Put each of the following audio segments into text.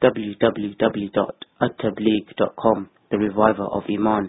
www.attableek.com, the reviver of Iman.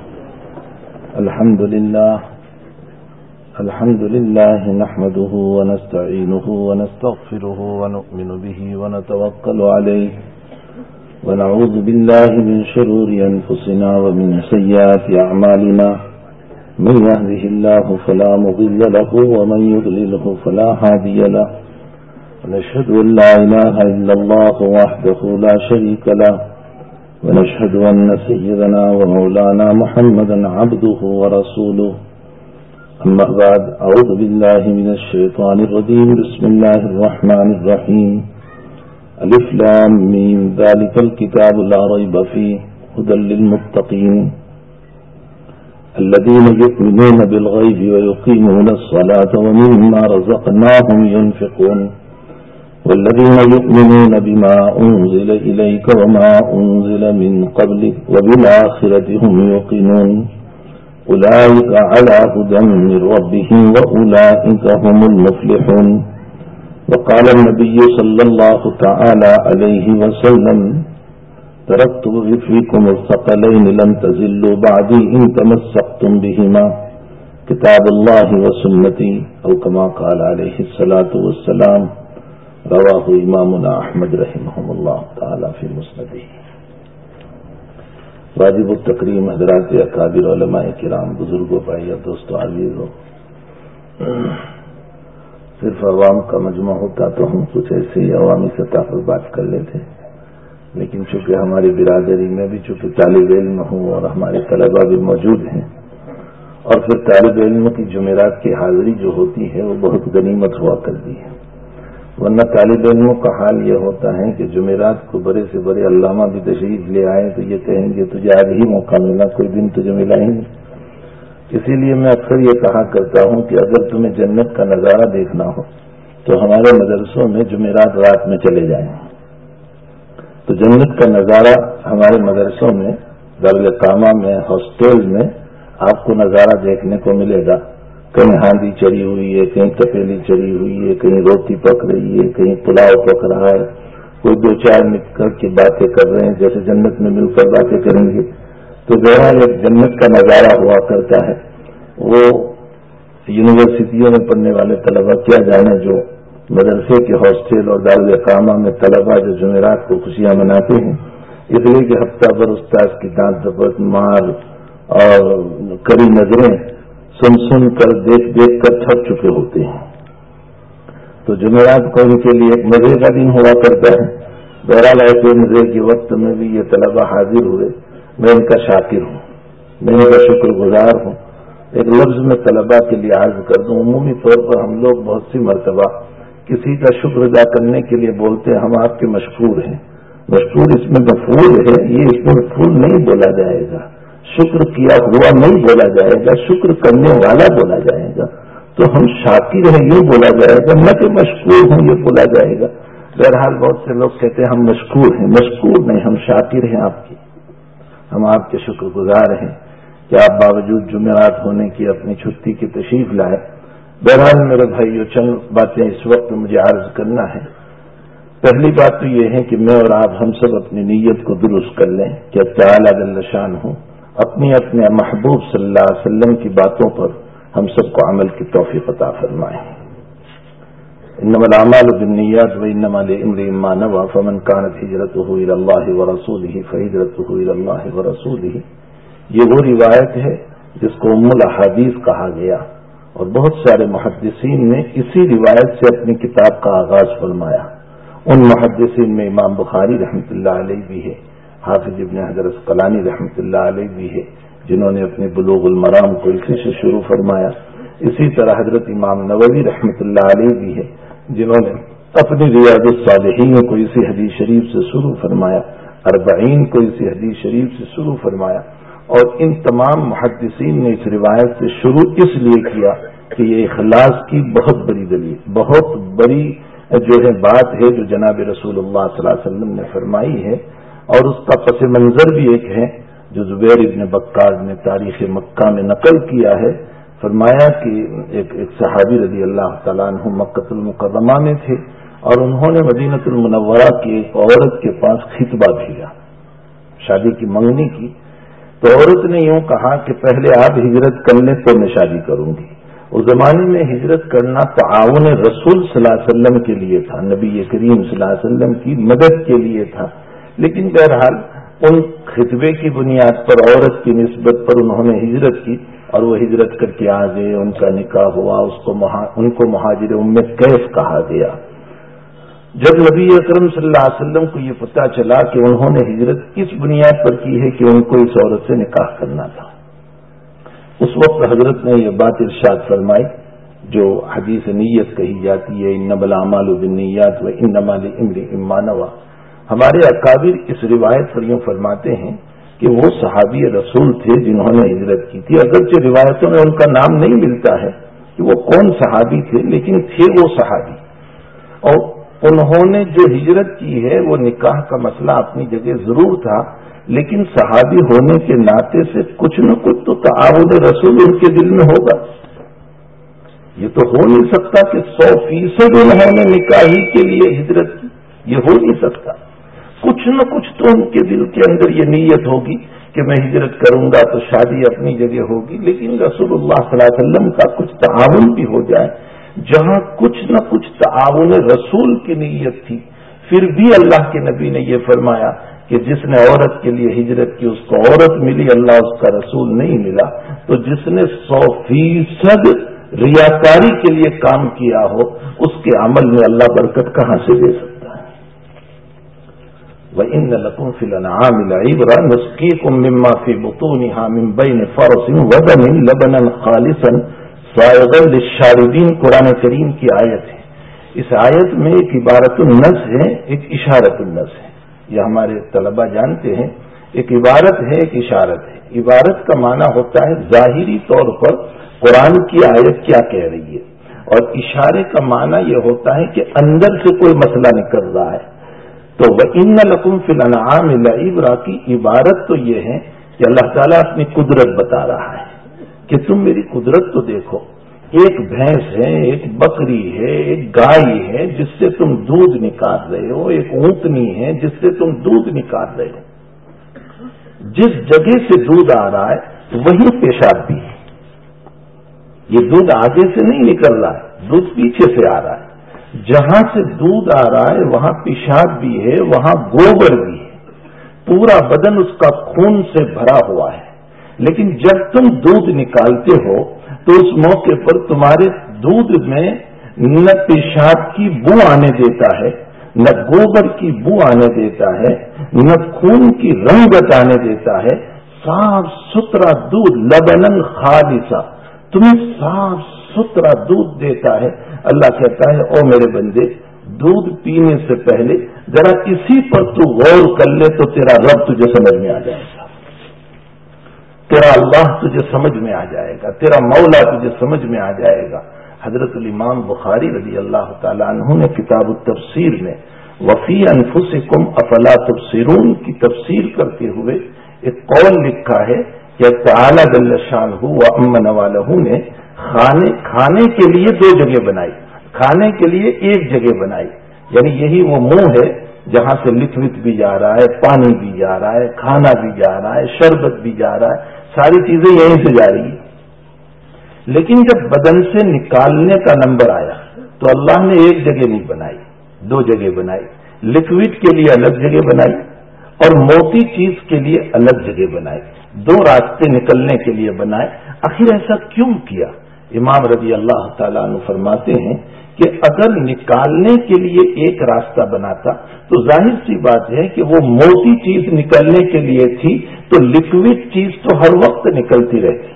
الحمد لله نحمده ونستعينه ونستغفره ونؤمن به ونتوكل عليه ونعوذ بالله من شرور أنفسنا ومن سيئات أعمالنا من يهده الله فلا مضل له ومن يضلله فلا هادي له ونشهد أن لا إله إلا الله وحده لا شريك له ونشهد أن سيدنا ومولانا محمدا عبده ورسوله أما بعد أعوذ بالله من الشيطان الرجيم بسم الله الرحمن الرحيم ألف لام ميم ذلك الكتاب لا ريب فيه هدى للمتقين الذين يؤمنون بالغيب ويقيمون الصلاة ومما رزقناهم ينفقون والذين يؤمنون بما أنزل إليك وما أنزل من قبلك وبالآخرة هم يوقنون أولئك على هدى من ربهم وأولئك هم المفلحون وقال النبي صلى الله تعالى عليه وسلم تركت فيكم الثقلين لن تزلوا بعدي إن تمسكتم بهما كتاب الله وسنتي أو كما قال عليه الصلاة والسلام رواہ امامنا احمد رحمہ اللہ تعالی فی مسندہ. واجب التکریم حضرات اکابر علماء کرام، بزرگوں، بھائیوں، دوستوں، عزیزوں، صرف عوام کا مجمع ہوتا تو ہم کچھ ایسے ہی عوامی سطح پر بات کر لیتے، لیکن چونکہ ہماری برادری میں بھی چونکہ طالب علم ہوں اور ہمارے طلباء بھی موجود ہیں، اور پھر طالب علم کی جمعرات کی حاضری جو ہوتی ہے وہ بہت غنیمت ہوا کرتی ہے، ورنہ طالب علموں کا حال یہ ہوتا ہے کہ جمعرات کو بڑے سے بڑے علامہ بھی تشریف لے آئے تو یہ کہیں گے تجھے آج ہی موقع ملا، کوئی دن تجھے ملا ہی نہیں. اسی لیے میں اکثر یہ کہا کرتا ہوں کہ اگر تمہیں جنت کا نظارہ دیکھنا ہو تو ہمارے مدرسوں میں جمعرات رات میں چلے جائیں. تو جنت کا نظارہ ہمارے مدرسوں میں، دارالاقامہ میں، ہاسٹل میں آپ کو نظارہ دیکھنے کو ملے گا. کہیں ہاندی چڑھی ہوئی ہے، کہیں تپیلی چڑھی ہوئی ہے، کہیں روٹی پک رہی ہے، کہیں پلاؤ پک رہا ہے، کوئی دو چار مل کر کی باتیں کر رہے ہیں جیسے جنت میں مل کر باتیں کریں گے. تو بہرحال ایک جنت کا نظارہ ہوا کرتا ہے. وہ یونیورسٹیوں میں پڑھنے والے طلبا کیا جانے جو مدرسے کے ہاسٹل اور دارالاقامہ میں طلبا جو جمعرات کو خوشیاں مناتے ہیں، اس لیے کہ ہفتہ بھر استاذ کی ڈانٹ ڈپٹ، مار اور کڑی نظریں سن سن کر دیکھ دیکھ کر تھک چکے ہوتے ہیں. تو جمعرات کو ان کے لیے ایک مزے کا دن ہوا کرتا ہے. بہرحال ایسے مزے کے وقت میں بھی یہ طلبا حاضر ہوئے. میں ان کا شاکر ہوں، میں ان کا شکر گزار ہوں. ایک لفظ میں طلبا کے لیے عرض کر دوں، عمومی طور پر ہم لوگ بہت سی مرتبہ کسی کا شکر ادا کرنے کے لیے بولتے ہیں ہم آپ کے مشکور ہیں. مشکور اس میں مفعول ہے، یہ اس میں مفعول نہیں بولا جائے گا. شکر کیا ہوا نہیں بولا جائے گا، شکر کرنے والا بولا جائے گا. تو ہم شاکر ہیں یہ بولا جائے گا، نہ کہ مشکور ہوں یہ بولا جائے گا. بہرحال بہت سے لوگ کہتے ہیں ہم مشکور ہیں. مشکور نہیں، ہم شاکر ہیں آپ کی. ہم آپ کے شکر گزار ہیں کہ آپ باوجود جمعرات ہونے کی اپنی چھٹی کی تشریف لائے. بہرحال میرے بھائیو، چند باتیں اس وقت مجھے عرض کرنا ہے. پہلی بات تو یہ ہے کہ میں اور آپ ہم سب اپنی نیت کو درست کر لیں کہ تعالی جل شان ہوں اپنے محبوب صلی اللہ علیہ وسلم کی باتوں پر ہم سب کو عمل کی توفیق عطا فرمائے. انما الاعمال بالنیات وانما لامرئ ما نوى فمن كانت هجرته الى الله ورسوله فهجرته الى الله ورسوله. یہ وہ روایت ہے جس کو ام الاحادیث کہا گیا، اور بہت سارے محدثین نے اسی روایت سے اپنی کتاب کا آغاز فرمایا. ان محدثین میں امام بخاری رحمۃ اللہ علیہ بھی ہے، حافظ ابن حجر عسقلانی رحمۃ اللہ علیہ بھی ہے جنہوں نے اپنے بلوغ المرام کو اسی سے شروع فرمایا. اسی طرح حضرت امام نووی رحمۃ اللہ علیہ بھی ہے جنہوں نے اپنی ریاض الصالحین کو اسی حدیث شریف سے شروع فرمایا، 40 کو اسی حدیث شریف سے شروع فرمایا. اور ان تمام محدثین نے اس روایت سے شروع اس لیے کیا کہ یہ اخلاص کی بہت بڑی دلیل، بہت بڑی جو ہے بات ہے جو جناب رسول اللہ صلی اللہ علیہ وسلم نے فرمائی ہے. اور اس کا پس منظر بھی ایک ہے جو زبیر ابن بکار نے تاریخ مکہ میں نقل کیا ہے. فرمایا کہ ایک صحابی رضی اللہ تعالیٰ عنہ مکہ المکرمہ میں تھے اور انہوں نے مدینہ المنورہ کی ایک عورت کے پاس خطبہ بھیجا، شادی کی منگنی کی، تو عورت نے یوں کہا کہ پہلے آپ ہجرت کر لیں تو میں شادی کروں گی۔ اس زمانے میں ہجرت کرنا تعاون رسول صلی اللہ علیہ وسلم کے لیے تھا، نبی کریم صلی اللہ علیہ وسلم کی مدد کے لیے تھا، لیکن بہرحال ان خطبے کی بنیاد پر عورت کی نسبت پر انہوں نے ہجرت کی، اور وہ ہجرت کر کے آ گئے، ان کا نکاح ہوا، ان کو مہاجر ام کیف کہا گیا۔ جب نبی اکرم صلی اللہ علیہ وسلم کو یہ پتہ چلا کہ انہوں نے ہجرت کس بنیاد پر کی ہے کہ ان کو اس عورت سے نکاح کرنا تھا، اس وقت حضرت نے یہ بات ارشاد فرمائی جو حدیث نیت کہی جاتی ہے، انما الاعمال بالنیات وانما لامرئ ما نوى۔ ہمارے اکابر اس روایت پر یوں فرماتے ہیں کہ وہ صحابی رسول تھے جنہوں نے ہجرت کی تھی، اگرچہ روایتوں میں ان کا نام نہیں ملتا ہے کہ وہ کون صحابی تھے، لیکن تھے وہ صحابی، اور انہوں نے جو ہجرت کی ہے وہ نکاح کا مسئلہ اپنی جگہ ضرور تھا، لیکن صحابی ہونے کے ناطے سے کچھ نہ کچھ تو تعاون رسول ان کے دل میں ہوگا۔ یہ تو ہو نہیں سکتا کہ 100% انہوں نے نکاح ہی کے لیے ہجرت کی، یہ ہو نہیں سکتا۔ کچھ نہ کچھ تو ان کے دل کے اندر یہ نیت ہوگی کہ میں ہجرت کروں گا تو شادی اپنی جگہ ہوگی، لیکن رسول اللہ صلی اللہ علیہ وسلم کا کچھ تعاون بھی ہو جائے۔ جہاں کچھ نہ کچھ تعاون رسول کی نیت تھی، پھر بھی اللہ کے نبی نے یہ فرمایا کہ جس نے عورت کے لیے ہجرت کی اس کو عورت ملی، اللہ اس کا رسول نہیں ملا۔ تو جس نے 100% ریاکاری کے لیے کام کیا ہو، اس کے عمل میں اللہ برکت کہاں سے دے سکتا ہے؟ وَإِنَّ لَكُمْ فِي الْأَنْعَامِ لَعِبْرَةً نُسْقِيكُم مِّمَّا فِي بُطُونِهَا مِن بَيْنِ فَرْثٍ وَدَمٍ لَبَنًا خَالِصًا صَائِغًا لِلشَّارِبِينَ، قرآن کریم کی آیت ہے۔ اس آیت میں ایک عبارت النص ہے، ایک اشارت النص ہے، یہ ہمارے طلبہ جانتے ہیں، ایک عبارت ہے ایک اشارت ہے۔ عبارت کا معنی ہوتا ہے ظاہری طور پر قرآن کی آیت کیا کہہ رہی ہے، اور اشارے کا معنی یہ ہوتا ہے کہ اندر سے کوئی مسئلہ نکل رہا ہے۔ تو وَإِنَّ لَكُمْ فِي الْأَنْعَامِ لَعِبْرَةً کی عبارت تو یہ ہے کہ اللہ تعالیٰ اپنی قدرت بتا رہا ہے کہ تم میری قدرت تو دیکھو، ایک بھینس ہے، ایک بکری ہے، ایک گائے ہے جس سے تم دودھ نکال رہے ہو، ایک اونٹنی ہے جس سے تم دودھ نکال رہے ہو۔ جس جگہ سے دودھ آ رہا ہے وہیں پیشاب بھی ہے، یہ دودھ آگے سے نہیں نکل رہا ہے، دودھ پیچھے سے آ رہا ہے۔ جہاں سے دودھ آ رہا ہے وہاں پیشاب بھی ہے، وہاں گوبر بھی ہے، پورا بدن اس کا خون سے بھرا ہوا ہے۔ لیکن جب تم دودھ نکالتے ہو تو اس موقع پر تمہارے دودھ میں نہ پیشاب کی بو آنے دیتا ہے، نہ گوبر کی بو آنے دیتا ہے، نہ خون کی رنگت آنے دیتا ہے، صاف ستھرا دودھ، لبنن خالصا، تمہیں صاف ستھرا دودھ دیتا ہے۔ اللہ کہتا ہے او میرے بندے، دودھ پینے سے پہلے ذرا اسی پر تو غور کر لے تو تیرا رب تجھے سمجھ میں آ جائے گا، تیرا اللہ تجھے سمجھ میں آ جائے گا، تیرا مولا تجھے سمجھ میں آ جائے گا۔ حضرت الامام بخاری رضی اللہ تعالیٰ عنہ نے کتاب التفسیر میں وفی انفسکم افلا تبصرون کی تفسیر کرتے ہوئے ایک قول لکھا ہے کہ تعالیٰ جل شانہ و عم نوالہ نے کھانے کے لیے 2 جگہ بنائی، کھانے کے لیے 1 جگہ بنائی، یعنی یہی وہ منہ ہے جہاں سے لکوڈ بھی جا رہا ہے، پانی بھی جا رہا ہے، کھانا بھی جا رہا ہے، شربت بھی جا رہا ہے، ساری چیزیں یہیں سے جا رہی ہیں۔ لیکن جب بدن سے نکالنے کا نمبر آیا تو اللہ نے 1 جگہ نہیں بنائی، 2 جگہ بنائی، لکوڈ کے لیے الگ جگہ بنائی اور موٹی چیز کے لیے الگ جگہ بنائی، 2 راستے نکلنے کے لیے بنائے۔ آخر ایسا کیوں کیا؟ امام رضی اللہ تعالیٰ عنہ فرماتے ہیں کہ اگر نکالنے کے لیے ایک راستہ بناتا تو ظاہر سی بات ہے کہ وہ موٹی چیز نکلنے کے لیے تھی تو لکوڈ چیز تو ہر وقت نکلتی رہتی،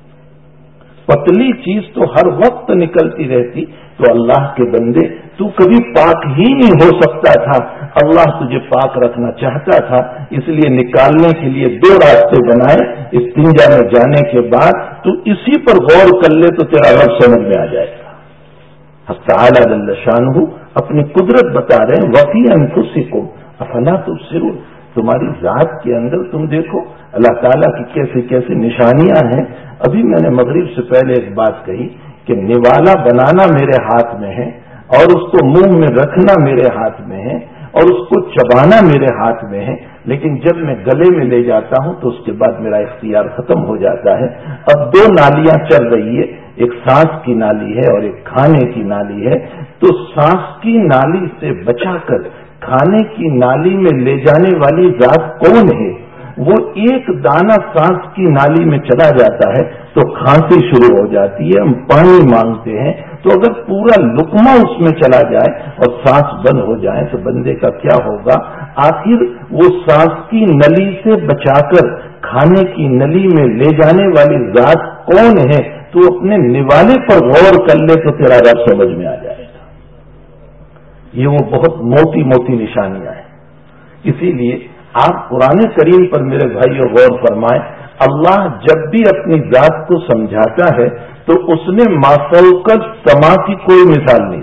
پتلی چیز تو ہر وقت نکلتی رہتی، تو اللہ کے بندے تو کبھی پاک ہی نہیں ہو سکتا تھا، اللہ تجھے پاک رکھنا چاہتا تھا، اس لیے نکالنے کے لیے 2 راستے بنائے۔ استنجا میں جانے کے بعد تو اسی پر غور کر لے تو تیرا رب سمجھ میں آ جائے گا۔ تعالیٰ جل شانہ اپنی قدرت بتا رہے ہیں وفی انفسکم افلا تبصرون، تمہاری ذات کے اندر تم دیکھو اللہ تعالیٰ کی کیسی کیسی نشانیاں ہیں۔ ابھی میں نے مغرب سے پہلے ایک بات کہی کہ نوالا بنانا میرے ہاتھ میں ہے، اور اس کو منہ میں رکھنا میرے ہاتھ میں ہے اور اس کو چبانا میرے ہاتھ میں ہے، لیکن جب میں گلے میں لے جاتا ہوں تو اس کے بعد میرا اختیار ختم ہو جاتا ہے۔ اب دو نالیاں چل رہی ہے، ایک سانس کی نالی ہے اور ایک کھانے کی نالی ہے، تو سانس کی نالی سے بچا کر کھانے کی نالی میں لے جانے والی ذات کون ہے؟ وہ ایک دانہ سانس کی نالی میں چلا جاتا ہے تو کھانسی شروع ہو جاتی ہے، ہم پانی مانگتے ہیں، تو اگر پورا لقمہ اس میں چلا جائے اور سانس بند ہو جائے تو بندے کا کیا ہوگا؟ آخر وہ سانس کی نلی سے بچا کر کھانے کی نلی میں لے جانے والی ذات کون ہے؟ تو اپنے نوالے پر غور کر لے تو تیرا رب سمجھ میں آ جائے گا۔ یہ وہ بہت موٹی موٹی نشانیاں ہیں۔ اسی لیے آپ قرآن کریم پر میرے بھائیو غور فرمائیں، اللہ جب بھی اپنی ذات کو سمجھاتا ہے تو اس نے مافوق السما کی کوئی مثال نہیں،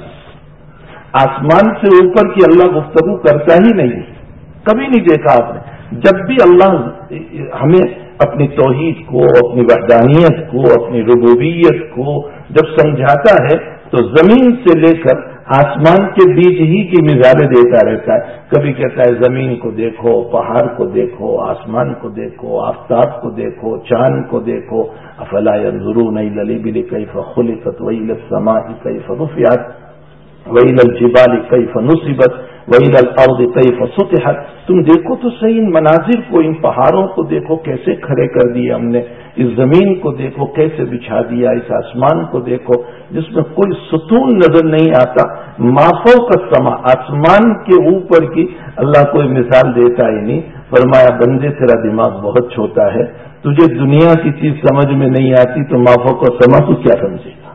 آسمان سے اوپر کی اللہ گفتگو کرتا ہی نہیں، کبھی نہیں دیکھا آپ نے۔ جب بھی اللہ ہمیں اپنی توحید کو، اپنی وحدانیت کو، اپنی ربوبیت کو جب سمجھاتا ہے تو زمین سے لے کر آسمان کے بیچ ہی کی مثالیں دیتا رہتا ہے۔ کبھی کہتا ہے زمین کو دیکھو، پہاڑ کو دیکھو، آسمان کو دیکھو، آفتاب کو دیکھو، چاند کو دیکھو، افلا ينظرون الى الابل كيف خلقت والى السماء كيف رفعت والى الجبال كيف نصبت والى الارض كيف سطحت۔ تم دیکھو تو صحیح ان مناظر کو، ان پہاڑوں کو دیکھو کیسے کھڑے کر دیے ہم نے، اس زمین کو دیکھو کیسے بچھا دیا، اس آسمان کو دیکھو جس میں کوئی ستون نظر نہیں آتا۔ مافوق السما، آسمان کے اوپر کی اللہ کوئی مثال دیتا ہی نہیں۔ فرمایا بندے تیرا دماغ بہت چھوٹا ہے، تجھے دنیا کی چیز سمجھ میں نہیں آتی تو مافوق السما کو کیا سمجھے گا،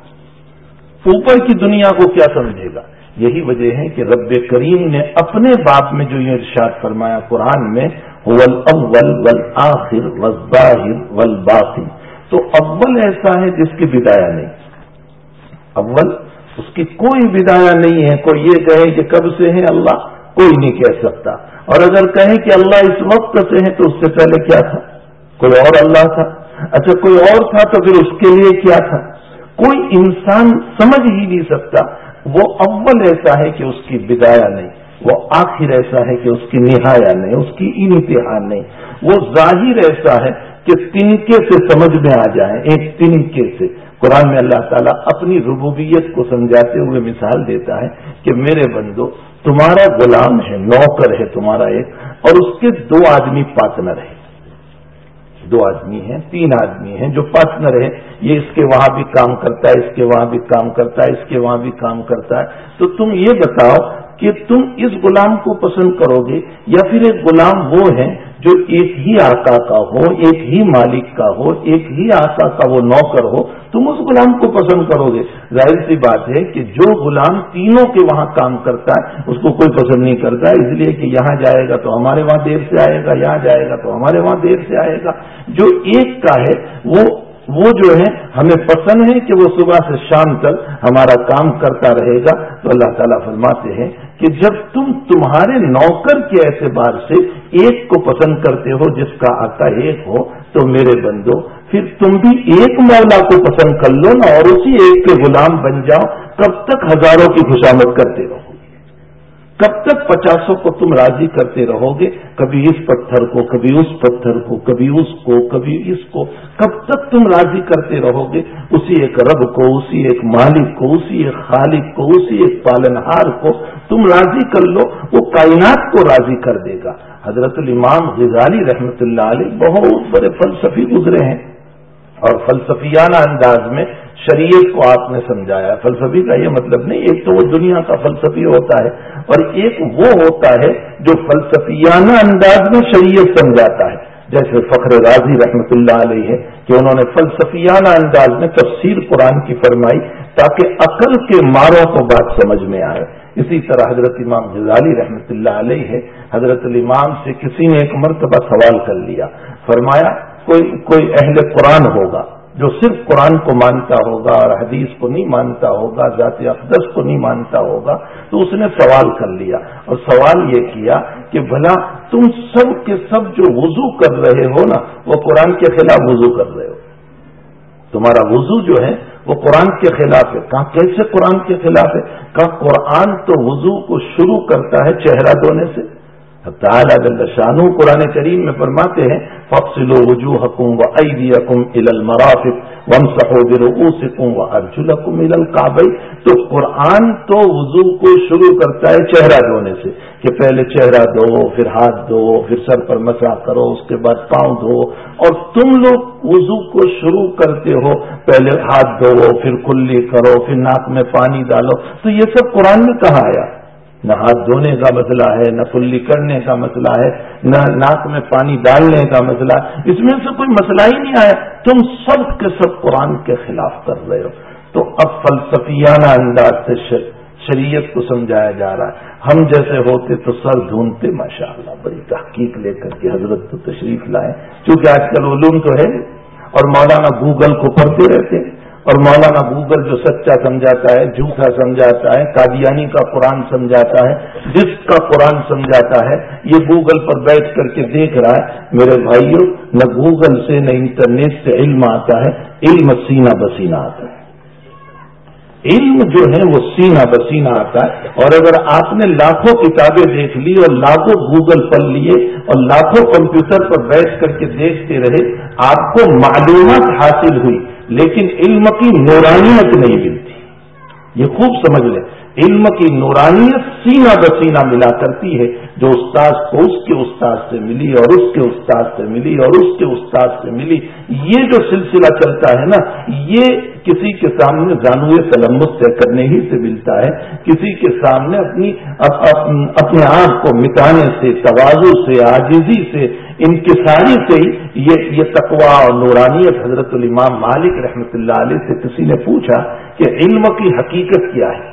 اوپر کی دنیا کو کیا سمجھے گا؟ یہی وجہ ہے کہ رب کریم نے اپنے باب میں جو یہ ارشاد فرمایا قرآن میں، هو الاول والآخر والظاہر والباطن، تو اول ایسا ہے جس کی بدایا نہیں، اول اس کی کوئی بدایا نہیں ہے۔ کوئی یہ کہے کہ کب سے ہے اللہ، کوئی نہیں کہہ سکتا، اور اگر کہے کہ اللہ اس وقت سے ہے تو اس سے پہلے کیا تھا؟ کوئی اور اللہ تھا؟ اچھا کوئی اور تھا تو پھر اس کے لیے کیا تھا؟ کوئی انسان سمجھ ہی نہیں سکتا۔ وہ اول ایسا ہے کہ اس کی بدایا نہیں، وہ آخر ایسا ہے کہ اس کی نہایا نہیں، اس کی انتہا نہیں، وہ ظاہر ایسا ہے کہ تنکے سے سمجھ میں آ جائے، ایک تنکے سے۔ قرآن میں اللہ تعالیٰ اپنی ربوبیت کو سمجھاتے ہوئے مثال دیتا ہے کہ میرے بندو تمہارا غلام ہے، نوکر ہے تمہارا ایک، اور اس کے دو آدمی پارٹنر ہیں، دو آدمی ہیں، تین آدمی ہیں جو پارٹنر ہے، یہ اس کے وہاں بھی کام کرتا ہے، اس کے وہاں بھی کام کرتا ہے، اس کے وہاں بھی کام کرتا ہے۔ تو تم یہ بتاؤ کہ تم اس غلام کو پسند کرو گے یا پھر ایک غلام وہ ہے جو ایک ہی آقا کا ہو، ایک ہی مالک کا ہو، ایک ہی آقا کا وہ نوکر ہو، تم اس غلام کو پسند کرو گے؟ ظاہر سی بات ہے کہ جو غلام تینوں کے وہاں کام کرتا ہے اس کو کوئی پسند نہیں کرتا، اس لیے کہ یہاں جائے گا تو ہمارے وہاں دیر سے آئے گا، یہاں جائے گا تو ہمارے وہاں دیر سے آئے گا۔ جو ایک کا ہے وہ جو ہے ہمیں پسند ہے کہ وہ صبح سے شام تک ہمارا کام کرتا رہے گا۔ تو اللہ تعالیٰ فرماتے ہیں کہ جب تم تمہارے نوکر کے اعتبار سے ایک کو پسند کرتے ہو جس کا آقا ایک ہو، تو میرے بندو پھر تم بھی ایک مولا کو پسند کر لو نا اور اسی ایک کے غلام بن جاؤ۔ کب تک ہزاروں کی خوشامد کرتے رہو؟ کب تک 50 کو تم راضی کرتے رہو گے؟ کبھی اس پتھر کو، کبھی اس پتھر کو، کبھی اس کو، کبھی اس کو، کب تک تم راضی کرتے رہو گے؟ اسی ایک رب کو، اسی ایک مالک کو، اسی ایک خالق کو، اسی ایک پالنہار کو تم راضی کر لو، وہ کائنات کو راضی کر دے گا۔ حضرت الامام غزالی رحمۃ اللہ علیہ بہت بڑے فلسفی گزرے ہیں، اور فلسفیانہ انداز میں شریعت کو آپ نے سمجھایا۔ فلسفی کا یہ مطلب نہیں، ایک تو وہ دنیا کا فلسفی ہوتا ہے اور ایک وہ ہوتا ہے جو فلسفیانہ انداز میں شریعت سمجھاتا ہے، جیسے فخر رازی رحمۃ اللہ علیہ ہے کہ انہوں نے فلسفیانہ انداز میں تفسیر قرآن کی فرمائی تاکہ عقل کے ماروں کو بات سمجھ میں آئے۔ اسی طرح حضرت امام غزالی رحمۃ اللہ علیہ ہے، حضرت الامام سے کسی نے ایک مرتبہ سوال کر لیا، فرمایا کوئی اہل قرآن ہوگا جو صرف قرآن کو مانتا ہوگا اور حدیث کو نہیں مانتا ہوگا، ذات اقدس کو نہیں مانتا ہوگا، تو اس نے سوال کر لیا اور سوال یہ کیا کہ بھلا تم سب کے سب جو وضو کر رہے ہو نا وہ قرآن کے خلاف وضو کر رہے ہو، تمہارا وضو جو ہے وہ قرآن کے خلاف ہے. کہا کیسے قرآن کے خلاف ہے؟ کہا قرآن تو وضو کو شروع کرتا ہے چہرہ دھونے سے. تعالیٰ جل شانہ قرآن کریم میں فرماتے ہیں فَاغْسِلُوا وُجُوهَكُمْ وَأَيْدِيَكُمْ إِلَى الْمَرَافِقِ وَامْسَحُوا بِرُؤُوسِكُمْ وَأَرْجُلَكُمْ إِلَى الْكَعْبَيْنِ. تو قرآن تو وضو کو شروع کرتا ہے چہرہ دھونے سے کہ پہلے چہرہ دھو, پھر ہاتھ دھو, پھر سر پر مسح کرو, اس کے بعد پاؤں دھو. اور تم لوگ وضو کو شروع کرتے ہو پہلے ہاتھ دھو, پھر کلی کرو, پھر ناک میں پانی ڈالو. تو یہ سب قرآن میں کہاں آیا؟ نہ ہاتھ دھونے کا مسئلہ ہے, نہ کلی کرنے کا مسئلہ ہے, نہ ناک میں پانی ڈالنے کا مسئلہ ہے. اس میں سے کوئی مسئلہ ہی نہیں آیا. تم سب کے سب قرآن کے خلاف کر رہے ہو. تو اب فلسفیانہ انداز سے شریعت کو سمجھایا جا رہا ہے. ہم جیسے ہوتے تو سر ڈھونڈتے ماشاءاللہ بڑی تحقیق لے کر کے حضرت تو تشریف لائیں, کیونکہ آج کل علوم تو ہے اور مولانا گوگل کو پڑھتے رہتے. اور مولانا گوگل جو سچا سمجھاتا ہے, جھوٹا سمجھاتا ہے, قادیانی کا قرآن سمجھاتا ہے, جس کا قرآن سمجھاتا ہے, یہ گوگل پر بیٹھ کر کے دیکھ رہا ہے. میرے بھائیوں, نہ گوگل سے نہ انٹرنیٹ سے علم آتا ہے, علم سینہ بسینہ آتا ہے. علم جو ہے وہ سینہ بسینہ آتا ہے. اور اگر آپ نے لاکھوں کتابیں دیکھ لی اور لاکھوں گوگل پڑھ لیے اور لاکھوں کمپیوٹر پر بیٹھ کر کے دیکھتے رہے, آپ کو معلومات حاصل ہوئی لیکن علم کی نورانیت نہیں ملتی. یہ خوب سمجھ لیں, علم کی نورانیت سینہ بسینہ ملا کرتی ہے, جو استاد کو اس کے استاد سے ملی اور اس کے استاد سے ملی اور اس کے استاد سے ملی. یہ جو سلسلہ چلتا ہے نا, یہ کسی کے سامنے زانوئے تلمس طے کرنے ہی سے ملتا ہے. کسی کے سامنے اپنے آپ کو مٹانے سے, تواضع سے, عاجزی سے, انکساری سے ہی یہ تقویٰ اور نورانیت. حضرت الامام مالک رحمۃ اللہ علیہ سے کسی نے پوچھا کہ علم کی حقیقت کیا ہے,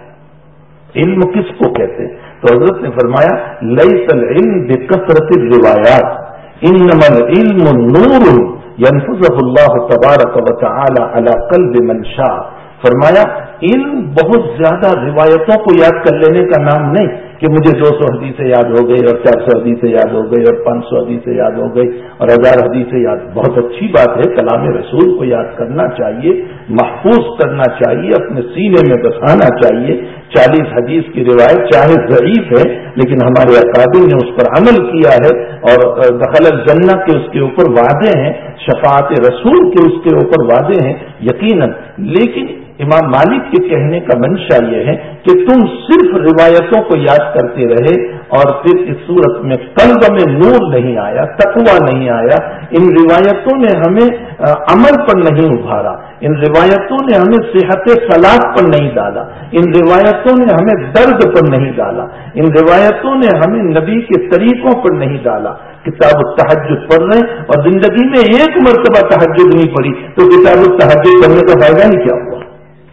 علم کس کو کہتے ہیں؟ تو حضرت نے فرمایا لیس العلم بکثرت الروایات انما العلم نور ينفذه اللہ تبارک و تعالی علی قلب من شاء. فرمایا علم بہت زیادہ روایتوں کو یاد کر لینے کا نام نہیں کہ مجھے 200 حدیثیں یاد ہو گئی اور 400 حدیثیں یاد ہو گئی اور 500 حدیثیں یاد ہو گئی اور 1000 حدیثیں یاد. بہت اچھی بات ہے, کلام رسول کو یاد کرنا چاہیے, محفوظ کرنا چاہیے, اپنے سینے میں بسانا چاہیے. 40 حدیث کی روایت چاہے ضعیف ہے لیکن ہمارے اکابر نے اس پر عمل کیا ہے اور دخل الجنہ کے اس کے اوپر وعدے ہیں, شفاعت رسول کے اس کے اوپر وعدے ہیں یقیناً. لیکن امام مالک کے کہنے کا منشا یہ ہے کہ تم صرف روایتوں کو یاد کرتے رہے اور پھر اس صورت میں قلب میں نور نہیں آیا, تقویٰ نہیں آیا. ان روایتوں نے ہمیں عمل پر نہیں ابھارا, ان روایتوں نے ہمیں صحت صلاح پر نہیں ڈالا, ان روایتوں نے ہمیں درد پر نہیں ڈالا, ان روایتوں نے ہمیں نبی کے طریقوں پر نہیں ڈالا. کتاب التہجد پڑھ رہے ہیں اور زندگی میں ایک مرتبہ تہجد نہیں پڑھی تو کتاب التہجد پڑھنے کا فائدہ نہیں کیا ہوا؟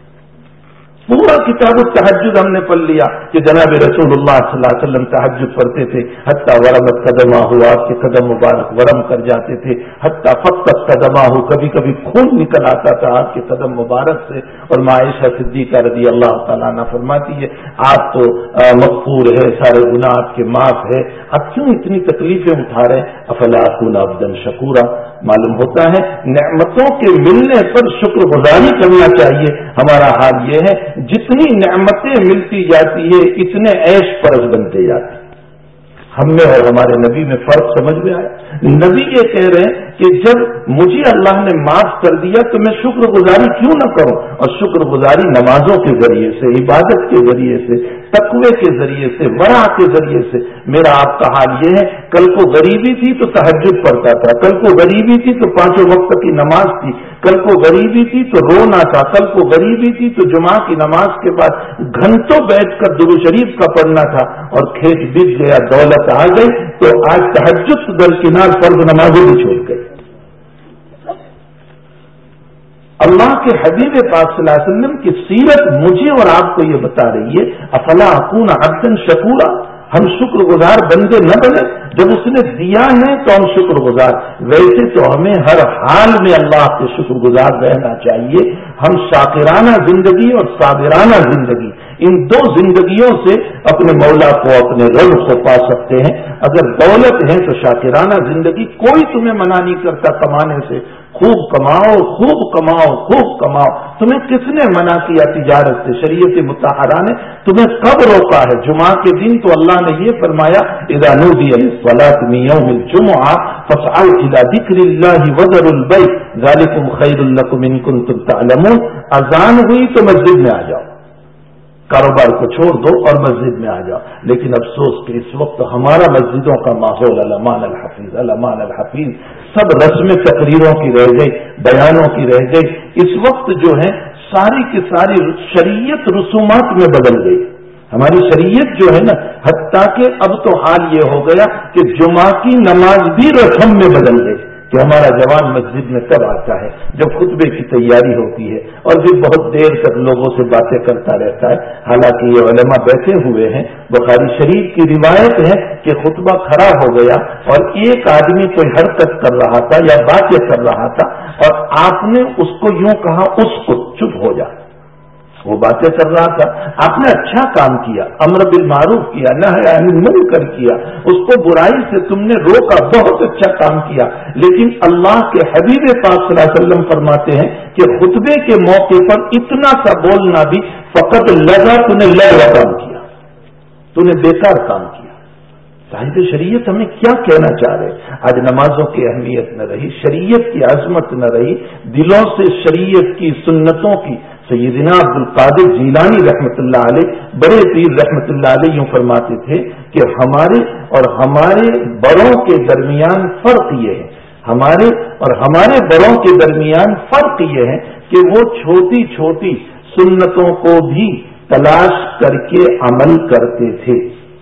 پورا کتاب التہجد ہم نے پڑھ لیا کہ جناب رسول اللہ صلی اللہ علیہ وسلم تہجد پڑھتے تھے, حتیٰ ورمت قدمہ ہو, آپ کے قدم مبارک ورم کر جاتے تھے, حتیٰ فقط قدمہ ہو, کبھی کبھی خون نکل آتا تھا آپ کے قدم مبارک سے. اور عائشہ صدیقہ رضی اللہ تعالیٰ عنہ فرماتی ہے آپ تو مغفور ہے, سارے گناہ آپ کے معاف ہے, آپ کیوں اتنی تکلیفیں اٹھا رہے ہیں؟ افلا اکون عبدا شکورا. معلوم ہوتا ہے نعمتوں کے ملنے پر شکر گزاری کرنا چاہیے. ہمارا حال یہ ہے جتنی نعمتیں ملتی جاتی ہے اتنے عیش پرست بنتے جاتے ہیں. ہم میں اور ہمارے نبی میں فرق سمجھ میں آیا. نبی یہ کہہ رہے ہیں کہ جب مجھے اللہ نے معاف کر دیا تو میں شکر گزاری کیوں نہ کروں؟ اور شکر گزاری نمازوں کے ذریعے سے, عبادت کے ذریعے سے, تقوی کے ذریعے سے, ورع کے ذریعے سے. میرا آپ کا حال یہ ہے, کل کو غریبی تھی تو تہجد پڑھتا تھا, کل کو غریبی تھی تو 5 وقت کی نماز تھی, کل کو غریبی تھی تو رونا تھا, کل کو غریبی تھی تو جمعہ کی نماز کے بعد گھنٹوں بیٹھ کر درود شریف کا پڑھنا تھا. اور کھیت بک گیا, دولت آ گئی تو آج تہجد درکنار فرض نمازیں بھی چھوڑ گئی. اللہ کے حبیب پاک صلی اللہ علیہ وسلم کی سیرت مجھے اور آپ کو یہ بتا رہی ہے افلا اکون عبدا شکورا. ہم شکر گزار بندے نہ بنے؟ جب اس نے دیا ہے تو ہم شکر گزار. ویسے تو ہمیں ہر حال میں اللہ کے شکر گزار رہنا چاہیے. ہم شاکرانہ زندگی اور صابرانہ زندگی, ان دو زندگیوں سے اپنے مولا کو, اپنے رب کو پا سکتے ہیں. اگر دولت ہے تو شاکرانہ زندگی, کوئی تمہیں منع نہیں کرتا کمانے سے, خوب کماؤ خوب کماؤ خوب کماؤ. تمہیں کس نے منع کیا تجارت سے؟ شریعت مطہرہ نے تمہیں کب روکا ہے؟ جمعہ کے دن تو اللہ نے یہ فرمایا اذا نودی للصلاة من یوم الجمعہ فاسعوا الى ذکر اللہ وذروا البیع ذلکم خیر لکم ان کنتم تعلمون. اذان ہوئی تو مسجد میں آ جاؤ، کاروبار کو چھوڑ دو اور مسجد میں آ جاؤ. لیکن افسوس کہ اس وقت ہمارا مسجدوں کا ماحول الامان الحفیظ الامان الحفیظ، سب رسم تقریروں کی رہ گئی، بیانوں کی رہ گئی. اس وقت جو ہے ساری کی ساری شریعت رسومات میں بدل گئی. ہماری شریعت جو ہے نا، حتیٰ کہ اب تو حال یہ ہو گیا کہ جمعہ کی نماز بھی رسم میں بدل گئی کہ ہمارا جوان مسجد میں کب آتا ہے جب خطبے کی تیاری ہوتی ہے اور پھر بہت دیر تک لوگوں سے باتیں کرتا رہتا ہے. حالانکہ یہ علماء بیٹھے ہوئے ہیں، بخاری شریف کی روایت ہے کہ خطبہ کھڑا ہو گیا اور ایک آدمی کوئی حرکت کر رہا تھا یا باتیں کر رہا تھا اور آپ نے اس کو یوں کہا اس کو چپ ہو جا. وہ باتیں کر رہا تھا، آپ نے اچھا کام کیا، امر بالمعروف کیا، نہی عن المنکر کیا، اس کو برائی سے تم نے روکا، بہت اچھا کام کیا. لیکن اللہ کے حبیب پاک صلی اللہ علیہ وسلم فرماتے ہیں کہ خطبے کے موقع پر اتنا سا بولنا بھی فقط لگا تو نے لگا کام کیا، تو نے بیکار کام کیا. صاحب شریعت ہمیں کیا کہنا چاہ رہے؟ آج نمازوں کی اہمیت نہ رہی، شریعت کی عظمت نہ رہی، دلوں سے شریعت کی سنتوں کی. سیدنا عبد القادر جیلانی رحمت اللہ علیہ، بڑے پیر رحمت اللہ علیہ یوں فرماتے تھے کہ ہمارے اور ہمارے بڑوں کے درمیان فرق یہ ہے، ہمارے اور ہمارے بڑوں کے درمیان فرق یہ ہے کہ وہ چھوٹی چھوٹی سنتوں کو بھی تلاش کر کے عمل کرتے تھے.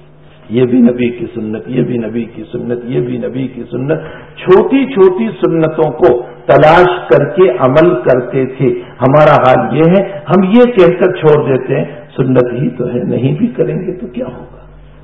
یہ بھی نبی کی سنت، یہ بھی نبی کی سنت، یہ بھی نبی کی سنت، چھوٹی چھوٹی سنتوں کو تلاش کر کے عمل کرتے تھے. ہمارا حال یہ ہے، ہم یہ کہہ کر چھوڑ دیتے ہیں سنت ہی تو ہے، نہیں بھی کریں گے تو کیا ہوگا.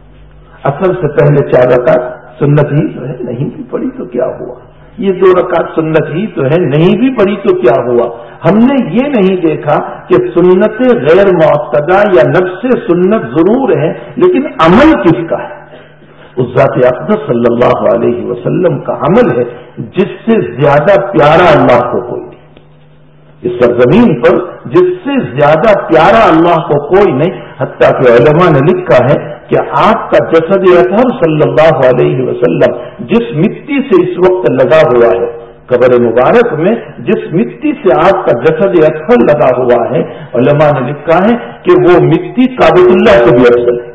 اثر سے پہلے 4 رکعت سنت ہی تو ہے، نہیں بھی پڑھی تو کیا ہوا. یہ 2 رکعت سنت ہی تو ہے، نہیں بھی پڑھی تو کیا ہوا. ہم نے یہ نہیں دیکھا کہ سنت غیر معتدہ یا نفس سنت ضرور ہے، لیکن عمل کس کا ہے؟ اس ذات اقدس صلی اللہ علیہ وسلم کا عمل ہے جس سے زیادہ پیارا اللہ کو کوئی نہیں. اس سرزمین پر جس سے زیادہ پیارا اللہ کو کوئی نہیں. حتیٰ کہ علماء نے لکھا ہے کہ آپ کا جسد اطہر صلی اللہ علیہ وسلم جس مٹی سے اس وقت لگا ہوا ہے، قبر مبارک میں جس مٹی سے آپ کا جسد اطہر لگا ہوا ہے، علماء نے لکھا ہے کہ وہ مٹی کعبۃ اللہ سے بھی افضل ہے،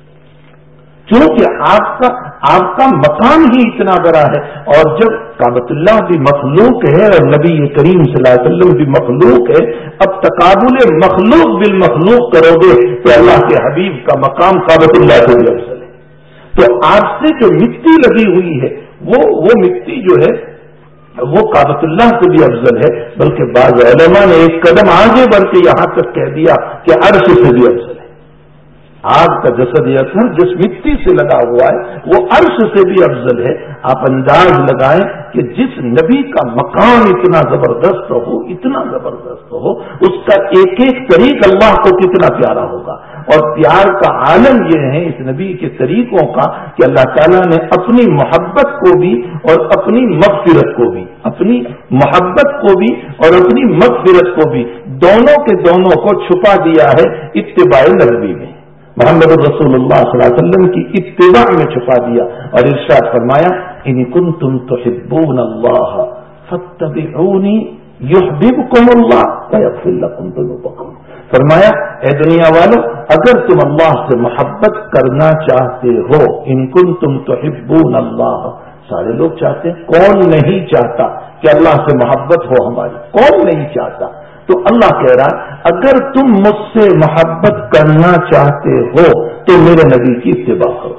کیونکہ آپ کا مقام ہی اتنا بڑا ہے. اور جب کعبۃ اللہ بھی مخلوق ہے اور نبی کریم صلی اللہ علیہ وسلم بھی مخلوق ہے، اب تقابل مخلوق بالمخلوق کرو گے تو اللہ کے حبیب کا مقام کعبۃ اللہ سے بھی افضل ہے. تو آپ سے جو مٹی لگی ہوئی ہے وہ مٹی جو ہے وہ کعبۃ اللہ سے بھی افضل ہے. بلکہ بعض علماء نے ایک قدم آگے بڑھ کے یہاں تک کہہ دیا کہ عرش سے بھی افضل ہے. آگ کا جسد اثر جس مٹی سے لگا ہوا ہے وہ عرش سے بھی افضل ہے. آپ انداز لگائیں کہ جس نبی کا مقام اتنا زبردست ہو، اتنا زبردست ہو، اس کا ایک ایک طریق اللہ کو کتنا پیارا ہوگا. اور پیار کا عالم یہ ہے اس نبی کے طریقوں کا کہ اللہ تعالیٰ نے اپنی محبت کو بھی اور اپنی مغفرت کو بھی، اپنی محبت کو بھی اور اپنی مغفرت کو بھی، دونوں کے دونوں کو چھپا دیا ہے اتباع نبوی میں. محمد رسول اللہ صلی اللہ علیہ وسلم کی اتباع میں چھپا دیا اور ارشاد فرمایا ان کنتم تحبون اللہ فاتبعونی یحببکم اللہ ویغفر لکم ذنوبکم. فرمایا اے دنیا والو، اگر تم اللہ سے محبت کرنا چاہتے ہو، ان کنتم تحبون اللہ، سارے لوگ چاہتے ہیں، کون نہیں چاہتا کہ اللہ سے محبت ہو ہماری؟ کون نہیں چاہتا؟ تو اللہ کہہ رہا اگر تم مجھ سے محبت کرنا چاہتے ہو تو میرے نبی کی اتباع کرو.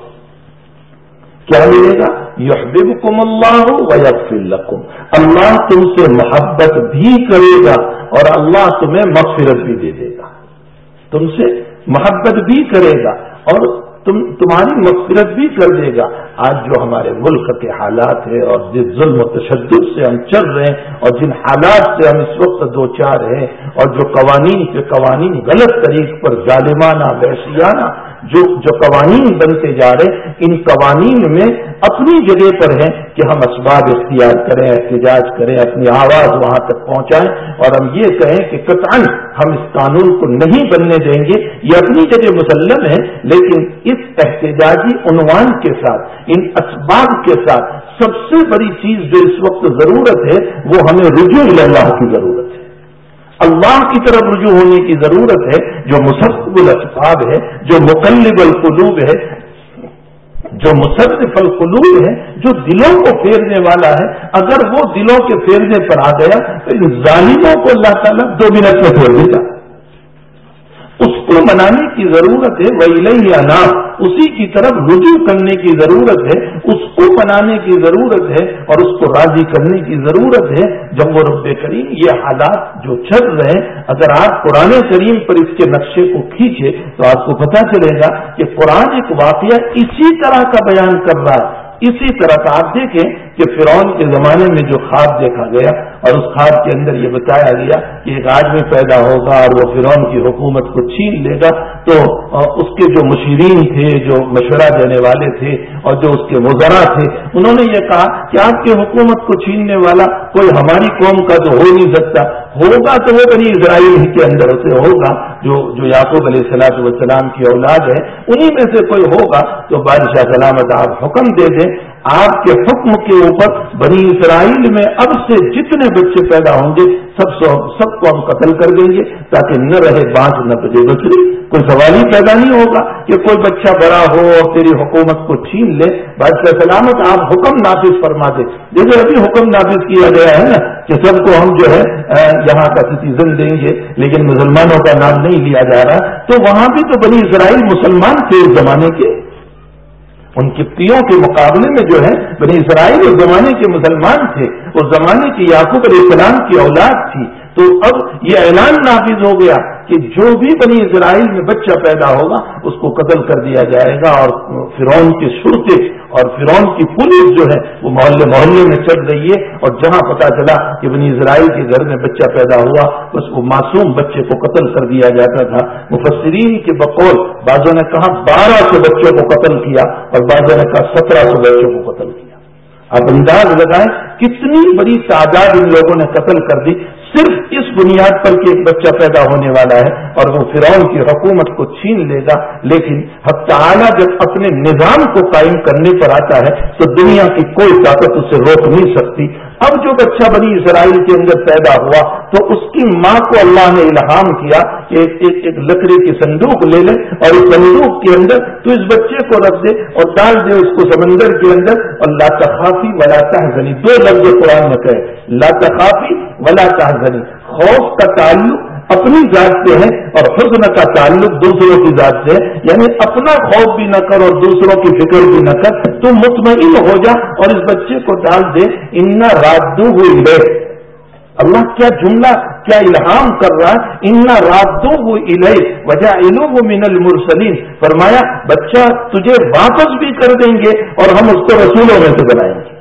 کیا ملے گا؟ یحببکم اللہ ویغفر لکم. اللہ تم سے محبت بھی کرے گا اور اللہ تمہیں مغفرت بھی دے دے گا. تم سے محبت بھی کرے گا اور تمہاری مغفرت بھی کر دے گا. آج جو ہمارے ملک کے حالات ہیں اور جس ظلم و تشدد سے ہم چل رہے ہیں اور جن حالات سے ہم اس وقت دو چار ہیں اور جو قوانین غلط طریق پر ظالمانہ وحشیانہ جو قوانین بنتے جا رہے، ان قوانین میں اپنی جگہ پر ہے کہ ہم اسباب اختیار کریں، احتجاج کریں، اپنی آواز وہاں تک پہنچائیں، اور ہم یہ کہیں کہ قطعاً ہم اس قانون کو نہیں بننے دیں گے، یہ اپنی جگہ مسلم ہے، لیکن اس احتجاجی عنوان کے ساتھ، ان اسباب کے ساتھ سب سے بڑی چیز جو اس وقت ضرورت ہے وہ ہمیں رجوع اللہ کی ضرورت ہے، اللہ کی طرف رجوع ہونے کی ضرورت ہے، جو مسبب الاسباب ہے، جو مقلب القلوب ہے، جو مصرف القلوب ہے، جو دلوں کو پھیرنے والا ہے۔ اگر وہ دلوں کے پھیرنے پر آ گیا تو ان ظالموں کو اللہ تعالیٰ 2 منٹ میں پھیر دیتا، اس کو منانے کی ضرورت ہے، وَإِلَيْهِ أَنَابُ، اسی کی طرف رجوع کرنے کی ضرورت ہے، اس کو منانے کی ضرورت ہے اور اس کو راضی کرنے کی ضرورت ہے۔ جب وہ رب کریم یہ حالات جو چل رہے ہیں، اگر آپ قرآن کریم پر اس کے نقشے کو کھینچے تو آپ کو پتہ چلے گا کہ قرآن ایک واقعہ اسی طرح کا بیان کر رہا ہے، اسی طرح کا۔ آپ دیکھیں کہ فرعون کے زمانے میں جو خواب دیکھا گیا اور اس خواب کے اندر یہ بتایا گیا کہ ایک آدمی پیدا ہوگا اور وہ فرعون کی حکومت کو چھین لے گا، تو اس کے جو مشیرین تھے، جو مشورہ دینے والے تھے اور جو اس کے وزراء تھے، انہوں نے یہ کہا کہ آپ کی حکومت کو چھیننے والا کوئی ہماری قوم کا تو ہو نہیں سکتا، ہوگا تو وہ بنی اسرائیل ہی کے اندر سے ہوگا، جو یعقوب علیہ السلام کی اولاد ہے، انہی میں سے کوئی ہوگا۔ تو بادشاہ سلامت آپ حکم دے دیں، آپ کے حکم کے اوپر بنی اسرائیل میں اب سے جتنے بچے پیدا ہوں گے سب کو ہم قتل کر دیں گے، تاکہ نہ رہے بانٹ نہ بچے بچڑی، کوئی سوال ہی پیدا نہیں ہوگا کہ کوئی بچہ بڑا ہو اور تیری حکومت کو چھین لے۔ بادشاہ سلامت آپ حکم نافذ فرما دے، جیسے ابھی حکم نافذ کیا گیا ہے نا کہ سب کو ہم جو ہے یہاں کا سٹیزن دیں گے، لیکن مسلمانوں کا نام نہیں لیا جا رہا، تو وہاں بھی تو بنی اسرائیل مسلمان تھے اس زمانے کے، ان قبطیوں کے مقابلے میں جو ہے بنی اسرائیل اس زمانے کے مسلمان تھے، اس زمانے کی یعقوب علیہ السلام کی اولاد تھی۔ تو اب یہ اعلان نافذ ہو گیا کہ جو بھی بنی اسرائیل میں بچہ پیدا ہوگا اس کو قتل کر دیا جائے گا، اور فرعون کے شرطے اور فرعون کی پولیس جو ہے وہ محلے محلے میں چل رہی ہے، اور جہاں پتا چلا کہ بنی اسرائیل کے گھر میں بچہ پیدا ہوا بس وہ معصوم بچے کو قتل کر دیا جاتا تھا۔ مفسرین کے بقول بعضوں نے کہا 1200 بچوں کو قتل کیا اور بعضوں نے کہا 1700 بچوں کو قتل کیا۔ آپ انداز لگائیں کتنی بڑی تعداد ان لوگوں نے قتل کر دی، صرف اس بنیاد پر کہ ایک بچہ پیدا ہونے والا ہے اور وہ فرعون کی حکومت کو چھین لے گا۔ لیکن حق تعالیٰ جب اپنے نظام کو قائم کرنے پر آتا ہے تو دنیا کی کوئی طاقت اسے روک نہیں سکتی۔ اب جو بچہ بنی اسرائیل کے اندر پیدا ہوا تو اس کی ماں کو اللہ نے الہام کیا کہ ایک لکڑی کی صندوق لے لے اور اس صندوق کے اندر تو اس بچے کو رکھ دے اور ڈال دے اس کو سمندر کے اندر، اور لا تخافی ولا تحزنی، 2 لفظ قرآن میں کہے، لا تخافی ولا تحزنی، خوف کا تعلق اپنی ذات سے ہے اور حزن کا تعلق دوسروں کی ذات سے ہے، یعنی اپنا خوف بھی نہ کر اور دوسروں کی فکر بھی نہ کر، تو مطمئن ہو جا اور اس بچے کو ڈال دے۔ انا رادوہ الیہ، اللہ کیا جملہ کیا الہام کر رہا ہے، انا رادوہ الیہ وجاعلوہ من المرسلین، فرمایا بچہ تجھے واپس بھی کر دیں گے اور ہم اس کو رسولوں میں سے بنائیں گے۔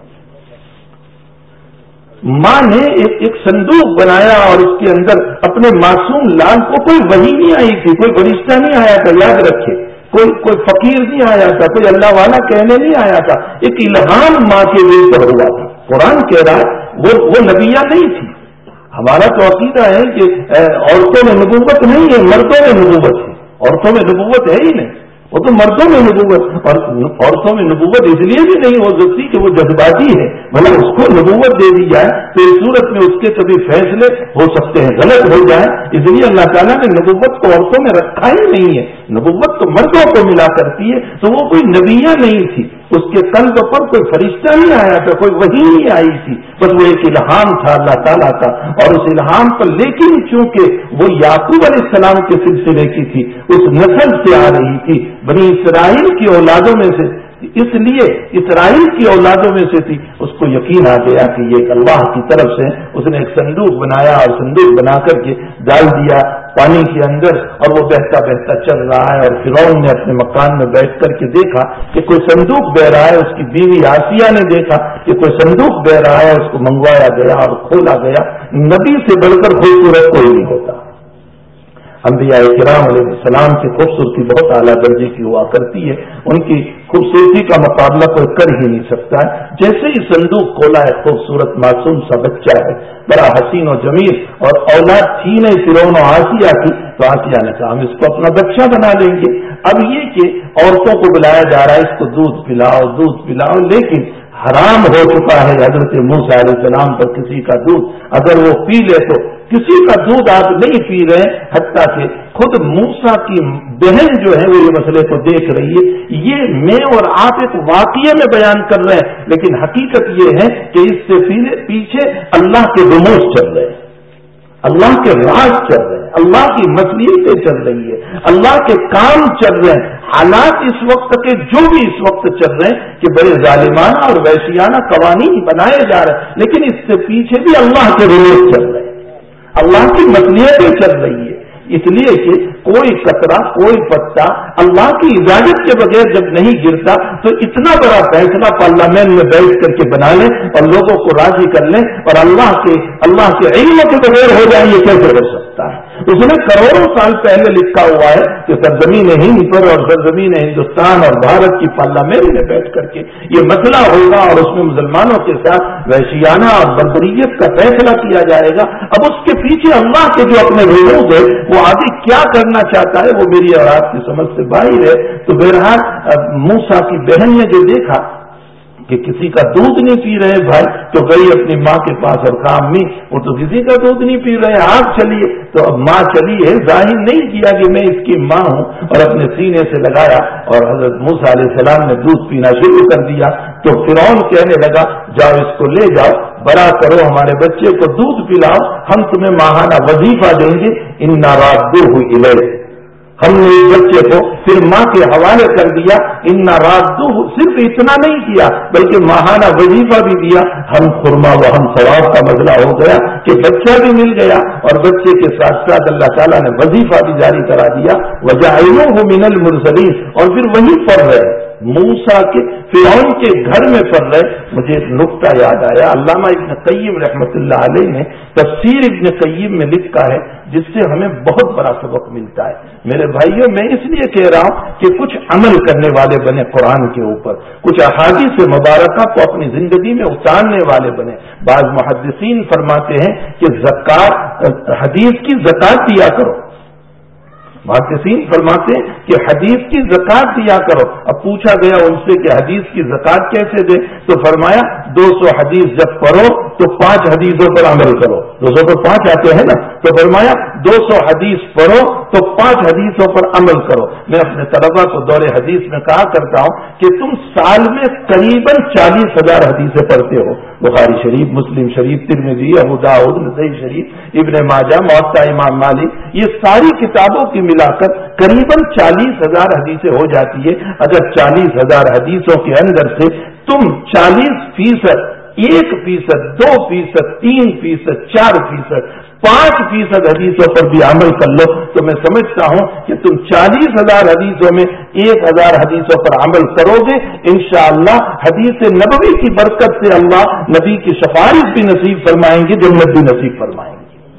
ماں نے ایک صندوق بنایا اور اس کے اندر اپنے معصوم لال کو، کوئی وحی نہیں آئی تھی، کوئی فرشتہ نہیں آیا تھا، یاد رکھے، کوئی فقیر نہیں آیا تھا، کوئی اللہ والا کہنے نہیں آیا تھا، ایک الہام ماں کے دل پر ہوا تھا۔ قرآن کہہ رہا ہے وہ نبیہ نہیں تھی۔ ہمارا تو عقیدہ ہے کہ عورتوں میں نبوت نہیں ہے، مردوں میں نبوت ہے، عورتوں میں نبوت ہے ہی نہیں، وہ تو مردوں میں نبوت، اور عورتوں میں نبوت اس لیے بھی نہیں ہو سکتی کہ وہ جذباتی ہے، بھلا اس کو نبوت دے دی جائے تو اس صورت میں اس کے کبھی فیصلے ہو سکتے ہیں غلط ہو جائیں، اس لیے اللہ تعالیٰ نے نبوت کو عورتوں میں رکھا ہی نہیں ہے، نبوت تو مردوں کو ملا کرتی ہے، تو وہ کوئی نبیہ نہیں تھی، اس کے قلب پر کوئی فرشتہ نہیں آیا تھا، کوئی وحی نہیں آئی تھی، بس وہ ایک الہام تھا اللہ تعالیٰ کا، اور اس الہام پر لیکن چونکہ وہ یعقوب علیہ السلام کے سلسلے کی تھی، اس نسل سے آ رہی تھی، بنی اسرائیل کی اولادوں میں سے، اس لیے اسرائیل کی اولادوں میں سے تھی، اس کو یقین آ گیا کہ یہ اللہ کی طرف سے، اس نے ایک صندوق بنایا اور صندوق بنا کر کے ڈال دیا پانی کے اندر، اور وہ بہتا بہتا چل رہا ہے، اور فرعون نے اپنے مکان میں بیٹھ کر کے دیکھا کہ کوئی صندوق بہ رہا ہے، اس کی بیوی آسیہ نے دیکھا کہ کوئی صندوق بہ رہا ہے، اس کو منگوایا گیا اور کھولا گیا۔ نبی سے بڑھ کر خوبصورت کوئی نہیں ہوتا، انبیاء کرام علیہ السلام کی خوبصورتی بہت اعلیٰ درجے کی ہوا کرتی ہے، ان کی خوبصورتی کا مقابلہ کوئی کر ہی نہیں سکتا ہے۔ جیسے ہی صندوق کھولا ہے، خوبصورت معصوم سا بچہ ہے، بڑا حسین و جمیل، اور اولاد تھی نہیں فرعون و آسیہ کی، تو آسیہ نے کہا ہم اس کو اپنا بچہ بنا لیں گے۔ اب یہ کہ عورتوں کو بلایا جا رہا ہے اس کو دودھ پلاؤ، لیکن حرام ہو چکا ہے حضرت موسیٰ علیہ السلام پر کسی کا دودھ اگر وہ پی لے تو کسی کا دودھ آپ نہیں پی رہے، حتیٰ کہ خود موسیٰ کی بہن جو ہے وہ یہ مسئلے کو دیکھ رہی ہے۔ یہ میں اور آپ ایک واقعے میں بیان کر رہے ہیں، لیکن حقیقت یہ ہے کہ اس سے پیچھے اللہ کے رموز چل رہے ہیں، اللہ کے راز چل رہے ہیں، اللہ کی مصلحتیں چل رہی ہے، اللہ کے کام چل رہے ہیں۔ حالات اس وقت کے جو بھی اس وقت چل رہے ہیں کہ بڑے ظالمانہ اور وحشیانہ قوانین بنائے جا رہے ہیں، لیکن اس سے پیچھے بھی اللہ کے رموز چل رہے ہیں، اللہ کی مصلحتیں چل رہی ہے۔ اس لیے کہ کوئی قطرہ کوئی پتا اللہ کی اجازت کے بغیر جب نہیں گرتا تو اتنا بڑا فیصلہ پارلیمنٹ میں بیٹھ کر کے بنا لیں اور لوگوں کو راضی کر لیں اور اللہ کے علم کے بغیر ہو جائے، یہ کیسے ہو سکتا ہے؟ اس نے کروڑوں سال پہلے لکھا ہوا ہے کہ سرزمین ہند پر اور سرزمین ہندوستان اور بھارت کی پارلیمنٹ میں بیٹھ کر کے یہ مسئلہ ہوگا اور اس میں مسلمانوں کے ساتھ وحشیانہ اور بربریت کا فیصلہ کیا جائے گا۔ اب اس کے پیچھے اللہ کے جو اپنے رموز ہے وہ آگے کیا کرنا چاہتا ہے وہ میری اور آپ کی سمجھ سے باہر ہے۔ تو بہرحال موسیٰ کی بہن نے جو دیکھا کہ کسی کا دودھ نہیں پی رہے بھائی، تو گئی اپنی ماں کے پاس اور کہا امی وہ تو کسی کا دودھ نہیں پی رہے، آپ چلیے۔ تو اب ماں چلی ہے، ظاہر نہیں کیا کہ میں اس کی ماں ہوں، اور اپنے سینے سے لگایا اور حضرت موسیٰ علیہ السلام نے دودھ پینا شروع کر دیا۔ تو فرعون کہنے لگا جاؤ اس کو لے جاؤ، بڑا کرو، ہمارے بچے کو دودھ پلاؤ، ہم تمہیں ماہانہ وظیفہ دیں گے، انا رادوہ الیک۔ ہم نے اس بچے کو پھر ماں کے حوالے کر دیا، انا رادوہ، صرف اتنا نہیں کیا بلکہ ماہانہ وظیفہ بھی دیا۔ ہم خرما و ہم ثواب کا مسئلہ ہو گیا کہ بچہ بھی مل گیا اور بچے کے ساتھ ساتھ اللہ تعالیٰ نے وظیفہ بھی جاری کرا دیا، وجعلوہ من المرسلین، اور پھر وہیں پڑھ رہے موسیٰ کے فرعون کے گھر میں پڑھ رہے۔ مجھے ایک نقطہ یاد آیا، علامہ ابن قیم رحمۃ اللہ علیہ نے تفسیر ابن قیم میں لکھا ہے جس سے ہمیں بہت بڑا سبق ملتا ہے۔ میرے بھائیوں، میں اس لیے کہہ رہا ہوں کہ کچھ عمل کرنے والے بنے قرآن کے اوپر، کچھ احادیث مبارکہ کو اپنی زندگی میں اتارنے والے بنے۔ بعض محدثین فرماتے ہیں کہ زکوٰۃ، حدیث کی زکوٰۃ دیا کرو۔ محدثین فرماتے ہیں کہ حدیث کی زکوٰۃ دیا کرو۔ اب پوچھا گیا ان سے کہ حدیث کی زکوٰۃ کیسے دے، تو فرمایا 200 حدیث جب پڑھو تو 5 حدیثوں پر عمل کرو۔ 200 پر 5 آتے ہیں نا، تو فرمایا 200 حدیث پڑھو تو 5 حدیثوں پر عمل کرو۔ میں اپنے طلبا کو دور حدیث میں کہا کرتا ہوں کہ تم سال میں قریباً 40,000 حدیثیں پڑھتے ہو، بخاری شریف، مسلم شریف، ترمذی، ابو داؤد، نسائی شریف، ابن ماجہ، موطا امام مالک، یہ ساری کتابوں کی ملا کر قریباً 40,000 حدیثیں ہو جاتی ہے۔ اگر 40,000 حدیثوں کے اندر سے تم 40%، 1%، 2%، 3%، 4%، 5% حدیثوں پر بھی عمل کر لو تو میں سمجھتا ہوں کہ تم 40,000 حدیثوں میں 1,000 حدیثوں پر عمل کرو گے، انشاءاللہ حدیث نبوی کی برکت سے اللہ نبی کی سفارش بھی نصیب فرمائیں گے، جنت بھی نصیب فرمائیں گے،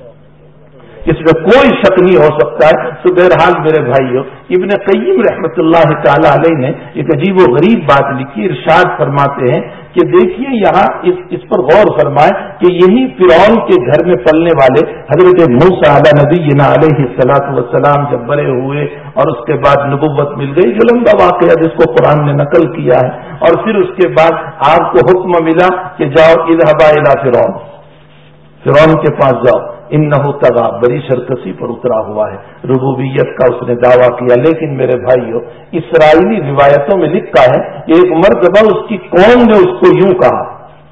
اس میں کوئی شک نہیں ہو سکتا ہے۔ تو بہرحال میرے بھائیوں، ابن قیم رحمۃ اللہ تعالی علیہ نے ایک عجیب و غریب بات لکھی، ارشاد فرماتے ہیں کہ دیکھیے یہاں اس پر غور فرمائیں کہ یہی فرعون کے گھر میں پلنے والے حضرت موسیٰ علی نبینا علیہ الصلوۃ والسلام جب بڑے ہوئے اور اس کے بعد نبوت مل گئی، جو لمبا واقعہ جس کو قرآن نے نقل کیا ہے، اور پھر اس کے بعد آپ کو حکم ملا کہ جاؤ اذهبا الی فرعون، فرعون کے پاس جاؤ، انہو طغی، بڑی سرکشی پر اترا ہوا ہے، ربوبیت کا اس نے دعویٰ کیا۔ لیکن میرے بھائیوں، اسرائیلی روایتوں میں لکھا ہے کہ ایک مرتبہ اس کی قوم نے اس کو یوں کہا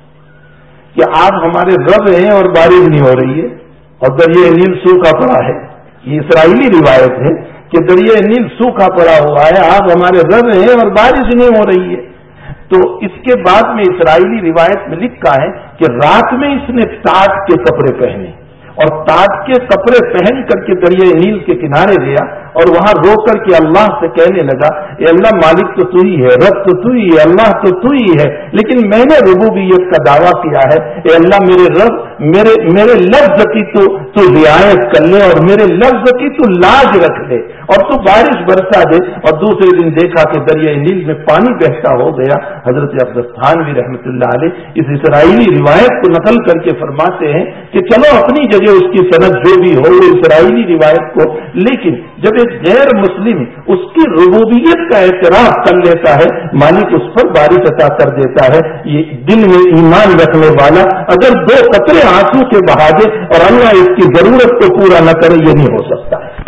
کہ آپ ہمارے رب ہیں اور بارش نہیں ہو رہی ہے اور دریائے نیل سوکھا پڑا ہے۔ یہ اسرائیلی روایت ہے کہ دریائے نیل سوکھا پڑا ہوا ہے، آپ ہمارے رب ہیں اور بارش نہیں ہو رہی ہے۔ تو اس کے بعد میں اسرائیلی روایت میں لکھا ہے کہ رات میں اس نے ٹاٹ کے کپڑے پہنے اور ٹاٹ کے کپڑے پہن کر کے دریائے نیل کے کنارے گیا اور وہاں رو کر کے اللہ سے کہنے لگا، اے اللہ مالک تو تو ہی ہے، رب تو تو ہی ہے، اللہ تو تو ہی ہے، لیکن میں نے ربوبیت کا دعویٰ کیا ہے، اے اللہ میرے رب میرے لفظ کی تو رعایت کر لے اور میرے لفظ کی تو لاج رکھ لے اور تو بارش برسا دے. اور دوسرے دن دیکھا کہ دریائے نیل میں پانی بہتا ہو گیا. حضرت عبدالستانوی رحمۃ اللہ علیہ اس اسرائیلی روایت کو نقل کر کے فرماتے ہیں کہ چلو اپنی جگہ اس کی سند جو بھی ہو وہ اسرائیلی روایت کو، لیکن جب ایک غیر مسلم اس کی ربوبیت کا اعتراف کر لیتا ہے مالک اس پر بارش عطا کر دیتا ہے. یہ دل میں ایمان رکھنے والا اگر 2 قطرے آنسو کے بہا دے اور اللہ اس کی ضرورت کو پورا نہ کرے، یہ نہیں ہو سکتا ہے.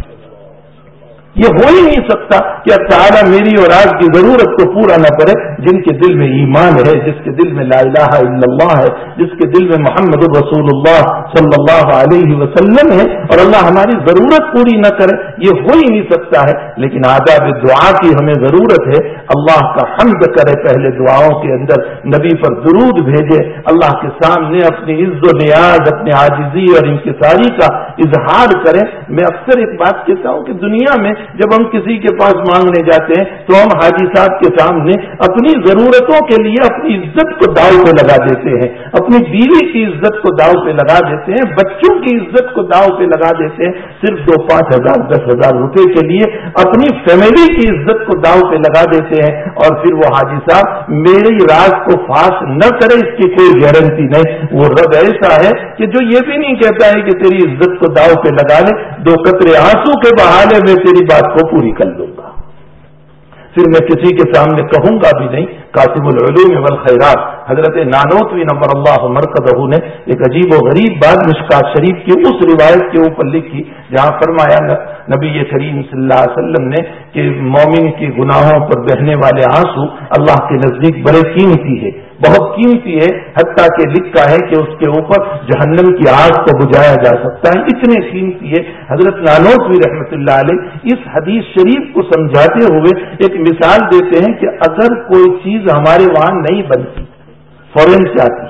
یہ ہو ہی نہیں سکتا کہ اب تعالیٰ میری اور آپ کی ضرورت کو پورا نہ کرے. جن کے دل میں ایمان ہے، جس کے دل میں لا الہ الا اللہ ہے، جس کے دل میں محمد رسول اللہ صلی اللہ علیہ وسلم ہے، اور اللہ ہماری ضرورت پوری نہ کرے، یہ ہو ہی نہیں سکتا ہے. لیکن آداب دعا کی ہمیں ضرورت ہے. اللہ کا حمد کرے پہلے دعاؤں کے اندر، نبی پر درود بھیجے، اللہ کے سامنے اپنی عز و نیاز، اپنی عاجزی اور انکساری کا اظہار کریں. میں اکثر ایک بات کہتا ہوں کہ دنیا میں جب ہم کسی کے پاس مانگنے جاتے ہیں تو ہم حاجی صاحب کے سامنے اپنی ضرورتوں کے لیے اپنی عزت کو داؤ پہ لگا دیتے ہیں، اپنی بیوی کی عزت کو داؤ پہ لگا دیتے ہیں، بچوں کی عزت کو داؤ پہ لگا دیتے ہیں، صرف 2-5 ہزار 10 ہزار روپے کے لیے اپنی فیملی کی عزت کو داؤ پہ لگا دیتے ہیں. اور پھر وہ حاجی صاحب میری راز کو فاش نہ کرے اس کی کوئی گارنٹی نہیں. وہ رب ایسا ہے کہ جو یہ بھی نہیں کہتا ہے کہ تیری عزت کو داؤ پہ لگا لے، 2 قطرے آنسو کے بہانے میں تیری بات کو پوری کر لوں گا. پھر میں کسی کے سامنے کہوں گا بھی نہیں. قاسم العلوم والخیرات حضرت نانوتوی نور اللہ مرکزہ نے ایک عجیب و غریب بات مشکات شریف کی اس روایت کے اوپر لکھی جہاں فرمایا نبی کریم صلی اللہ علیہ وسلم نے کہ مومن کے گناہوں پر بہنے والے آنسو اللہ کے نزدیک بڑے قیمتی ہے، بہت قیمتی ہے، حتیٰ کہ لکھا ہے کہ اس کے اوپر جہنم کی آگ کو بجھایا جا سکتا ہے، اتنے قیمتی ہے. حضرت نانوتوی رحمۃ اللہ علیہ اس حدیث شریف کو سمجھاتے ہوئے ایک مثال دیتے ہیں کہ اگر کوئی چیز ہمارے وہاں نہیں بنتی، فورن سے آتی،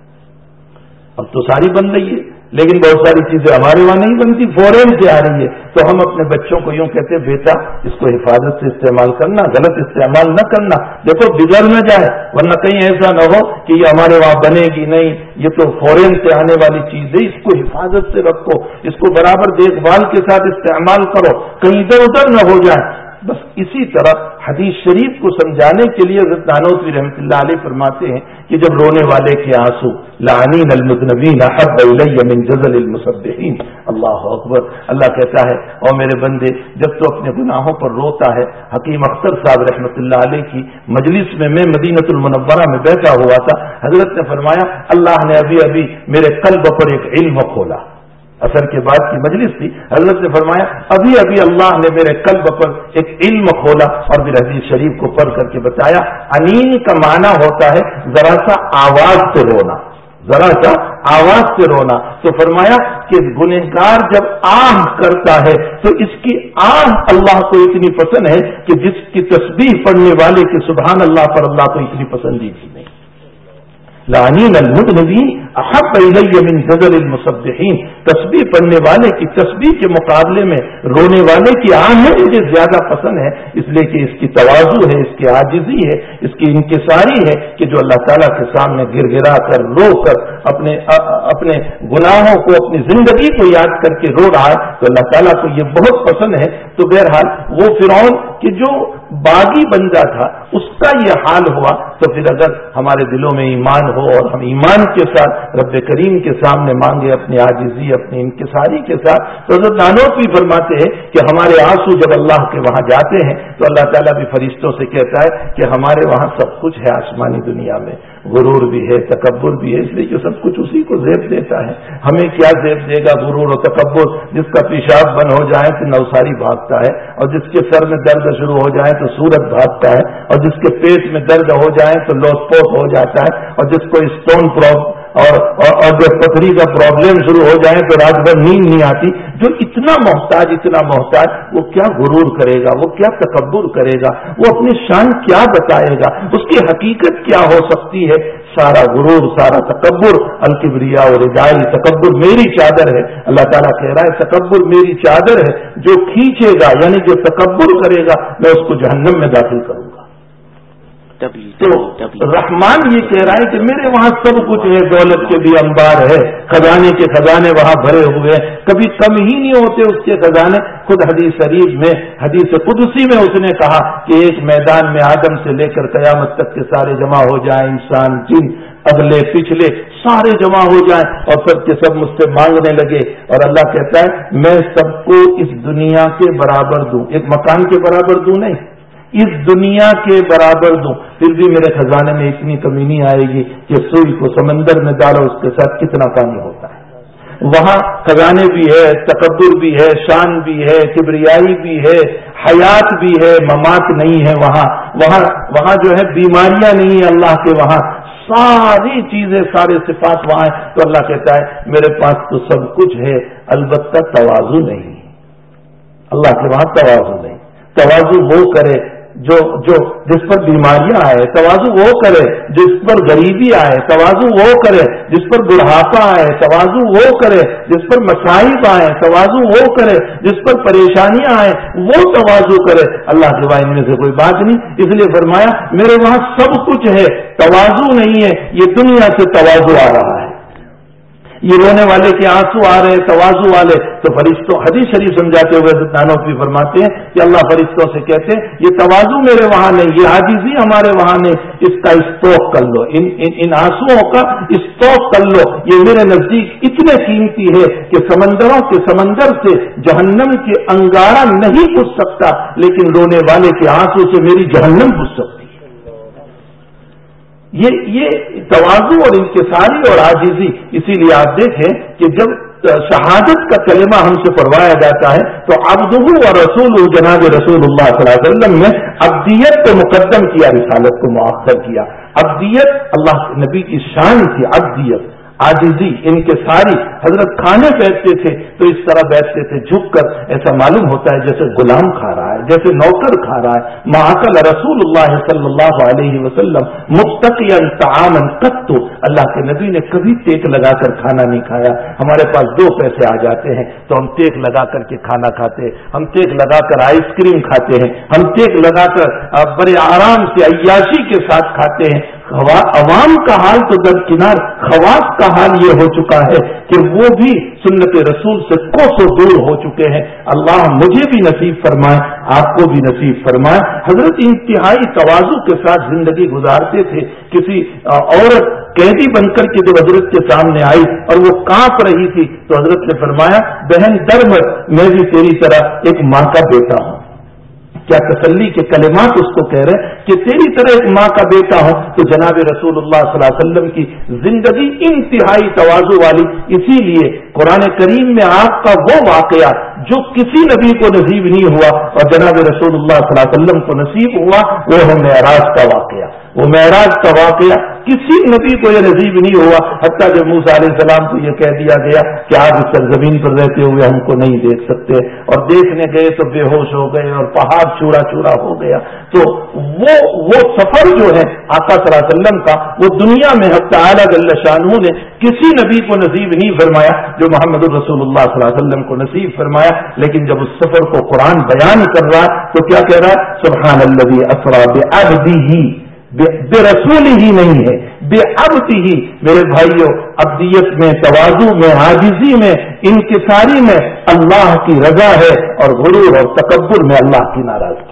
اب تو ساری بن رہی ہے لیکن بہت ساری چیزیں ہمارے وہاں نہیں بنتی، فورن سے آ رہی ہے، تو ہم اپنے بچوں کو یوں کہتے ہیں بیٹا اس کو حفاظت سے استعمال کرنا، غلط استعمال نہ کرنا، دیکھو بگڑ نہ جائے، ورنہ کہیں ایسا نہ ہو کہ یہ ہمارے وہاں بنے گی نہیں، یہ تو فورن سے آنے والی چیز ہے، اس کو حفاظت سے رکھو، اس کو برابر دیکھ بھال کے ساتھ استعمال کرو، کہیں ادھر ادھر نہ ہو جائے. بس اسی طرح حدیث شریف کو سمجھانے کے لیے حضرت نانوتوی رحمۃ اللہ علیہ فرماتے ہیں کہ جب رونے والے کے آنسو لعنین المذنبین احب الی من جزل المسبحین. اللہ اکبر. اللہ کہتا ہے اور میرے بندے جب تو اپنے گناہوں پر روتا ہے. حکیم اختر صاحب رحمۃ اللہ علیہ کی مجلس میں میں مدینۃ المنورہ میں بیٹھا ہوا تھا. حضرت نے فرمایا اللہ نے ابھی ابھی میرے قلب پر ایک علم کھولا. اثر کے بعد کی مجلس تھی. حضرت نے فرمایا ابھی ابھی اللہ نے میرے قلب پر ایک علم کھولا اور پھر حدیث شریف کو پڑھ کر کے بتایا انین کا معنی ہوتا ہے ذرا سا آواز سے رونا، ذرا سا آواز سے رونا. تو فرمایا کہ گنہگار جب آہ کرتا ہے تو اس کی آہ اللہ کو اتنی پسند ہے کہ جس کی تسبیح پڑھنے والے کی سبحان اللہ پر اللہ کو اتنی پسند ہی نہیں. لعنین المذنبین احب الی من جزل المسبحین. تسبیح پڑھنے والے کی تسبیح کے مقابلے میں رونے والے کی آہیں مجھے زیادہ پسند ہے، اس لیے کہ اس کی تواضع ہے، اس کی عاجزی ہے، اس کی انکساری ہے کہ جو اللہ تعالیٰ کے سامنے گر گرا کر رو کر اپنے گناہوں کو اپنی زندگی کو یاد کر کے رو رہا ہے تو اللہ تعالیٰ کو یہ بہت پسند ہے. تو بہرحال وہ فرعون کہ جو باغی بندہ تھا اس کا یہ حال ہوا تو پھر اگر ہمارے دلوں میں ایمان ہو اور ہم ایمان کے ساتھ رب کریم کے سامنے مانگے اپنی عاجزی اپنی انکساری کے ساتھ تو حضرت نانوتوی فرماتے ہیں کہ ہمارے آنسو جب اللہ کے وہاں جاتے ہیں تو اللہ تعالیٰ بھی فرشتوں سے کہتا ہے کہ ہمارے وہاں سب کچھ ہے آسمانی دنیا میں، غرور بھی ہے تکبر بھی ہے، اس لیے کہ سب کچھ اسی کو زیب دیتا ہے. ہمیں کیا زیب دے گا غرور و تکبر؟ جس کا پیشاب بند ہو جائے تو نوساری بھاگتا ہے اور جس کے سر میں درد شروع ہو جائے تو سورت بھاگتا ہے اور جس کے پیٹ میں درد ہو جائے تو لوس پوس ہو جاتا ہے اور جس کو اسٹون اور جو پتھری کا پرابلم شروع ہو جائے تو رات بھر نیند نہیں آتی. جو اتنا محتاج وہ کیا غرور کرے گا، وہ کیا تکبر کرے گا، وہ اپنی شان کیا بتائے گا، اس کی حقیقت کیا ہو سکتی ہے؟ سارا غرور سارا تکبر الکبریا اور ردائی، تکبر میری چادر ہے. اللہ تعالیٰ کہہ رہا ہے تکبر میری چادر ہے، جو کھینچے گا یعنی جو تکبر کرے گا میں اس کو جہنم میں داخل کروں گا. تو رحمان یہ کہہ رہا ہے کہ میرے وہاں سب کچھ ہے، دولت کے بھی انبار ہے، خزانے کے خزانے وہاں بھرے ہوئے ہیں، کبھی کم ہی نہیں ہوتے اس کے خزانے. خود حدیث شریف میں، حدیث قدسی میں اس نے کہا کہ ایک میدان میں آدم سے لے کر قیامت تک کے سارے جمع ہو جائیں، انسان جن اگلے پچھلے سارے جمع ہو جائیں، اور سب کے سب مجھ سے مانگنے لگے، اور اللہ کہتا ہے میں سب کو اس دنیا کے برابر دوں، ایک مکان کے برابر دوں نہیں، اس دنیا کے برابر دوں، پھر بھی میرے خزانے میں اتنی کمی نہیں آئے گی کہ سوئی کو سمندر میں ڈالو اس کے ساتھ کتنا پانی ہوتا ہے. وہاں خزانے بھی ہے، تکبر بھی ہے، شان بھی ہے، کبریائی بھی ہے، حیات بھی ہے، ممات نہیں ہے. وہاں جو ہے بیماریاں نہیں ہیں اللہ کے وہاں، ساری چیزیں، سارے صفات وہاں ہیں. تو اللہ کہتا ہے میرے پاس تو سب کچھ ہے، البتہ تواضع نہیں. اللہ کے وہاں تواضع نہیں. تواضع وہ کرے جو جس پر بیماریاں آئے، تواضع وہ کرے جس پر غریبی آئے، تواضع وہ کرے جس پر بڑھاپا آئے، تواضع وہ کرے جس پر مصائب آئے، تواضع وہ کرے جس پر پریشانیاں آئے، وہ تواضع کرے. اللہ کے وہاں ان میں سے کوئی بات نہیں. اس لیے فرمایا میرے وہاں سب کچھ ہے، تواضع نہیں ہے. یہ دنیا سے تواضع آ رہا ہے، یہ رونے والے کے آنسو آ رہے ہیں، تواضع والے. تو فرشتوں، حدیث شریف سمجھاتے ہوئے نانوفی فرماتے ہیں کہ اللہ فرشتوں سے کہتے ہیں یہ تواضع میرے وہاں نہیں، یہ عاجزی ہمارے وہاں نہیں، اس کا استوک کر لو، ان آنسوؤں کا استوک کر لو. یہ میرے نزدیک اتنے قیمتی ہے کہ سمندروں کے سمندر سے جہنم کے انگارہ نہیں پوچھ سکتا، لیکن رونے والے کے آنسو سے میری جہنم پوچھ سکتی. یہ تواضع اور انکساری اور عاجزی. اسی لیے آپ دیکھیں کہ جب شہادت کا کلمہ ہم سے پڑھوایا جاتا ہے تو عبدہ و رسول جناب رسول اللہ صلی اللہ علیہ وسلم نے عبدیت کو مقدم کیا، رسالت کو مؤخر کیا. عبدیت اللہ کے نبی کی شان تھی، عبدیت، عاجزی، انکساری. حضرت کھانے بیٹھتے تھے تو اس طرح بیٹھتے تھے جھک کر، ایسا معلوم ہوتا ہے جیسے غلام کھا رہا ہے، جیسے نوکر کھا رہا ہے. ما اکل رسول اللہ صلی اللہ علیہ وسلم متقیا طعاما قط، اللہ کے نبی نے کبھی ٹیک لگا کر کھانا نہیں کھایا. ہمارے پاس 2 پیسے آ جاتے ہیں تو ہم ٹیک لگا کر کے کھانا کھاتے ہیں، ہم ٹیک لگا کر آئس کریم کھاتے ہیں، ہم ٹیک لگا کر بڑے آرام سے عیاشی کے ساتھ کھاتے ہیں. عوام کا حال تو درکنار، خواص کا حال یہ ہو چکا ہے کہ وہ بھی سنت رسول سے کوسوں دور ہو چکے ہیں. اللہ مجھے بھی نصیب فرمائے، آپ کو بھی نصیب فرمائے. حضرت انتہائی تواضع کے ساتھ زندگی گزارتے تھے. کسی عورت قیدی بن کر کے جو حضرت کے سامنے آئی اور وہ کانپ رہی تھی تو حضرت نے فرمایا بہن ڈر مت، میں بھی تیری طرح ایک ماں کا بیٹا ہوں. کیا تسلی کے کلمات اس کو کہہ رہے کہ تیری طرح ایک ماں کا بیٹا ہوں. تو جناب رسول اللہ صلی اللہ علیہ وسلم کی زندگی انتہائی تواضع والی. اسی لیے قرآن کریم میں آپ کا وہ واقعہ جو کسی نبی کو نصیب نہیں ہوا اور جناب رسول اللہ صلی اللہ علیہ وسلم کو نصیب ہوا، وہ ہے معراج کا واقعہ. وہ معراج کا واقعہ کسی نبی کو یہ نصیب نہیں ہوا، حتیٰ کہ موسیٰ علیہ السلام کو یہ کہہ دیا گیا کہ آپ اس سرزمین پر رہتے ہوئے ہم کو نہیں دیکھ سکتے، اور دیکھنے گئے تو بے ہوش ہو گئے اور پہاڑ چورا چورا ہو گیا. تو وہ سفر جو ہے آقا صلی اللہ علیہ وسلم کا، وہ دنیا میں حق تعالی جل شانہ نے کسی نبی کو نصیب نہیں فرمایا جو محمد الرسول اللہ صلی اللہ علیہ وسلم کو نصیب فرمایا. لیکن جب اس سفر کو قرآن بیان کر رہا تو کیا کہہ رہا ہے؟ سبحان الذی اسری بعبدہ، بے رسول ہی نہیں ہے، بے عبد ہی. میرے بھائیوں، عبدیت میں، تواضع میں، عاجزی میں، انکساری میں اللہ کی رضا ہے، اور غرور اور تکبر میں اللہ کی ناراضگی.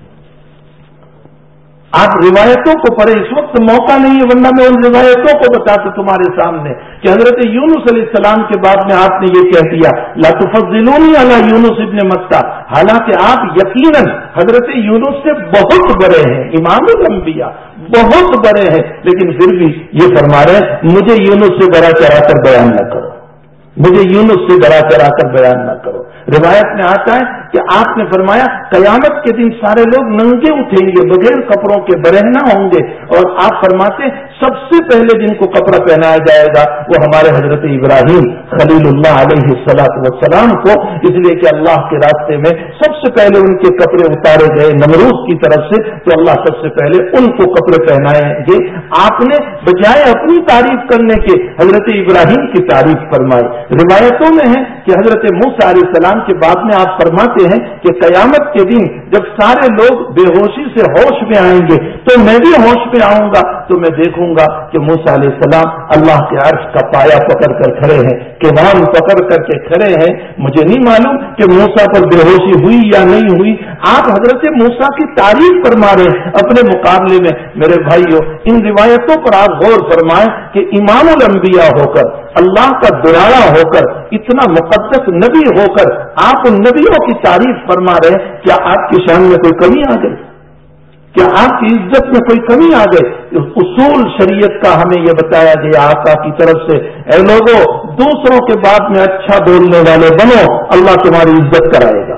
آپ روایتوں کو پڑھیں، اس وقت موقع نہیں ہے ورنہ میں ان روایتوں کو بتاتا تمہارے سامنے کہ حضرت یونس علیہ السلام کے بعد میں آپ نے یہ کہہ دیا لا تفضلونی علی یونس ابن متى، حالانکہ آپ یقیناً حضرت یونس سے بہت بڑے ہیں، امام الانبیاء بہت بڑے ہیں، لیکن پھر بھی یہ فرما رہے ہیں مجھے یونس سے بڑا چڑھا کر بیان نہ کرو، مجھے یونس سے بڑا چڑھا کر بیان نہ کرو. روایت میں آتا ہے کہ آپ نے فرمایا قیامت کے دن سارے لوگ ننگے اٹھیں گے، بغیر کپڑوں کے برہنہ ہوں گے، اور آپ فرماتے سب سے پہلے جن کو کپڑا پہنایا جائے گا وہ ہمارے حضرت ابراہیم خلیل اللہ علیہ الصلوۃ والسلام کو، اس لیے کہ اللہ کے راستے میں سب سے پہلے ان کے کپڑے اتارے گئے نمرود کی طرف سے، تو اللہ سب سے پہلے ان کو کپڑے پہنائیں گے. آپ نے بجائے اپنی تعریف کرنے کے حضرت ابراہیم کی تعریف فرمائی. روایتوں میں ہے کہ حضرت موسیٰ علیہ السلام کے بعد میں آپ فرماتے ہیں کہ قیامت کے دن جب سارے لوگ بے ہوشی سے ہوش میں آئیں گے تو میں بھی ہوش میں آؤں گا تو میں دیکھوں گا کہ موسیٰ علیہ السلام اللہ کے عرش کا پایا پکڑ کر کھڑے ہیں، کمان پکڑ کر کے کھڑے ہیں. مجھے نہیں معلوم کہ موسیٰ پر بے ہوشی ہوئی یا نہیں ہوئی. آپ حضرت موسیٰ کی تعریف فرما رہے ہیں اپنے مقابلے میں. میرے بھائیو، ان روایتوں پر آپ غور فرمائیں کہ امام الانبیاء ہو کر، اللہ کا دلاڑا ہو کر، اتنا مقدس نبی ہو کر آپ ان نبیوں کی تعریف فرما رہے ہیں. کیا آپ کی شان میں کوئی کمی آ گئی؟ کیا آپ کی عزت میں کوئی کمی آ گئی؟ اصول شریعت کا ہمیں یہ بتایا گیا آقا کی طرف سے، اے لوگوں دوسروں کے بات میں اچھا بولنے والے بنو، اللہ تمہاری عزت کرائے گا.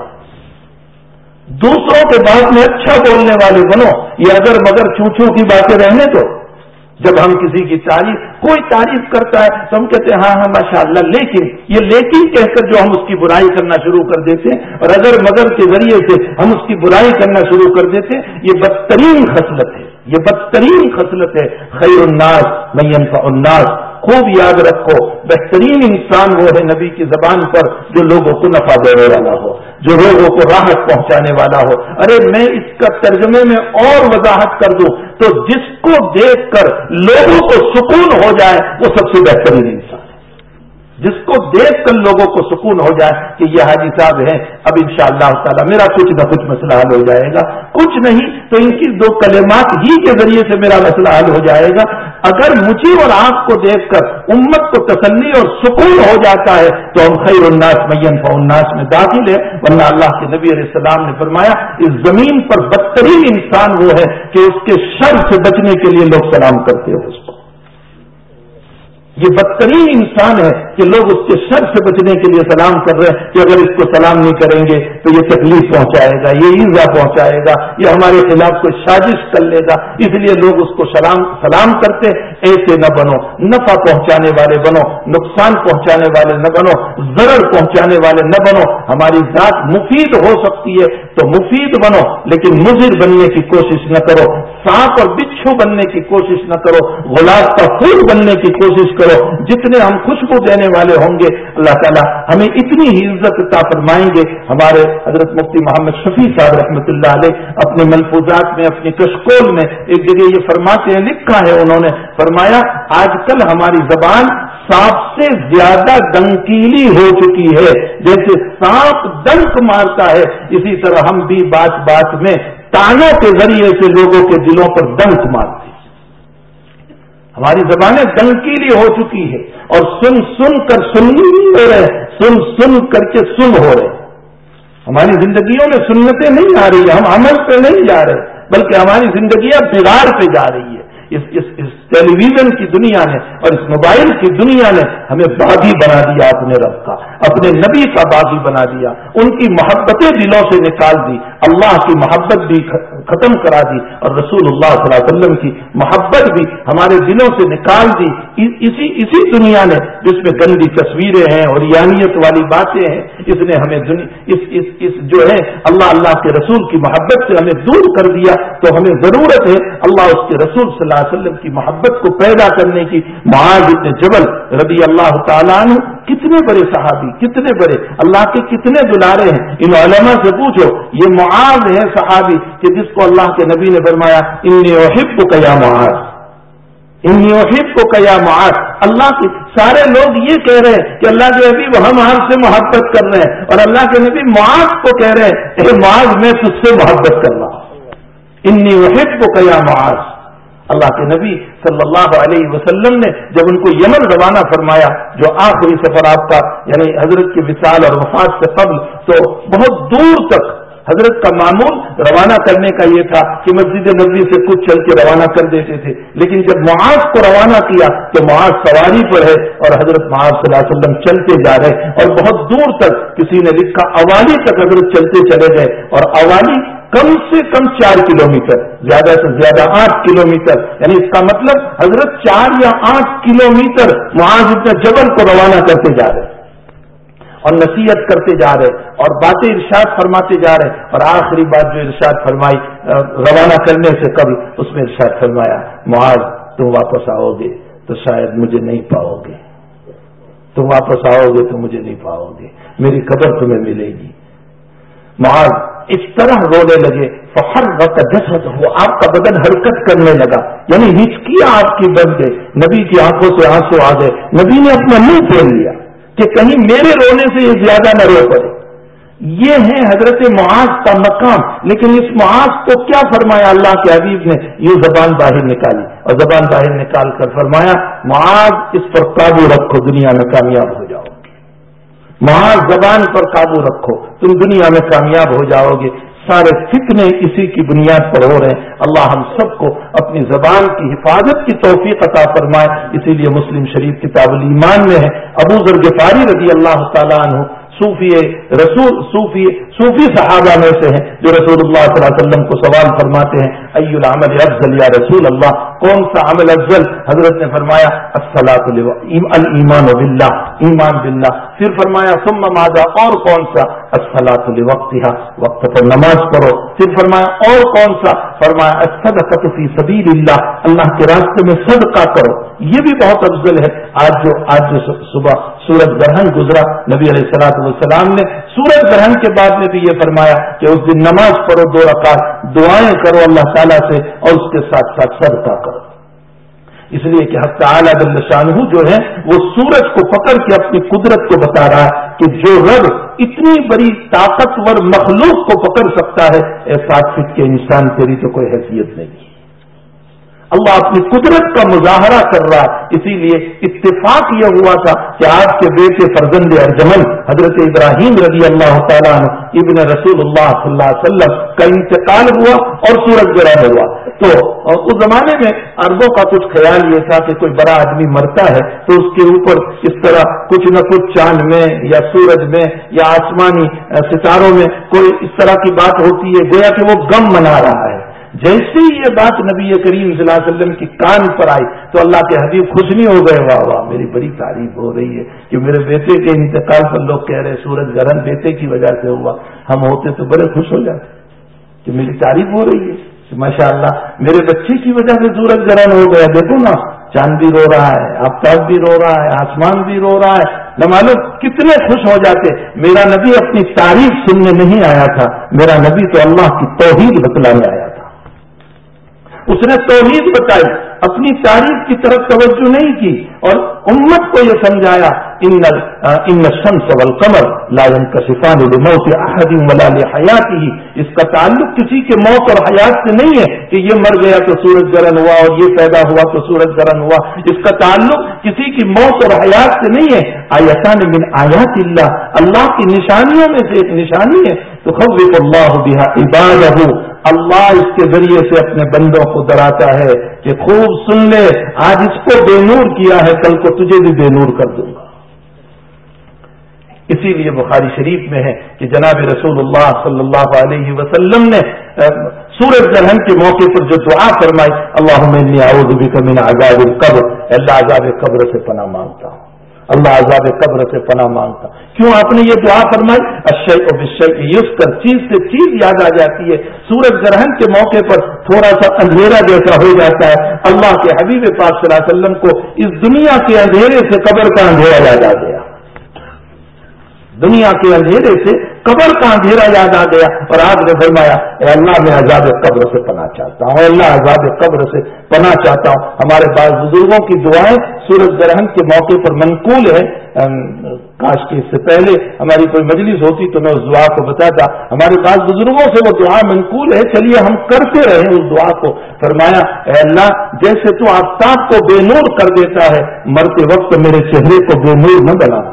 دوسروں کے بات میں اچھا بولنے والے بنو. یہ اگر مگر چوچوں کی باتیں رہنے دو. جب ہم کسی کی تعریف، کوئی تعریف کرتا ہے تو ہم کہتے ہیں ہاں ہاں ماشاءاللہ، لیکن یہ لیکن کہہ کر جو ہم اس کی برائی کرنا شروع کر دیتے ہیں، اور اگر مگر کے ذریعے سے ہم اس کی برائی کرنا شروع کر دیتے ہیں، یہ بدترین خصلت ہے، یہ بدترین خصلت ہے. خیر الناس من ينفع الناس. خوب یاد رکھو، بہترین انسان وہ ہے نبی کی زبان پر جو لوگوں کو نفع دینے والا ہو، جو لوگوں کو راحت پہنچانے والا ہو. ارے میں اس کا ترجمے میں اور وضاحت کر دوں تو جس کو دیکھ کر لوگوں کو سکون ہو جائے وہ سب سے بہترین انسان ہے. جس کو دیکھ کر لوگوں کو سکون ہو جائے کہ یہ حاجی صاحب ہیں، اب انشاءاللہ تعالی میرا کچھ نہ کچھ مسئلہ حل ہو جائے گا، کچھ نہیں تو ان کی دو کلمات ہی کے ذریعے سے میرا مسئلہ حل ہو جائے گا. اگر مجھے اور آپ کو دیکھ کر امت کو تسلی اور سکون ہو جاتا ہے تو ہم خیر الناس من ينفع الناس میں داخل ہے. ورنہ اللہ کے نبی علیہ السلام نے فرمایا اس زمین پر بدترین انسان وہ ہے کہ اس کے شر سے بچنے کے لیے لوگ سلام کرتے ہو اس کو. یہ بدترین انسان ہے کہ لوگ اس کے شر سے بچنے کے لیے سلام کر رہے ہیں کہ اگر اس کو سلام نہیں کریں گے تو یہ تکلیف پہنچائے گا، یہ ایذا پہنچائے گا، یہ ہمارے خلاف کوئی سازش کر لے گا، اس لیے لوگ اس کو سلام کرتے. ایسے نہ بنو، نفع پہنچانے والے بنو، نقصان پہنچانے والے نہ بنو، ضرر پہنچانے والے نہ بنو. ہماری ذات مفید ہو سکتی ہے تو مفید بنو، لیکن مضر بننے کی کوشش نہ کرو. سانپ اور بچھو بننے کی کوشش نہ کرو، غلاف کا پھول بننے کی کوشش کرو. جتنے ہم خوشبو دینے والے ہوں گے اللہ تعالیٰ ہمیں اتنی ہی عزت عطا فرمائیں گے. ہمارے حضرت مفتی محمد شفیع صاحب رحمۃ اللہ علیہ اپنے ملفوظات میں، اپنی کشکول میں ایک جگہ یہ فرماتے ہیں، لکھا ہے انہوں نے، فرمایا آج کل ہماری زبان سانپ سے زیادہ ڈنکیلی ہو چکی ہے. جیسے سانپ ڈنک مارتا ہے اسی طرح ہم بھی بات بات میں تانوں کے ذریعے سے لوگوں کے دلوں پر ڈنک مارتے ہیں. ہماری زبانیں ڈنکیلی ہو چکی ہے اور سن سن کر سن نہیں ہو رہے، سن سن کر کے سن ہو رہے. ہماری زندگیوں میں سنتیں نہیں آ رہی ہیں، ہم عمل پہ نہیں جا رہے بلکہ ہماری زندگیاں بگاڑ پہ جا رہی ہے. اس ٹیلی ویژن کی دنیا نے اور اس موبائل کی دنیا نے ہمیں باغی بنا دیا، اپنے رب کا، اپنے نبی کا باغی بنا دیا. ان کی محبتیں دلوں سے نکال دی، اللہ کی محبت بھی ختم کرا دی اور رسول اللہ صلی اللہ علیہ وسلم کی محبت بھی ہمارے دلوں سے نکال دی. اسی دنیا نے جس میں گندی تصویریں ہیں اور یانیت والی باتیں ہیں، اس نے ہمیں اس جو ہے اللہ کے رسول کی محبت سے ہمیں دور کر دیا. تو ہمیں ضرورت ہے اللہ اس کے رسول صلی اللہ علیہ وسلم کی محبت کو پیدا کرنے کی. معاذ بن جبل رضی اللہ تعالیٰ عنہ کتنے بڑے صحابی، کتنے بڑے اللہ کے کتنے دلارے ہیں. ان علماء سے پوچھو، یہ معاذ ہے صحابی کہ جس کو اللہ کے نبی نے فرمایا انی احبک یا معاذ، انی احبک یا معاذ. اللہ کے سارے لوگ یہ کہہ رہے ہیں کہ اللہ کے نبی ہم آپ سے محبت کر رہے ہیں، اور اللہ کے نبی معاذ کو کہہ رہے ہیں اے معاذ میں تجھ سے محبت کر رہا ہوں، انی احبک یا معاذ. اللہ کے نبی صلی اللہ علیہ وسلم نے جب ان کو یمن روانہ فرمایا، جو آخری سفر آپ کا یعنی حضرت کے وصال اور وفات سے قبل، تو بہت دور تک حضرت کا معمول روانہ کرنے کا یہ تھا کہ مسجد نبوی سے کچھ چل کے روانہ کر دیتے تھے. لیکن جب معاذ کو روانہ کیا تو معاذ سواری پر ہے اور حضرت معاذ صلی اللہ علیہ وسلم چلتے جا رہے، اور بہت دور تک کسی نے لکھا اوالی تک حضرت چلتے چلے گئے، اور اوالی کم سے کم 4 کلومیٹر، زیادہ سے زیادہ 8 کلومیٹر، یعنی اس کا مطلب حضرت 4 یا 8 کلومیٹر معاذ بن جبل کو روانہ کرتے جا رہے اور نصیحت کرتے جا رہے اور باتیں ارشاد فرماتے جا رہے. اور آخری بات جو ارشاد فرمائی روانہ کرنے سے قبل، اس میں ارشاد فرمایا معاذ تم واپس آؤ گے تو شاید مجھے نہیں پاؤ گے، تم واپس آؤ گے تو مجھے نہیں پاؤ گے، میری قبر تمہیں ملے گی. معاذ اس طرح رونے لگے، فحرک جسدہ، آپ کا بدن حرکت کرنے لگا، یعنی ہچکیاں آپ کی بن گئی، نبی کی آنکھوں سے آنسو آ گئے، نبی نے اپنا منہ پھیر لیا کہ کہیں میرے رونے سے یہ زیادہ نہ رو پڑے۔ یہ ہے حضرت معاذ کا مقام۔ لیکن اس معاذ کو کیا فرمایا اللہ کے حبیب نے؟ یہ زبان باہر نکالی اور زبان باہر نکال کر فرمایا معاذ اس پر قابو رکھو، دنیا میں کامیاب ہو جاؤ گے۔ معاذ زبان پر قابو رکھو، تم دنیا میں کامیاب ہو جاؤ گے۔ سارے فتنے اسی کی بنیاد پر ہو رہے ہیں۔ اللہ ہم سب کو اپنی زبان کی حفاظت کی توفیق عطا فرمائے۔ اسی لیے مسلم شریف کتاب الایمان میں ہے، ابو ذر غفاری رضی اللہ تعالیٰ عنہ صوفی صحابہ میں سے ہیں جو رسول اللہ صلی اللہ علیہ وسلم کو سوال فرماتے ہیں ای العمل افضل یا رسول اللہ، کون سا عمل افضل؟ حضرت نے فرمایا الایمان باللہ، ایمان باللہ۔ پھر فرمایا ثم ماذا، اور کون سا؟ الصلاۃ لوقتها، وقت پر نماز پڑھو۔ پھر فرمایا اور کون سا؟ فرمایا الصدقۃ فی سبیل اللہ، اللہ کے راستے میں صدقہ کرو، یہ بھی بہت افضل ہے۔ آج جو صبح سورج گرہن گزرا، نبی علیہ الصلوۃ والسلام نے سورج گرہن کے بعد میں بھی یہ فرمایا کہ اس دن نماز پڑھو، 2 رکعت دعائیں کرو اللہ تعالیٰ سے، اور اس کے ساتھ ساتھ صدقہ کرو۔ اس لیے کہ حق تعالیٰ جل شانہ جو ہے وہ سورج کو پکڑ کے اپنی قدرت کو بتا رہا ہے کہ جو رب اتنی بڑی طاقتور مخلوق کو پکڑ سکتا ہے، اے 7 فٹ کے انسان تیری تو کوئی حیثیت نہیں ہے۔ اللہ اپنی قدرت کا مظاہرہ کر رہا ہے۔ اسی لیے اتفاق یہ ہوا تھا کہ آپ کے بیٹے فرزند ارجمن حضرت ابراہیم رضی اللہ تعالیٰ عنہ ابن رسول اللہ صلی اللہ علیہ وسلم کا انتقال ہوا اور سورج گرہن ہوا۔ تو اس زمانے میں عربوں کا کچھ خیال یہ تھا کہ کوئی بڑا آدمی مرتا ہے تو اس کے اوپر اس طرح کچھ نہ کچھ چاند میں یا سورج میں یا آسمانی ستاروں میں کوئی اس طرح کی بات ہوتی ہے، گویا کہ وہ غم منا رہا ہے۔ جیسے ہی یہ بات نبی کریم صلی اللہ علیہ وسلم کی کان پر آئی تو اللہ کے حبیب خوش نہیں ہو گئے، واہ واہ میری بڑی تعریف ہو رہی ہے کہ میرے بیٹے کے انتقال پر لوگ کہہ رہے سورج گرہن بیٹے کی وجہ سے ہوا، ہم ہوتے تو بڑے خوش ہو جاتے کہ میری تعریف ہو رہی ہے، ماشاء اللہ میرے بچے کی وجہ سے سورج گرہن ہو گیا، دیکھو نا چاند بھی رو رہا ہے، آفتاب بھی رو رہا ہے، آسمان بھی رو رہا ہے، نہ معلوم کتنے خوش ہو جاتے۔ میرا نبی اپنی تعریف سننے نہیں آیا تھا، میرا نبی تو اللہ کی توحید بتلانے آیا تھا۔ اس نے توحید بتائی، اپنی تعریف کی طرف توجہ نہیں کی، اور امت کو یہ سمجھایا ان الشمس والقمر لا ينكسفان لموت احد ولا لحیاته، اس کا تعلق کسی کے موت اور حیات سے نہیں ہے کہ یہ مر گیا تو سورج گرہن ہوا اور یہ پیدا ہوا تو سورج گرہن ہوا، اس کا تعلق کسی کی موت اور حیات سے نہیں ہے۔ آیتان من آیات اللہ، اللہ کی نشانیوں میں سے ایک نشانی ہے تخوف اللہ بها عباده، اللہ اس کے ذریعے سے اپنے بندوں کو ڈراتا ہے کہ خوب سن لے، آج اس کو بے نور کیا ہے، کل کو تجھے بھی بے نور کر دوں گا۔ اسی لیے بخاری شریف میں ہے کہ جناب رسول اللہ صلی اللہ علیہ وسلم نے سورج گرہن کے موقع پر جو دعا فرمائی، اللہم انی اعوذ بک من عذاب القبر، اللہ عذاب قبر سے پناہ مانگتا ہوں، اللہ عذاب قبر سے پناہ مانگتا ہوں۔ کیوں آپ نے یہ دعا فرمائی؟ الشیء بالشیء یذکر، چیز سے چیز یاد آ جاتی ہے۔ سورج گرہن کے موقع پر تھوڑا سا اندھیرا جیسا ہو جاتا ہے، اللہ کے حبیب پاک صلی اللہ علیہ وسلم کو اس دنیا کے اندھیرے سے قبر کا اندھیرا یاد آ گیا، دنیا کے اندھیرے سے قبر کا اندھیرا یاد آ گیا، اور آپ نے فرمایا اے اللہ میں عذاب قبر سے پناہ چاہتا ہوں، اللہ عذاب قبر سے پناہ چاہتا ہوں۔ ہمارے بعض بزرگوں کی دعائیں سورج گرہن کے موقع پر منقول ہے، کاش کہ اس سے پہلے ہماری کوئی مجلس ہوتی تو میں اس دعا کو بتاتا، ہمارے بعض بزرگوں سے وہ دعا منقول ہے، چلیے ہم کرتے رہے اس دعا کو۔ فرمایا اے اللہ جیسے تو آفتاب کو بے نور کر دیتا ہے، مرتے وقت میرے چہرے کو بے نور نہ بنانا،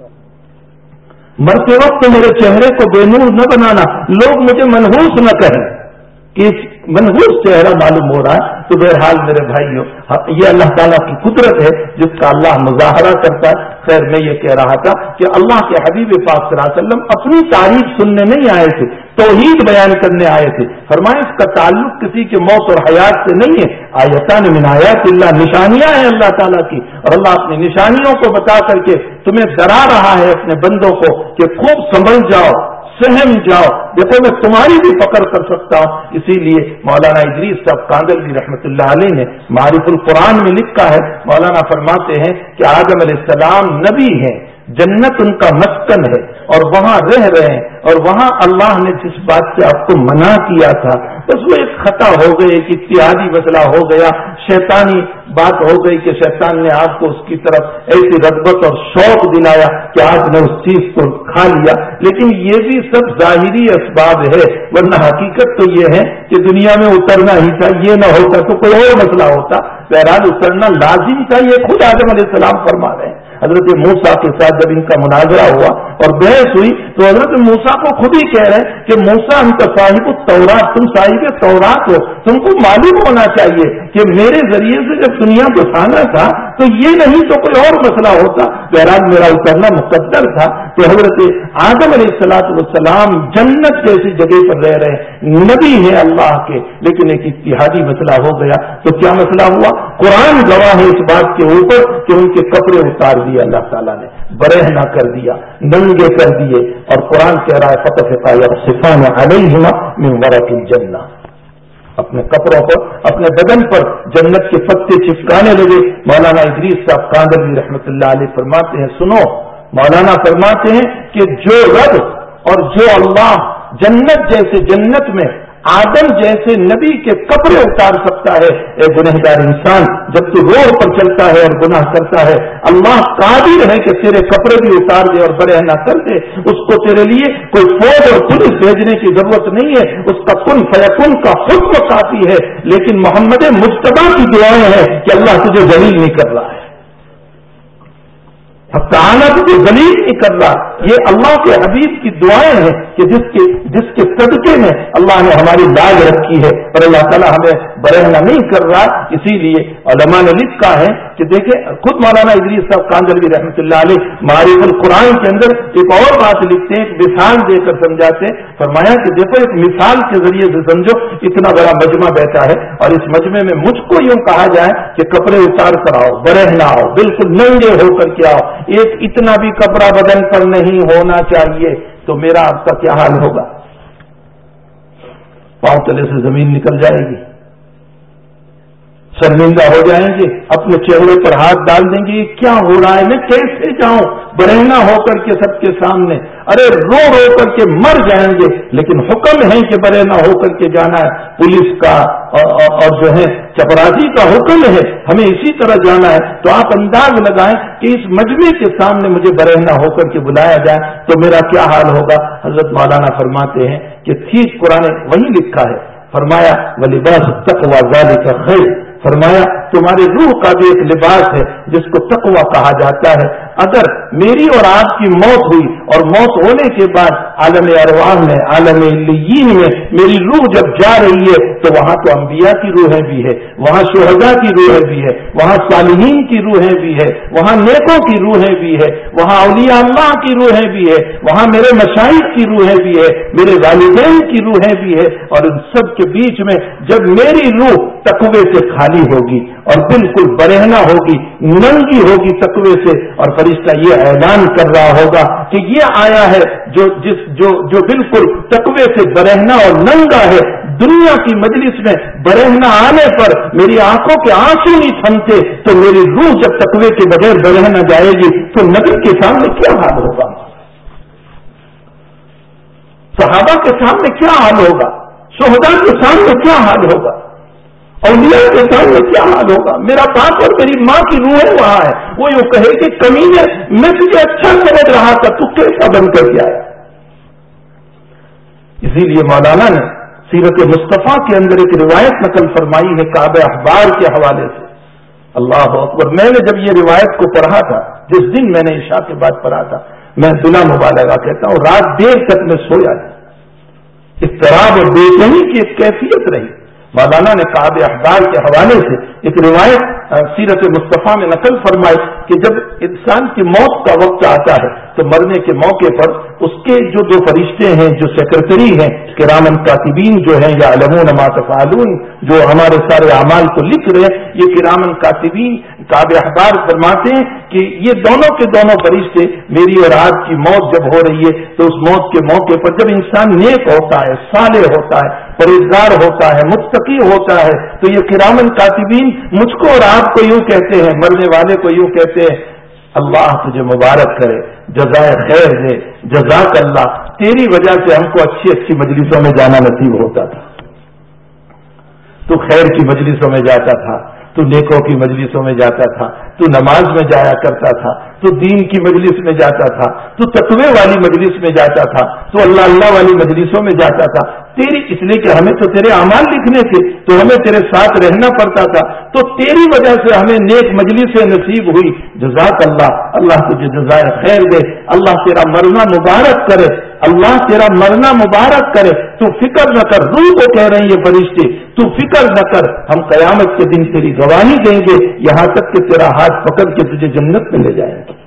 مرتے وقت میرے چہرے کو بے نور نہ بنانا، لوگ مجھے منحوس نہ کہیں کہ منحوس چہرہ معلوم ہو رہا ہے۔ تو بہرحال میرے بھائیوں، یہ اللہ تعالیٰ کی قدرت ہے جس کا اللہ مظاہرہ کرتا ہے۔ خیر میں یہ کہہ رہا تھا کہ اللہ کے حبیب پاک صلی اللہ علیہ وسلم اپنی تعریف سننے نہیں آئے تھے، توحید بیان کرنے آئے تھے۔ فرمائے اس کا تعلق کسی کے موت اور حیات سے نہیں ہے۔ آیتان من آیات اللہ، نشانیاں ہیں اللہ تعالیٰ کی، اور اللہ اپنی نشانیوں کو بتا کر کے تمہیں ڈرا رہا ہے اپنے بندوں کو کہ خوب سمجھ جاؤ، سہم جاؤ، دیکھو میں تمہاری بھی پکڑ کر سکتا ہوں۔ اسی لیے مولانا ادریس صاحب کاندلوی رحمۃ اللہ علیہ نے معارف القرآن میں لکھا ہے، مولانا فرماتے ہیں کہ آدم علیہ السلام نبی ہیں، جنت ان کا مسکن ہے اور وہاں رہ رہے ہیں، اور وہاں اللہ نے جس بات سے آپ کو منع کیا تھا بس وہ ایک خطا ہو گئی، ایک اتحادی مسئلہ ہو گیا، شیطانی بات ہو گئی کہ شیطان نے آپ کو اس کی طرف ایسی رغبت اور شوق دلایا کہ آپ نے اس چیز کو کھا لیا۔ لیکن یہ بھی سب ظاہری اسباب ہے، ورنہ حقیقت تو یہ ہے کہ دنیا میں اترنا ہی تھا، یہ نہ ہوتا تو کوئی اور مسئلہ ہوتا، بہرحال اترنا لازم تھا، یہ خود آدم علیہ السلام فرما رہے ہیں۔ حضرت موسیٰ کے ساتھ جب ان کا مناظرہ ہوا اور بحث ہوئی تو حضرت موسیٰ کو خود ہی کہہ رہے ہیں کہ موسیٰ انت صاحب التورات، تم صاحب تورات ہو، تم کو معلوم ہونا چاہیے کہ میرے ذریعے سے جب دنیا بسانا تھا تو یہ نہیں تو کوئی اور مسئلہ ہوتا، بہرحال میرا اترنا مقدر تھا۔ تو حضرت آدم علیہ السلام جنت جیسی جگہ پر رہ رہے، نبی ہے اللہ کے، لیکن ایک اتحادی مسئلہ ہو گیا۔ تو کیا مسئلہ ہوا؟ قرآن گواہ ہے اس بات کے اوپر کہ ان کے کپڑے اتار دیے اللہ تعالیٰ نے، برہنہ کر دیا، ننگے کر دیے، اور قرآن کہہ رہا ہے فَتَفِقَا يَخْصِفَانِ عَلَيْهِمَا مِنْ وَرَقِ الْجَنَّةِ، اپنے کپڑوں پر، اپنے بدن پر جنت کے پتے چپکانے لگے۔ مولانا ادریس صاحب کاندھلوی رحمۃ اللہ علیہ فرماتے ہیں، سنو، مولانا فرماتے ہیں کہ جو رب اور جو اللہ جنت جیسے جنت میں آدم جیسے نبی کے کپڑے اتار سکتا ہے، اے گنہگار انسان جب تو روڈ پر چلتا ہے اور گناہ کرتا ہے، اللہ قادر ہے کہ تیرے کپڑے بھی اتار دے اور برہنہ کر دے۔ اس کو تیرے لیے کوئی فوج اور پولیس بھیجنے کی ضرورت نہیں ہے، اس کا کن فیکن کا حکم کافی ہے۔ لیکن محمد مجتبیٰ کی دعائیں ہیں کہ اللہ تجھے ذلیل نہیں کر رہا ہے، تعالیٰ تجھے ذلیل نہیں کر رہا، یہ اللہ کے حبیب کی دعائیں ہیں کہ جس کے صدقے میں اللہ نے ہماری لاج رکھی ہے، اور اللہ تعالیٰ ہمیں برہنہ نہیں کر رہا۔ اسی لیے علماء نے لکھا ہے کہ دیکھیں، خود مولانا ادریس صاحب کاندھلوی رحمۃ اللہ علیہ معارف القرآن کے اندر ایک اور بات لکھتے ہیں، ایک مثال دے کر سمجھاتے ہیں۔ فرمایا کہ دیکھو ایک مثال کے ذریعے سے سمجھو، اتنا بڑا مجمع بیٹھا ہے اور اس مجمع میں مجھ کو یوں کہا جائے کہ کپڑے اتار کر آؤ، برہنہ آؤ، بالکل ننگے ہو کر کے آؤ، ایک اتنا بھی کپڑا بدن پر نہیں ہونا چاہیے، تو میرا آپ کا کیا حال ہوگا؟ پاؤں تلے سے زمین نکل جائے گی، شرمندہ ہو جائیں گے، اپنے چہرے پر ہاتھ ڈال دیں گے، کیا ہو رہا ہے، میں کیسے جاؤں برہنہ ہو کر کے سب کے سامنے، ارے رو رو کر کے مر جائیں گے۔ لیکن حکم ہے کہ برہنہ ہو کر کے جانا ہے، پولیس کا اور جو ہے چپراسی کا حکم ہے، ہمیں اسی طرح جانا ہے۔ تو آپ انداز لگائیں کہ اس مجمع کے سامنے مجھے برہنہ ہو کر کے بلایا جائے تو میرا کیا حال ہوگا۔ حضرت مولانا فرماتے ہیں کہ ٹھیک قرآن وہی لکھا ہے، فرمایا وَلِبَاسُ التَّقْوَىٰ ذَٰلِكَ خَيْرٌ، فرمایا تمہاری روح کا بھی ایک لباس ہے جس کو تقویٰ کہا جاتا ہے۔ اگر میری اور آپ کی موت ہوئی اور موت ہونے کے بعد عالم ارواح میں، عالم علیین میں میری روح جب جا رہی ہے تو وہاں تو انبیاء کی روحیں بھی ہے، وہاں شہداء کی روحیں بھی ہے، وہاں صالحین کی روحیں بھی ہے، وہاں نیکوں کی روحیں بھی ہے، وہاں اولیاء اللہ کی روحیں بھی ہے، وہاں میرے مشائخ کی روحیں بھی ہے، میرے والدین کی روحیں بھی ہے، اور ان سب کے بیچ میں جب میری روح تقوی سے خالی ہوگی اور بالکل برہنہ ہوگی، ننگی ہوگی تقوی سے، اور فرشتہ یہ اعلان کر رہا ہوگا کہ یہ آیا ہے جو بالکل تقوی سے برہنہ اور ننگا ہے۔ دنیا کی مجلس میں برہنہ آنے پر میری آنکھوں کے آنسو نہیں تھمتے، تو میری روح جب تقوی کے بغیر برہنہ جائے گی تو نبی کے سامنے کیا حال ہوگا، صحابہ کے سامنے کیا حال ہوگا، شہداء کے سامنے کیا حال ہوگا، اولیاء کے سامنے کیا حال ہوگا۔ میرا باپ اور میری ماں کی روحیں وہاں ہے، وہ یوں کہے کہ کمینے میں تجھے اچھا سمجھ رہا تھا، تو کیسا بن کر کے آیا۔ اسی لیے مولانا نے سیرت مصطفیٰ کے اندر ایک روایت نقل فرمائی ہے کعب احبار کے حوالے سے۔ اللہ اکبر، میں نے جب یہ روایت کو پڑھا تھا، جس دن میں نے عشاء کے بعد پڑھا تھا، میں بلا مبالغہ کہتا ہوں رات دیر تک میں سویا نہیں، اضطراب اور بے چینی کی ایک کیفیت رہی۔ مولانا نے کعب احبار کے حوالے سے ایک روایت سیرت مصطفیٰ میں نقل فرمائی کہ جب انسان کی موت کا وقت آتا ہے تو مرنے کے موقع پر اس کے جو دو فرشتے ہیں، جو سیکرٹری ہیں، کرامن کاتبین جو ہیں، یا علمون ما تفعلون، جو ہمارے سارے اعمال کو لکھ رہے ہیں، یہ کرامن کاتبین کعب احبار فرماتے ہیں کہ یہ دونوں کے دونوں فرشتے میری اور آپ کی موت جب ہو رہی ہے تو اس موت کے موقع پر جب انسان نیک ہوتا ہے، صالح ہوتا ہے، پرہیزگار ہوتا ہے، متقی ہوتا ہے، تو یہ کرامن کاتبین مجھ کو اور آپ کو یوں کہتے ہیں، مرنے والے کو یوں کہتے ہیں اللہ تجھے مبارک کرے، جزائے خیر دے، جزاک اللہ، تیری وجہ سے ہم کو اچھی اچھی مجلسوں میں جانا نصیب ہوتا تھا، تو خیر کی مجلسوں میں جاتا تھا، تو نیکوں کی مجلسوں میں جاتا تھا، تو نماز میں جایا کرتا تھا، تو دین کی مجلس میں جاتا تھا، تو تقوی والی مجلس میں جاتا تھا، تو اللہ اللہ والی مجلسوں میں جاتا تھا، تیری اس لیے کہ ہمیں تو تیرے اعمال لکھنے تھے، تو ہمیں تیرے ساتھ رہنا پڑتا تھا، تو تیری وجہ سے ہمیں نیک مجلس نصیب ہوئی، جزاک اللہ، اللہ تجھے جزائے خیر دے، اللہ تیرا مرنا مبارک کرے، اللہ تیرا مرنا مبارک کرے، تو فکر نہ کر، روح کو کہہ رہے ہیں یہ فرشتے، تو فکر نہ کر، ہم قیامت کے دن تیری گواہی دیں گے، یہاں تک کہ تیرا ہاتھ پکڑ کے تجھے جنت میں لے جائیں گے۔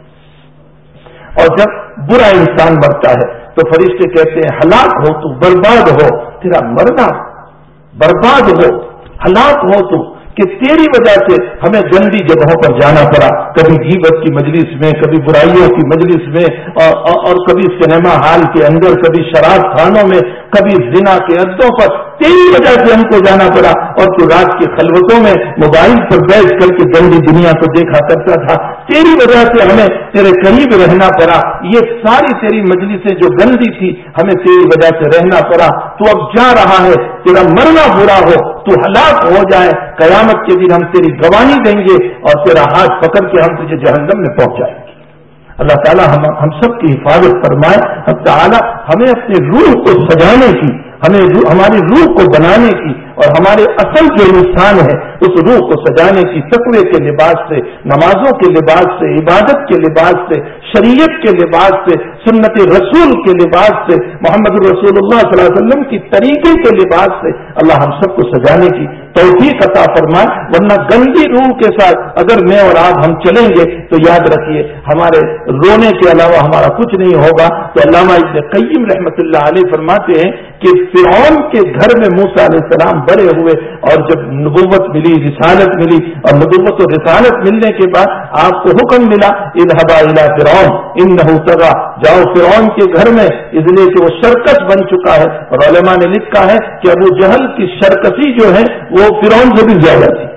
اور جب برا انسان مرتا ہے تو فرشتے کہتے ہیں ہلاک ہو تو، برباد ہو، تیرا مرنا برباد ہو، ہلاک ہو تو، کہ تیری وجہ سے ہمیں گندی جگہوں پر جانا پڑا، کبھی غیبت کی مجلس میں، کبھی برائیوں کی مجلس میں، اور کبھی سنیما ہال کے اندر، کبھی شراب خانوں میں، کبھی زنا کے اڈوں پر، تیری وجہ سے ہم کو جانا پڑا، اور تو رات کی خلوتوں میں موبائل پر بیٹھ کر کے گندی دنیا کو دیکھا کرتا تھا، تیری وجہ سے ہمیں تیرے قریب رہنا پڑا، یہ ساری تیری مجلسیں جو گندی تھی ہمیں تیری وجہ سے رہنا پڑا، تو اب جا رہا ہے، تیرا مرنا برا ہو، تو ہلاک ہو جائے، قیامت کے دن ہم تیری گواہی دیں گے اور تیرا ہاتھ پکڑ کے ہم تجھے جہنم میں پہنچائیں گے۔ اللہ تعالیٰ ہم سب کی حفاظت فرمائے، اللہ تعالیٰ ہمیں اپنے روح کو سجانے کی، ہماری روح کو بنانے کی، اور ہمارے اصل جو انسان ہے اس روح کو سجانے کی، تقوی کے لباس سے، نمازوں کے لباس سے، عبادت کے لباس سے، شریعت کے لباس سے، سنت رسول کے لباس سے، محمد رسول اللہ صلی اللہ علیہ وسلم کی طریقے کے لباس سے اللہ ہم سب کو سجانے کی توفیق عطا فرمائے، ورنہ گندی روح کے ساتھ اگر میں اور آپ ہم چلیں گے تو یاد رکھیے ہمارے رونے کے علاوہ ہمارا کچھ نہیں ہوگا۔ تو علامہ ابن قیم رحمۃ اللہ علیہ فرماتے ہیں کہ فرعون کے گھر میں موسیٰ علیہ السلام بڑے ہوئے، اور جب نبوت ملی، رسالت ملی، اور نبوت و رسالت ملنے کے بعد آپ کو حکم ملا اذهبا الى فرعون انه طغى، جاؤ فرعون کے گھر میں، اس لیے کہ وہ شرکس بن چکا ہے، اور علماء نے لکھا ہے کہ ابو جہل کی شرکسی جو ہے وہ فرعون سے بھی زیادہ تھی،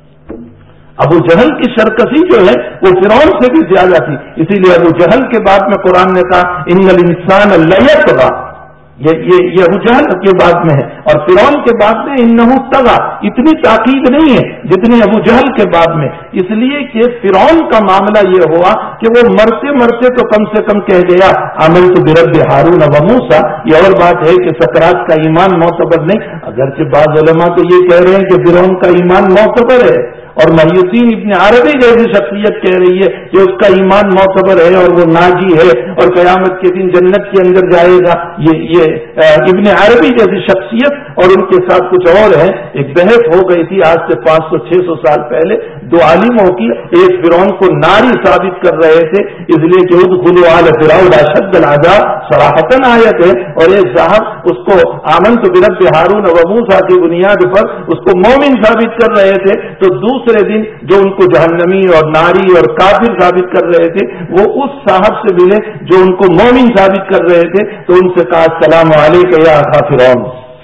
ابو جہل کی شرکسی جو ہے وہ فرعون سے بھی زیادہ تھی، اسی لیے ابو جہل کے بعد میں قرآن نے کہا ان الانسان لیطغى، یہ ابو جہل کے بعد میں ہے، اور فرعون کے بعد میں انہ طغى، اتنی تاکید نہیں ہے جتنی ابو جہل کے بعد میں، اس لیے کہ فرعون کا معاملہ یہ ہوا کہ وہ مرتے مرتے تو کم سے کم کہہ گیا آمنت برب ہارون و موسیٰ، یہ اور بات ہے کہ سکرات کا ایمان معتبر نہیں، اگرچہ بعض علماء تو یہ کہہ رہے ہیں کہ فرعون کا ایمان معتبر ہے، اور محی الدین ابن عربی جیسی شخصیت کہہ رہی ہے کہ اس کا ایمان معتبر ہے اور وہ ناجی ہے اور قیامت کے دن جنت کے اندر جائے گا، یہ ابن عربی جیسی شخصیت اور ان کے ساتھ کچھ اور ہے۔ ایک بحث ہو گئی تھی آج سے 500-600 سال پہلے، دو عالموں کی، ایک فرعون کو ناری ثابت کر رہے تھے اس لیے کہ ادخلوا آل فرعون اشد العذاب صراحتاً آیت ہے، اور ایک صاحب اس کو آمنت برب ہارون و موسیٰ کی بنیاد پر اس کو مومن ثابت کر رہے تھے، تو دوسرے دن جو ان کو جہنمی اور ناری اور کافر ثابت کر رہے تھے وہ اس صاحب سے ملے جو ان کو مومن ثابت کر رہے تھے، تو ان سے کہا السلام علیکم یا اخا فرعون،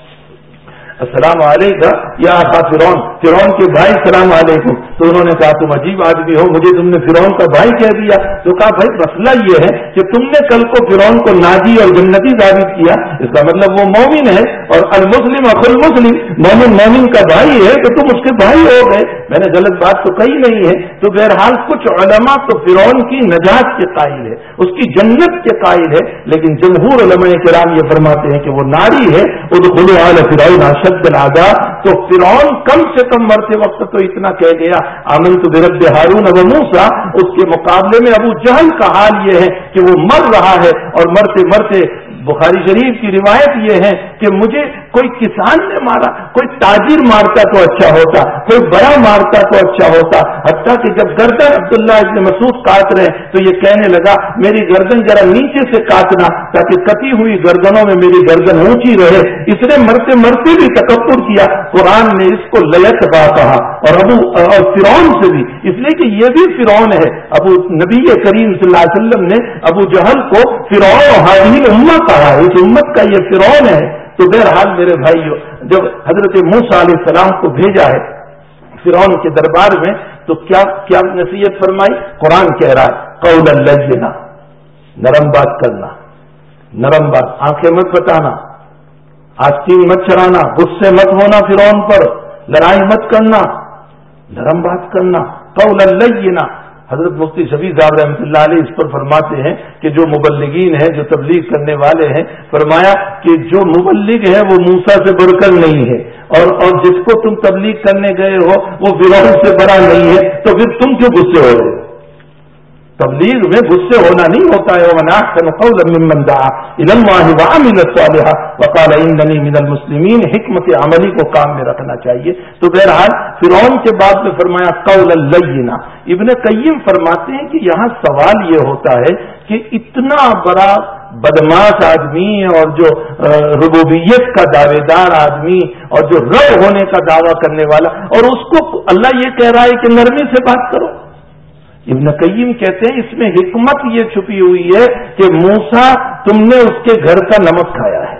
السلام علیکم یا اخا فرعون، فرعون کے بھائی السلام علیکم۔ تو انہوں نے کہا تم عجیب آدمی ہو، مجھے تم نے فرعون کا بھائی کہہ دیا۔ تو کہا بھائی مسئلہ یہ ہے کہ تم نے کل کو فرعون کو ناجی اور جنتی ثابت کیا، اس کا مطلب وہ مومن ہے، اور المسلم اخو المسلم، مومن مومن کا بھائی ہے تو تم اس کے بھائی ہو گئے، میں نے غلط بات تو کہی نہیں ہے۔ تو بہرحال کچھ علماء تو فرعون کی نجات کے قائل ہے، اس کی جنت کے قائل ہے، لیکن جمہور علماء کرام یہ فرماتے ہیں کہ وہ ناری ہے، ادخلوا آل فرعون اشد العذاب۔ تو فرعون کم سے کم مرتے وقت تو اتنا کہہ گیا آمنت برب ہارون و موسیٰ، اس کے مقابلے میں ابو جہل کا حال یہ ہے کہ وہ مر رہا ہے، اور مرتے مرتے بخاری شریف کی روایت یہ ہے کہ مجھے کوئی کسان نے مارا، کوئی تاجر مارتا تو اچھا ہوتا، کوئی بڑا مارتا تو اچھا ہوتا، حتیٰ کہ جب گردن عبداللہ ابن مسعود کاٹ رہے تو یہ کہنے لگا میری گردن ذرا نیچے سے کاٹنا تاکہ کٹی ہوئی گردنوں میں میری گردن اونچی رہے، اس نے مرتے مرتے بھی تکبر کیا۔ قرآن نے اس کو لیطغى کہا، اور فرعون سے بھی، اس لیے کہ یہ بھی فرعون ہے۔ نبی کریم صلی اللہ علیہ وسلم نے ابو جہل کو فرعون ہذہ الامہ کہا، اس امت کا یہ فرعون ہے۔ تو بہرحال میرے بھائیو، جب حضرت موسیٰ علیہ السلام کو بھیجا ہے فرعون کے دربار میں تو کیا نصیحت فرمائی؟ قرآن کہہ رہا ہے قولا لینا، نرم بات کرنا، نرم بات، آنکھیں مت بتانا، آستین مت چرانا، غصے مت ہونا فرعون پر، لڑائی مت کرنا، نرم بات کرنا، قولا لینا۔ حضرت مفتی شفیع صاحب رحمۃ اللہ علیہ اس پر فرماتے ہیں کہ جو مبلغین ہیں، جو تبلیغ کرنے والے ہیں، فرمایا کہ جو مبلغ ہے وہ موسیٰ سے بڑھ کر نہیں ہے، اور جس کو تم تبلیغ کرنے گئے ہو وہ فرعون سے بڑا نہیں ہے، تو پھر تم کیوں غصے ہو رہے ہو؟ تبلیغ میں غصے ہونا نہیں ہوتا ہے۔ وَمَنْ أَحْسَنُ قَوْلًا مِّمَّنْ دَعَا إِلَى اللَّهِ وَعَمِلَ صَالِحًا وَقَالَ إِنَّنِي مِنَ الْمُسْلِمِينَ۔ حکمت عملی کو کام میں رکھنا چاہیے۔ تو بہرحال فرعون کے بعد میں فرمایا قَوْلًا لَيِّنًا۔ ابن قیم فرماتے ہیں کہ یہاں سوال یہ ہوتا ہے کہ اتنا بڑا بدماش آدمی اور جو ربوبیت کا دعوے دار آدمی اور جو رب ہونے کا دعویٰ کرنے والا، اور اس کو اللہ یہ کہہ رہا ہے کہ نرمی سے بات کرو۔ ابن قیم کہتے ہیں اس میں حکمت یہ چھپی ہوئی ہے کہ موسیٰ تم نے اس کے گھر کا نمک کھایا ہے،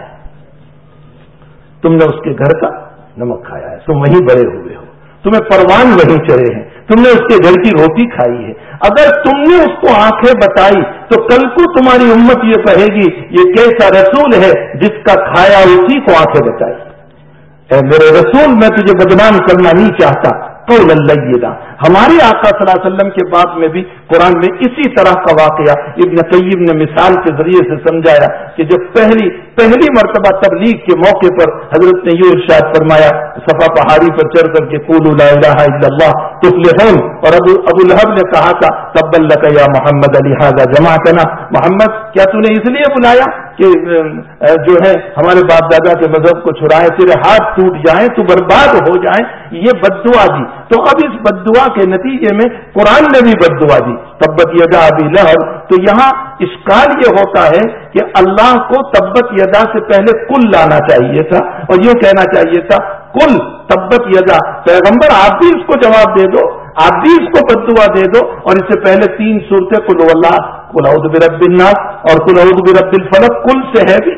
تم نے اس کے گھر کا نمک کھایا ہے، تم وہیں بڑے ہوئے ہو، تمہیں پروان وہیں چڑھے ہیں، تم نے اس کے گھر کی روٹی کھائی ہے۔ اگر تم نے اس کو آنکھیں بتائی تو کل کو تمہاری امت یہ کہے گی یہ کیسا رسول ہے جس کا کھایا اسی کو آنکھیں بتائی۔ اے میرے رسول، میں تجھے بدنام کرنا نہیں چاہتا۔ قولا لینا۔ ہمارے آقا صلی اللہ علیہ وسلم کے بعد میں بھی قرآن میں اسی طرح کا واقعہ ابن قیم نے مثال کے ذریعے سے سمجھایا کہ جب پہلی مرتبہ تبلیغ کے موقع پر حضرت نے یہ ارشاد فرمایا، صفا پہاڑی پر چڑھ کر کے قولوا لا الہ الا اللہ تفلحون، اور ابو لہب نے کہا تھا تبا لک یا محمد لہذا جمعتنا، محمد کیا تو نے اس لیے بلایا کہ جو ہے ہمارے باپ دادا کے مذہب کو چھڑائے، تیرے ہاتھ ٹوٹ جائیں، تو برباد ہو جائیں، یہ بد دعا دی۔ تو اب اس بد دعا کے نتیجے میں قرآن نے بھی بد دعا دی، تبت یدا ابی لہب۔ تو یہاں اشکال یہ ہوتا ہے کہ اللہ کو تبت یدا سے پہلے کل لانا چاہیے تھا اور یہ کہنا چاہیے تھا کل تبت یدا۔ پیغمبر آپ بھی اس کو جواب دے دو، آپ بھی اس کو بد دعا دے دو، اور اس سے پہلے 3 صورتیں قل هو اللہ، قل اعوذ برب الناس اور قل اعوذ برب الفلق کل سے ہے بھی،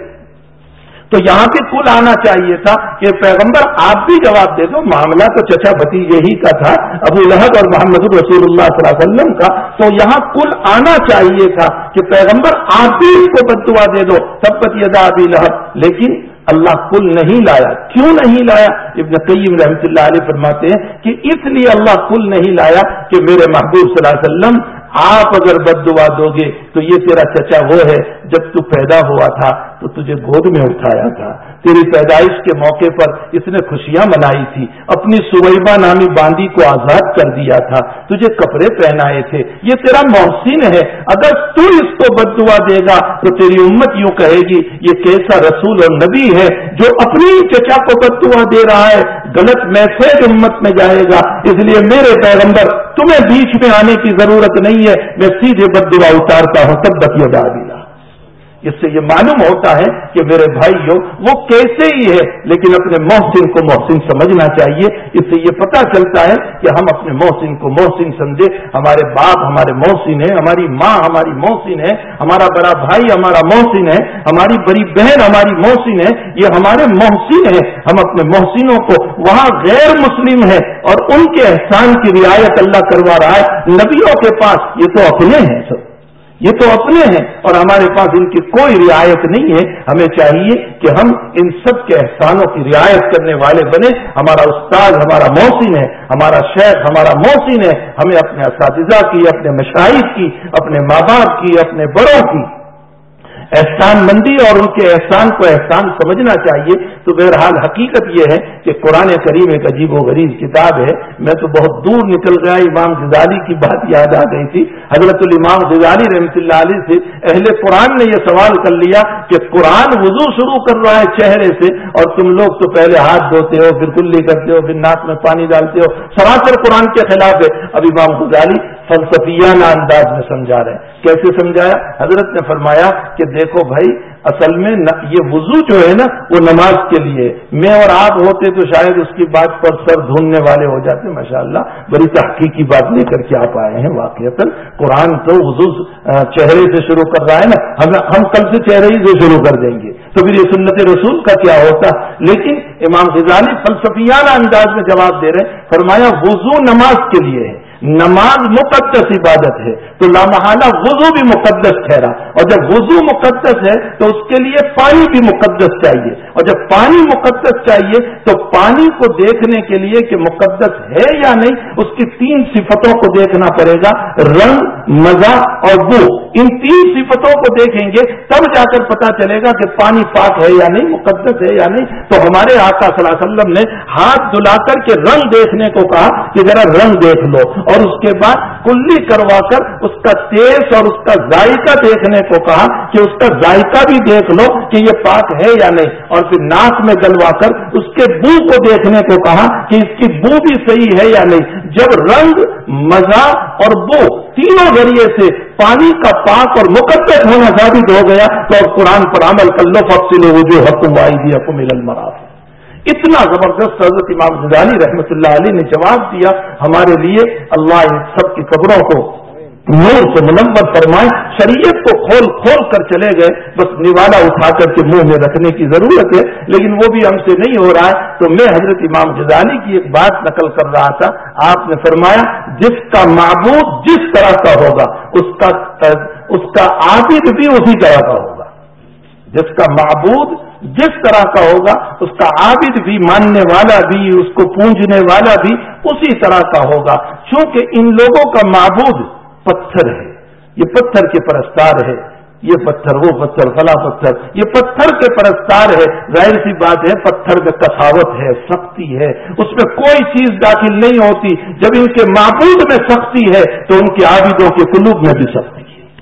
تو یہاں بھی کل آنا چاہیے تھا کہ پیغمبر آپ بھی جواب دے دو۔ معاملہ تو چچا بھتیجے ہی کا تھا، ابو لہب اور محمد رسول اللہ صلی اللہ علیہ وسلم کا، تو یہاں کل آنا چاہیے تھا کہ پیغمبر آپ بھی اس کو بد دعا دے دو، تبت یدا ابی لہب، لیکن اللہ کل نہیں لایا۔ کیوں نہیں لایا؟ ابن قیم رحمۃ اللہ علیہ فرماتے ہیں کہ اس لیے اللہ کل نہیں لایا کہ میرے محبوب صلی اللہ علیہ وسلم آپ اگر بد دعا دو گے تو یہ تیرا چچا وہ ہے جب تو پیدا ہوا تھا تو تجھے گود میں اٹھایا تھا، تیری پیدائش کے موقع پر اس نے خوشیاں منائی تھی، اپنی سویبہ نامی باندی کو آزاد کر دیا تھا، تجھے کپڑے پہنائے تھے، یہ تیرا محسن ہے۔ اگر تو اس کو بد دعا دے گا تو تیری امت یوں کہے گی یہ کیسا رسول اور نبی ہے جو اپنی چچا کو بد دعا دے رہا ہے، غلط میسج امت میں جائے گا۔ اس لیے میرے پیغمبر تمہیں بیچ میں آنے کی ضرورت نہیں ہے، میں سیدھے بد دعا اتارتا ہوں، تبت یدا ابی لہب۔ اس سے یہ معلوم ہوتا ہے کہ میرے بھائیوں وہ کیسے ہی ہے لیکن اپنے محسن کو محسن سمجھنا چاہیے۔ اس سے یہ پتہ چلتا ہے کہ ہم اپنے محسن کو محسن سمجھے، ہمارے باپ ہمارے محسن ہے، ہماری ماں ہماری محسن ہے، ہمارا بڑا بھائی ہمارا محسن ہے، ہماری بڑی بہن ہماری محسن ہے، یہ ہمارے محسن ہے۔ ہم اپنے محسنوں کو، وہاں غیر مسلم ہے اور ان کے احسان کی رعایت اللہ کروا رہا ہے، نبیوں کے پاس یہ تو اپنے ہیں، سب یہ تو اپنے ہیں اور ہمارے پاس ان کی کوئی رعایت نہیں ہے۔ ہمیں چاہیے کہ ہم ان سب کے احسانوں کی رعایت کرنے والے بنے۔ ہمارا استاد ہمارا محسن ہے، ہمارا شیخ ہمارا محسن ہے، ہمیں اپنے اساتذہ کی، اپنے مشائخ کی، اپنے ماں باپ کی، اپنے بڑوں کی احسان مندی اور ان کے احسان کو احسان سمجھنا چاہیے۔ تو بہرحال حقیقت یہ ہے کہ قرآن کریم ایک عجیب و غریب کتاب ہے۔ میں تو بہت دور نکل گیا، امام غزالی کی بات یاد آ گئی تھی۔ حضرت الامام غزالی رحمۃ اللہ علیہ سے اہل قرآن نے یہ سوال کر لیا کہ قرآن وضو شروع کر رہا ہے چہرے سے اور تم لوگ تو پہلے ہاتھ دھوتے ہو، پھر کلی کرتے ہو، پھر ناک میں پانی ڈالتے ہو، سراسر قرآن کے خلاف ہے۔ اب امام غزالی فلسفیانہ انداز میں سمجھا رہے ہیں۔ کیسے سمجھایا؟ حضرت نے فرمایا کہ دیکھو بھائی، اصل میں یہ وضو جو ہے نا وہ نماز کے لیے، میں اور آپ ہوتے تو شاید اس کی بات پر سر دھوننے والے ہو جاتے۔ ماشاءاللہ بڑی تحقیقی بات لے کر کے آپ آئے ہیں۔ واقعتاً قرآن تو وضو چہرے سے شروع کر رہا ہے نا، ہم کل سے چہرے ہی سے شروع کر دیں گے تو پھر یہ سنت رسول کا کیا ہوتا؟ لیکن امام غزالی فلسفیانہ انداز میں جواب دے رہے ہیں، فرمایا وضو نماز کے لیے ہے، نماز مقدس عبادت ہے تو لامحالہ وضو بھی مقدس ٹھہرا، اور جب وضو مقدس ہے تو اس کے لیے پانی بھی مقدس چاہیے، اور جب پانی مقدس چاہیے تو پانی کو دیکھنے کے لیے کہ مقدس ہے یا نہیں، اس کی 3 صفتوں کو دیکھنا پڑے گا، رنگ، مزہ اور بو۔ ان 3 صفتوں کو دیکھیں گے تب جا کر پتا چلے گا کہ پانی پاک ہے یا نہیں، مقدس ہے یا نہیں۔ تو ہمارے آقا صلی اللہ علیہ وسلم نے ہاتھ دھلا کر کے رنگ دیکھنے کو کہا کہ ذرا رنگ دیکھ لو، اور اس کے بعد کلی کروا کر اس کا ٹیسٹ اور اس کا ذائقہ دیکھنے کو کہا کہ اس کا ذائقہ بھی دیکھ لو کہ یہ پاک ہے یا نہیں، اور پھر ناک میں گلوا کر اس کے بو کو دیکھنے کو کہا کہ اس کی بو بھی صحیح ہے یا نہیں۔ جب رنگ، مزہ اور بو تینوں ذریعے سے پانی کا پاک اور مقدس ہونا ثابت ہو گیا تو اب قرآن پر عمل کر لو، فاغسلوا وجوہکم وایدیکم الی المرافق۔ اتنا زبردست حضرت امام غزالی رحمۃ اللہ علیہ نے جواب دیا ہمارے لیے۔ اللہ ان سب کی قبروں کو نور سے منور فرمائے۔ شریعت کو کھول کھول کر چلے گئے، بس نوالا اٹھا کر کے منہ میں رکھنے کی ضرورت ہے، لیکن وہ بھی ہم سے نہیں ہو رہا ہے۔ تو میں حضرت امام غزالی کی ایک بات نقل کر رہا تھا، آپ نے فرمایا جس کا معبود جس طرح کا ہوگا اس کا عابد بھی اسی طرح کا ہوگا۔ جس کا معبود جس طرح کا ہوگا اس کا عابد بھی، ماننے والا بھی، اس کو پونجنے والا بھی اسی طرح کا ہوگا۔ چونکہ ان لوگوں کا معبود پتھر ہے، یہ پتھر کے پرستار ہے، یہ پتھر، وہ پتھر، فلاں پتھر، یہ پتھر کے پرستار ہے۔ ظاہر سی بات ہے پتھر میں کساوت ہے، سختی ہے، اس میں کوئی چیز داخل نہیں ہوتی۔ جب ان کے معبود میں سختی ہے تو ان کے عابدوں کے قلوب میں بھی سختی ہے۔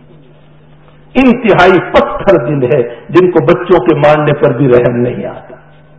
انتہائی پتھر دل ہے، جن کو بچوں کے مارنے پر بھی رحم نہیں آتا،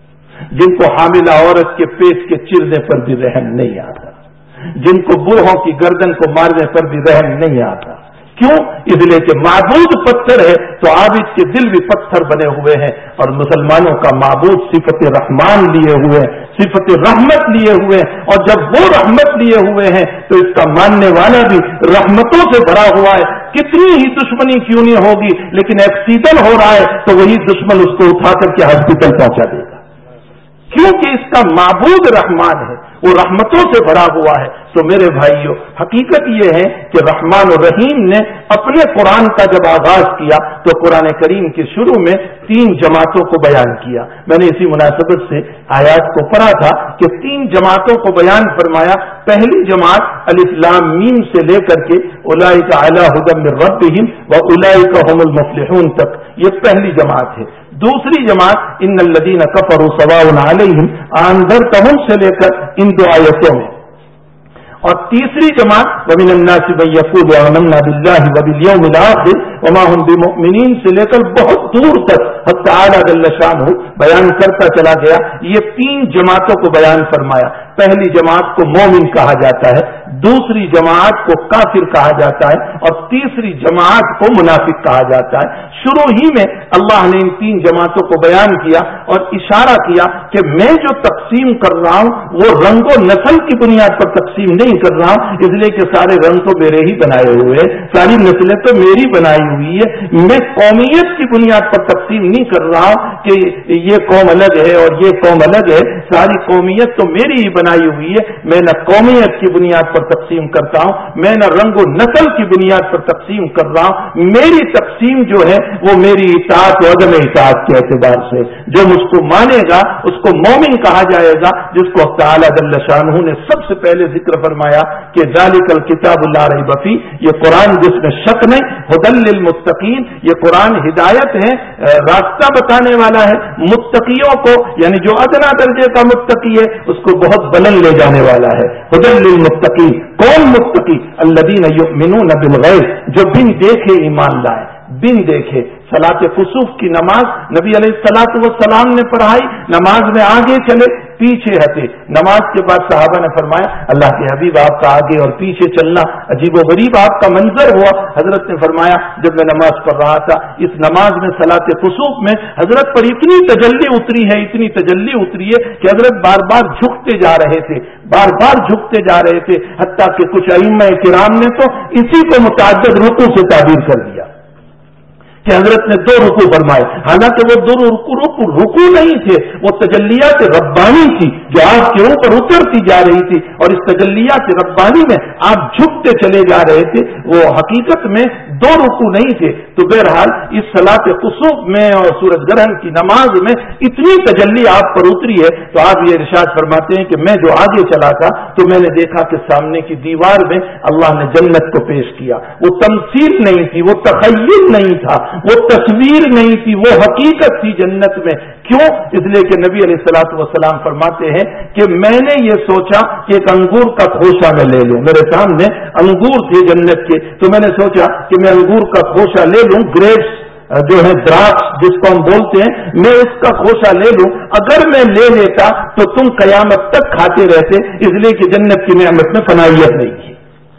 جن کو حاملہ عورت کے پیٹ کے چرنے پر بھی رحم نہیں آتا، جن کو بوڑھوں کی گردن کو مارنے پر بھی رحم نہیں آتا۔ کیوں؟ اس لیے کہ معبود پتھر ہے تو عابد کے دل بھی پتھر بنے ہوئے ہیں، اور مسلمانوں کا معبود صفت رحمان لیے ہوئے ہیں، صفت رحمت لیے ہوئے ہیں، اور جب وہ رحمت لیے ہوئے ہیں تو اس کا ماننے والا بھی رحمتوں سے بھرا ہوا ہے۔ کتنی ہی دشمنی کیوں نہیں ہوگی، لیکن ایکسیڈنٹ ہو رہا ہے تو وہی دشمن اس کو اٹھا کر کے ہاسپٹل پہنچا دے گا، کیونکہ اس کا معبود رحمان ہے، وہ رحمتوں سے بھرا ہوا ہے۔ تو میرے بھائیوں، حقیقت یہ ہے کہ رحمان و رحیم نے اپنے قرآن کا جب آغاز کیا تو قرآن کریم کے شروع میں 3 جماعتوں کو بیان کیا۔ میں نے اسی مناسبت سے آیات کو پڑھا تھا کہ 3 جماعتوں کو بیان فرمایا۔ پہلی جماعت الف لام میم سے لے کر کے اولئک علی ھدی من ربہم واولئک ھم المفلحون تک، یہ پہلی جماعت ہے۔ دوسری جماعت ان الذین کفروا سواء علیہم انذرتہم سے لے کر ان 2 آیتوں میں، اور تیسری جماعت وَمِنَ النَّاسِ مَن يَقُولُ آمَنَّا بِاللَّهِ وَبِالْيَوْمِ الْآخِرِ وَمَا هُمْ بِمُؤْمِنِينَ سے لے کر بہت دور تک حتی اعلیٰ جل شانہ بیان کرتا چلا گیا۔ یہ 3 جماعتوں کو بیان فرمایا۔ پہلی جماعت کو مومن کہا جاتا ہے، دوسری جماعت کو کافر کہا جاتا ہے، اور تیسری جماعت کو منافق کہا جاتا ہے۔ شروع ہی میں اللہ نے ان 3 جماعتوں کو بیان کیا اور اشارہ کیا کہ میں جو تقسیم کر رہا ہوں وہ رنگ و نسل کی بنیاد پر تقسیم نہیں کر رہا ہوں، اس لیے کہ سارے رنگ تو میرے ہی بنائے ہوئے، ساری نسلیں تو میری بنائی ہوئی ہے۔ میں قومیت کی بنیاد پر تقسیم نہیں کر رہا ہوں کہ یہ قوم الگ ہے اور یہ قوم الگ ہے، ساری قومیت تو میری ہی بنائی ہوئی ہے۔ میں نہ قومیت کی بنیاد پر تقسیم کرتا ہوں، میں نہ رنگ و نسل کی بنیاد پر تقسیم کر رہا ہوں۔ میری تقسیم جو ہے وہ میری اطاعت و عدم اطاعت کے اعتبار سے، جو مجھ کو مانے گا اس کو مومن کہا جائے گا، جس کو تعالیٰ جل شانہ نے سب سے پہلے ذکر فرمایا کہ ذالک الکتاب لا ریب فیہ، یہ قرآن جس میں شک نہیں، ھدی للمتقین، یہ قرآن ہدایت ہے، راستہ بتانے والا ہے متقیوں کو، یعنی جو ادنا درجے کا متقی ہے اس کو بہت بلند لے جانے والا ہے۔ ھدی للمتقین، کون متقی؟ الذین یؤمنون بالغیب، جو بن دیکھے ایمان لائے، بن دیکھے۔ صلاۃ کسوف کی نماز نبی علیہ الصلوۃ والسلام نے پڑھائی، نماز میں آگے چلے پیچھے ہٹے۔ نماز کے بعد صحابہ نے فرمایا اللہ کے حبیب آپ کا آگے اور پیچھے چلنا عجیب و غریب آپ کا منظر ہوا۔ حضرت نے فرمایا جب میں نماز پڑھ رہا تھا اس نماز میں صلاۃ کسوف میں حضرت پر اتنی تجلی اتری ہے، اتنی تجلی اتری ہے کہ حضرت بار بار جھکتے جا رہے تھے، بار بار جھکتے جا رہے تھے، حتیٰ کہ کچھ ائمہ کرام نے تو اسی کو متعدد رکوع سے تعبیر کر دیا کہ حضرت نے 2 رکوع فرمائے، حالانکہ وہ 2 رکوع نہیں تھے، وہ تجلیات ربانی تھی جو آپ کے اوپر اترتی جا رہی تھی، اور اس تجلیات ربانی میں آپ جھکتے چلے جا رہے تھے، وہ حقیقت میں 2 رکوع نہیں تھے۔ تو بہرحال اس صلاۃ خسوف میں اور سورج گرہن کی نماز میں اتنی تجلی آپ پر اتری ہے، تو آپ یہ ارشاد فرماتے ہیں کہ میں جو آگے چلا تھا تو میں نے دیکھا کہ سامنے کی دیوار میں اللہ نے جنت کو پیش کیا۔ وہ تمثیل نہیں تھی، وہ تخیل نہیں تھا، وہ تصویر نہیں تھی، وہ حقیقت تھی جنت میں۔ کیوں؟ اس لیے کہ نبی علیہ الصلوۃ والسلام فرماتے ہیں کہ میں نے یہ سوچا کہ ایک انگور کا خوشہ میں لے لوں، میرے سامنے انگور تھے جنت کے، تو میں نے سوچا کہ میں انگور کا خوشہ لے لوں، گریپس جو ہے دراکش جس کو ہم بولتے ہیں، میں اس کا خوشہ لے لوں، اگر میں لے لیتا تو تم قیامت تک کھاتے رہتے، اس لیے کہ جنت کی نعمت میں فنائیت نہیں تھی۔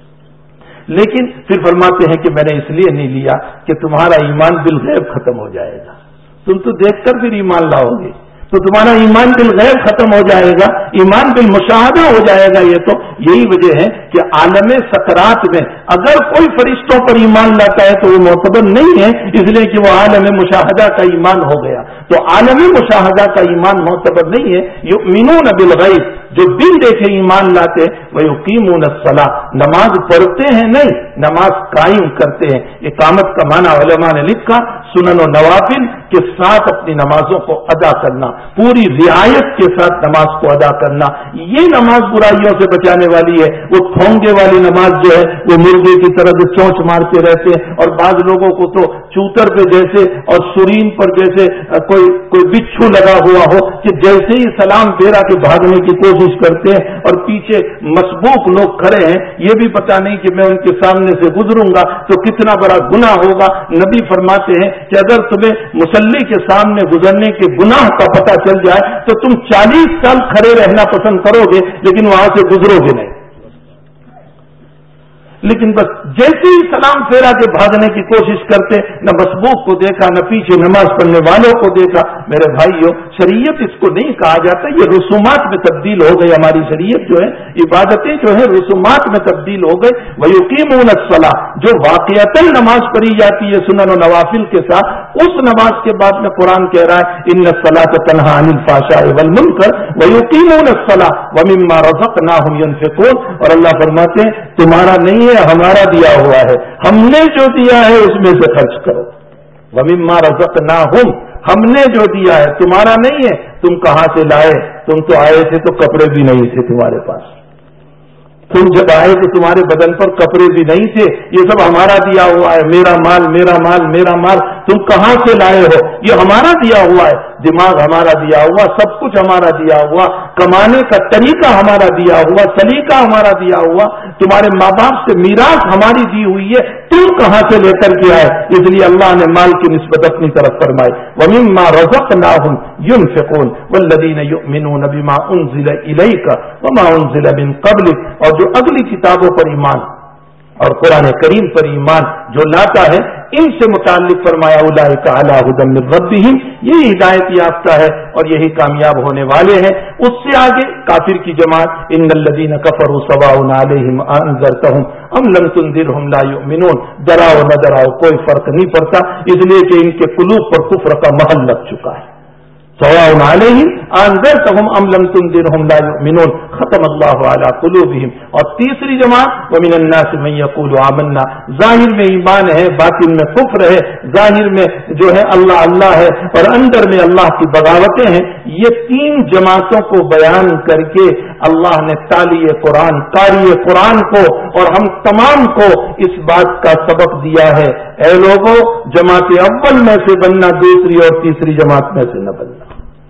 لیکن پھر فرماتے ہیں کہ میں نے اس لیے نہیں لیا کہ تمہارا ایمان بالغیب ختم ہو جائے گا، تم تو دیکھ کر پھر ایمان لاؤ گے، تو تمہارا ایمان بالغیب ختم ہو جائے گا، ایمان بالمشاہدہ ہو جائے گا۔ یہ تو یہی وجہ ہے کہ عالم سکرات میں اگر کوئی فرشتوں پر ایمان لاتا ہے تو وہ معتبر نہیں ہے، اس لیے کہ وہ عالم مشاہدہ کا ایمان ہو گیا۔ تو عالم مشاہدہ کا ایمان معتبر نہیں ہے۔ یؤمنون بالغیب، جو بن دیکھے ایمان لاتے، ویقیمون الصلاۃ، نماز پڑھتے ہیں نہیں، نماز قائم کرتے ہیں۔ اقامت کا معنی علماء نے لکھا سنن و نوافل کے ساتھ اپنی نمازوں کو ادا کرنا، پوری رعایت کے ساتھ نماز کو ادا کرنا۔ یہ نماز برائیوں سے بچانے والی ہے۔ وہ ٹھونگے والی نماز جو ہے وہ مرغے کی طرح جو چونچ مارتے رہتے ہیں، اور بعض لوگوں کو تو چوتر پہ جیسے اور سرین پر جیسے کوئی بچھو لگا ہوا ہو کہ جیسے ہی سلام پھیرا کے بھاگنے کی کوشش کرتے ہیں، اور پیچھے مسبوق لوگ کھڑے ہیں، یہ بھی پتہ نہیں کہ میں ان کے سامنے سے گزروں گا تو کتنا بڑا گناہ ہوگا۔ نبی فرماتے ہیں کہ اگر تمہیں مصلی کے سامنے گزرنے کے گناہ کا پتہ چل جائے تو تم 40 سال کھڑے رہنا پسند کرو گے، لیکن وہاں سے گزرو گے نہیں۔ لیکن بس جیسے ہی سلام پھیرا کے بھاگنے کی کوشش کرتے، نہ مسبوق کو دیکھا، نہ پیچھے نماز پڑھنے والوں کو دیکھا۔ میرے بھائیوں، شریعت اس کو نہیں کہا جاتا، یہ رسومات میں تبدیل ہو گئی۔ ہماری شریعت جو ہے، عبادتیں جو ہے رسومات میں تبدیل ہو گئی۔ وَيُقِيمُونَ الصَّلَاةَ، جو واقعتاً نماز پڑھی جاتی ہے سنن و نوافل کے ساتھ، اس نماز کے بعد میں قرآن کہہ رہا ہے إِنَّ الصَّلَاةَ تَنْهَىٰ عَنِ الْفَحْشَاءِ وَالْمُنكَرِ وَيُقِيمُونَ الصَّلَاةَ وَمِمَّا رَزَقْنَاهُمْ يُنْفِقُونَ۔ اور اللہ فرماتے ہیں تمہارا نہیں ہے، ہمارا دیا ہوا ہے، ہم نے جو دیا ہے اس میں سے خرچ کرو۔ وَمِمَّا رَزَقْنَاهُمْ، ہم نے جو دیا ہے، تمہارا نہیں ہے، تم کہاں سے لائے؟ تم تو آئے تھے تو کپڑے بھی نہیں تھے تمہارے پاس، تم جب آئے تو تمہارے بدن پر کپڑے بھی نہیں تھے، یہ سب ہمارا دیا ہوا ہے، میرا مال میرا مال میرا مال، تم کہاں سے لائے ہو؟ یہ ہمارا دیا ہوا ہے، دماغ ہمارا دیا ہوا، سب کچھ ہمارا دیا ہوا، کمانے کا طریقہ ہمارا دیا ہوا، سلیقہ ہمارا دیا ہوا، تمہارے ماں باپ سے میراث ہماری دی ہوئی ہے، تم کہاں سے لے کر کے آئے؟ اس لیے اللہ نے مال کی نسبت اپنی طرف فرمائی، وَمِمَّا رَزَقْنَاهُمْ يُنْفِقُونَ وَالَّذِينَ يُؤْمِنُونَ بِمَا أُنزِلَ إِلَيْكَ وَمَا أُنزِلَ مِن قَبْلِكَ، اور جو اگلی کتابوں پر ایمان اور قرآن کریم پر ایمان جو لاتا ہے، ان سے متعلق فرمایا اولئک علی ھدی من ربہم، یہی ہدایت یافتہ ہے اور یہی کامیاب ہونے والے ہیں۔ اس سے آگے کافر کی جماعت ان الذین کفروا سواء علیہم انذرتہم ام لم تنذرہم لا یؤمنون، ڈراؤ نہ ڈراؤ کوئی فرق نہیں پڑتا، اس لیے کہ ان کے قلوب پر کفر کا محل لگ چکا ہے۔ سواء علیہم انذرتہم ام لم تنذرہم لا یؤمنون ختم اللہ علی قلوبہم۔ اور تیسری جماعت ومن الناس من یقول آمنا، ظاہر میں ایمان ہے، باطن میں کفر ہے، ظاہر میں جو ہے اللہ اللہ ہے اور اندر میں اللہ کی بغاوتیں ہیں۔ یہ 3 جماعتوں کو بیان کر کے اللہ نے تالی قرآن، قاری قرآن کو اور ہم تمام کو اس بات کا سبق دیا ہے، اے لوگوں جماعت اول میں سے بننا، دوسری اور تیسری جماعت میں سے نہ بننا۔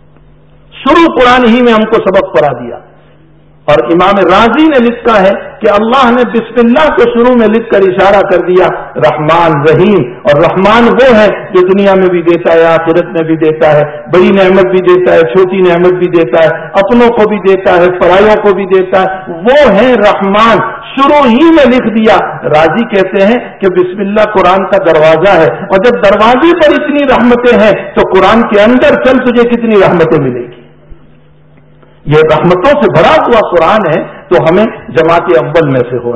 شروع قرآن ہی میں ہم کو سبق پڑھا دیا، اور امام راضی نے لکھا ہے کہ اللہ نے بسم اللہ کو شروع میں لکھ کر اشارہ کر دیا رحمان رحیم، اور رحمان وہ ہے جو دنیا میں بھی دیتا ہے، آخرت میں بھی دیتا ہے، بڑی نعمت بھی دیتا ہے، چھوٹی نعمت بھی دیتا ہے، اپنوں کو بھی دیتا ہے، پرایوں کو بھی دیتا ہے، وہ ہے رحمان، شروع ہی میں لکھ دیا۔ راضی کہتے ہیں کہ بسم اللہ قرآن کا دروازہ ہے، اور جب دروازے پر اتنی رحمتیں ہیں تو قرآن کے اندر چل تجھے کتنی رحمتیں ملے گی۔ یہ رحمتوں سے بھرا ہوا قرآن ہے، تو ہمیں جماعت اول میں سے ہونا ہے۔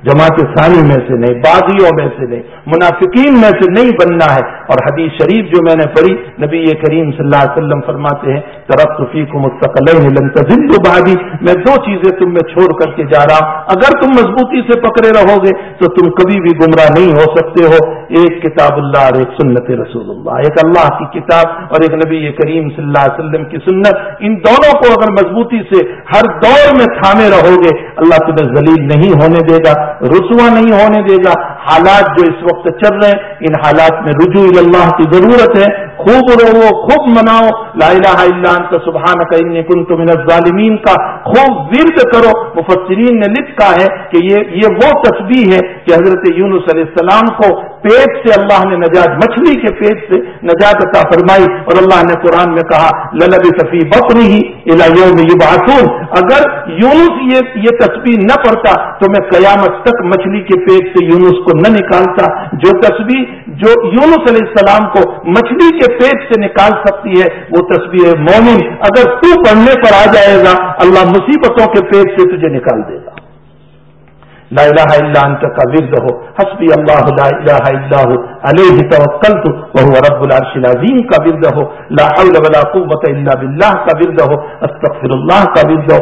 जमात सानी में से नहीं, बागियों में से नहीं, मुनाफिकीन में से नहीं बनना है। और हदीस शरीफ जो मैंने पढ़ी, नबी करीम सल्लल्लाहु अलैहि वसल्लम फरमाते हैं, तरक्तु फीकुम मुस्तक़लैन लन तज़िल्लु बादी, मैं दो चीजें तुम में छोड़ करके जा रहा हूं, अगर तुम मजबूती से पकड़े रहोगे तो तुम कभी भी गुमराह नहीं हो सकते हो। एक किताबुल्लाह और एक सुन्नत रसूलुल्लाह, एक अल्लाह की किताब और एक नबी करीम सल्लल्लाहु अलैहि वसल्लम की सुन्नत, इन दोनों को अगर मजबूती से हर दौर में थामे रहोगे, अल्लाह तुम्हें जलील नहीं होने देगा, रुसवा नहीं होने देगा। हालात जो इस वक्त चल रहे हैं, इन हालात में रुजू इल्लाह की जरूरत है। खूब रोवो, खूब मनाओ, ला इलाहा इल्ला अंत सुब्हानक इन्नी कुन्तु मिनज़ ज़ालिमीन का खूब विर्द करो। मुफस्सिरीन ने लिखा है कि ये वो तस्बीह है कि हजरत यूनुस अलैहिस्सलाम को पेट से अल्लाह ने नजात, मछली के पेट से नजात अता फरमाई। और अल्लाह ने कुरान में कहा, ललबिस फी बत्निही इला यौम युबअसून, अगर यूनुस ये तस्बीह न पढ़ता तो मैं कयामत तक मछली के पेट से यूनुस को न निकालता। जो तस्बीह जो यूनुस अलैहिस्सलाम को मछली के पेट से निकाल सकती है, वो तस्बीह मोमिन अगर तू पढ़ने पर आ जाएगा, अल्लाह मुसीबतों के पेट से तुझे निकाल देगा। ला इलाहा इल्ला अंत का विर्द हो, हस्बी अल्लाह ला इलाहा इल्ला हु अलैहि तवक्कलतु व हुवा रब्बुल अर्शिल अज़ीम का विर्द हो, ला हौला वला कुव्वता इल्ला बिल्लाह का विर्द हो, अस्तगफिरुल्लाह का विर्द हो।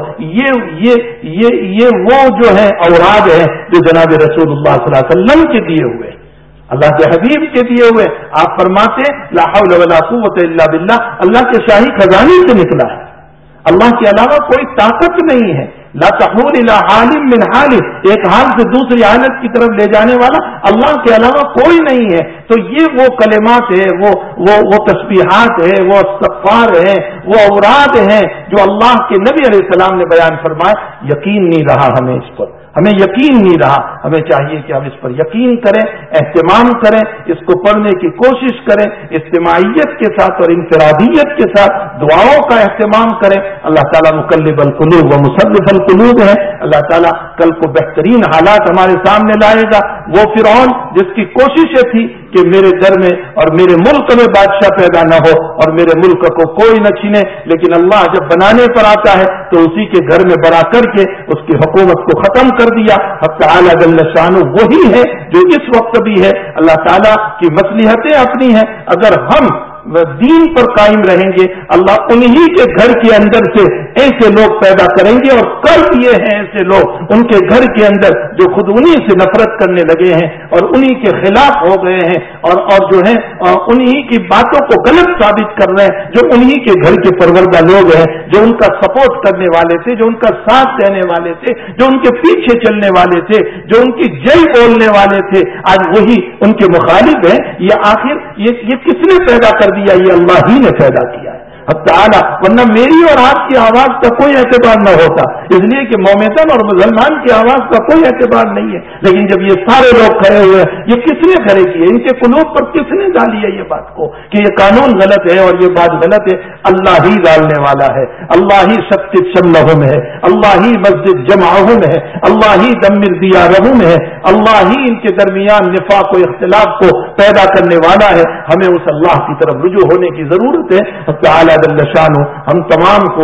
ये वो जो है औराद है जो जनाब रसूलुल्लाह सल्लल्लाहु अलैहि वसल्लम के दिए हुए, अल्लाह के हबीब के दिए हुए। आप फरमाते ला हौला वला कुव्वता इल्ला बिल्लाह, अल्लाह के शाही खजाने से निकला है, अल्लाह के अलावा कोई ताकत नहीं है। ला तहूल इला हालिम मिन हालिम, एक हाल से दूसरी हालत की तरफ ले जाने वाला अल्लाह के अलावा कोई नहीं है। तो ये वो कलेमात है, वो तस्बीहात है, वो इस्तग़फ़ार है, वो औराद हैं जो अल्लाह के नबी अलैहिस्सलाम ने बयान फरमाए। यकीन नहीं रहा हमें इस पर, हमें यकीन नहीं रहा। हमें चाहिए कि हम इस पर यकीन करें, एहतिमाम करें, इसको पढ़ने की कोशिश करें, इज्तिमाइयत के साथ और इनफरादियत के साथ दुआओं का एहतिमाम करें। अल्लाह ताला मुकल्लिबुल कुलूब व मुसर्रिफुल कुलूब है। अल्लाह ताला कल को बेहतरीन हालात हमारे सामने लाएगा। वो फिरौन जिसकी कोशिशें थी कि मेरे घर में और मेरे मुल्क में बादशाह पैदा न हो और मेरे मुल्क को कोई न छीने, लेकिन अल्लाह जब बनाने पर आता है तो उसी के घर में बड़ा करके उसकी हुकूमत को खत्म कर दिया। हक़ तआला जल्ल शानु वही है जो इस वक्त भी है। अल्लाह ताला की मसलिहतें अपनी हैं। अगर हम दीन पर कायम रहेंगे, अल्लाह उन्हीं के घर के अंदर से ऐसे लोग पैदा करेंगे और कर दिए हैं ऐसे लोग उनके घर के अंदर जो खुद उन्हीं से नफरत करने लगे हैं और उन्हीं के खिलाफ हो गए हैं और जो है उन्हीं की बातों को गलत साबित कर रहे हैं, जो उन्हीं के घर के परवरदा लोग हैं, जो उनका सपोर्ट करने वाले थे, जो उनका साथ देने वाले थे, जो उनके पीछे चलने वाले थे, जो उनकी जय बोलने वाले थे, आज वही उनके मुखालिफ हैं। ये आखिर ये किसने पैदा कर दिया? ये अल्लाह ही ने पैदा किया है ताला, वरना मेरी और आपकी आवाज का कोई एतबार न होता। इसलिए कि मोमेदन और मुसलमान की आवाज का कोई एतबार नहीं है। लेकिन जब ये सारे लोग खड़े हुए हैं, ये किसने खड़े किए? इनके कुलूब पर किसने डाली है ये बात को कि ये कानून गलत है और ये बात गलत है? अल्लाह ही डालने वाला है। अल्लाह ही शक्ति शम्लहुम है, अल्लाह ही मस्जिद जमाहुम है, अल्लाह ही दम्मिर दियारहुम है, अल्लाह ही इनके दरमियान निफाक और इख्तिलाफ को पैदा करने वाला है। हमें उस अल्लाह की तरफ रुजू होने की जरूरत है। ताला जल्ल शानु हम तमाम को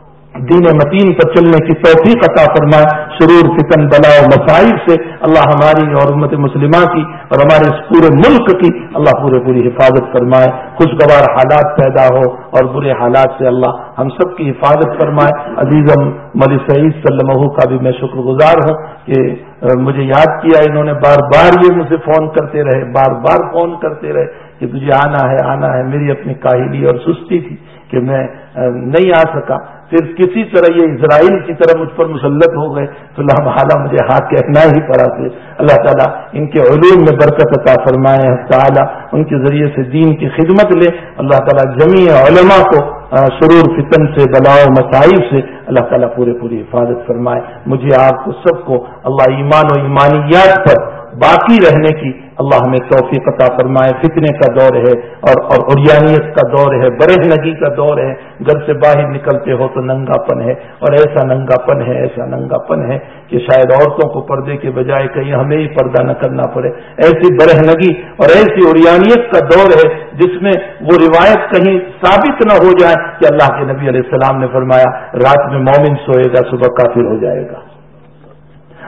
दीन मतीन पर चलने की तौफीक अता फरमाए। शुरूर फितन बला और मसाइब से अल्लाह हमारी और उम्मत मुस्लिमा की और हमारे इस पूरे मुल्क की अल्लाह पूरी हिफाजत फरमाए। खुशगवार हालात पैदा हो और बुरे हालात से अल्लाह हम सब की हिफाजत फरमाए। अजीजम मौलवी सईद सल्लमहू का भी मैं शुक्रगुजार हूँ कि मुझे याद किया। इन्होंने बार बार ये मुझे फोन करते रहे, बार बार फोन करते रहे कि तुझे आना है। मेरी अपनी काहिली और सुस्ती थी कि मैं नहीं आ सका। फिर किसी तरह ये इजराइल की तरह मुझ पर मुसल्लत हो गए तो लामहाला मुझे हाथ कहना ही पड़ा। फिर अल्लाह ताला इनके उलूम में बरकत अता फरमाए, ताला उनके जरिए से दीन की खिदमत ले। अल्लाह ताला जमी उलमा को शुरूर फितन से बलाओ मसाइब से अल्लाह ताला पूरी हिफाजत फरमाए। मुझे आपको सबको अल्लाह ईमान और ईमानियात पर बाकी रहने की अल्लाह हमें तौफीक अता फरमाए। फितने का दौर है और उरियानियत का दौर है, बरहनगी का दौर है। घर से बाहर निकलते हो तो नंगापन है और ऐसा नंगापन है कि शायद औरतों को पर्दे के बजाय कहीं हमें ही पर्दा न करना पड़े। ऐसी बरहनगी और ऐसी उरियानियत का दौर है जिसमें वो रिवायत कहीं साबित न हो जाए कि अल्लाह के नबी अलैहिस्सलाम ने फरमाया रात में मोमिन सोएगा सुबह काफिर हो जाएगा।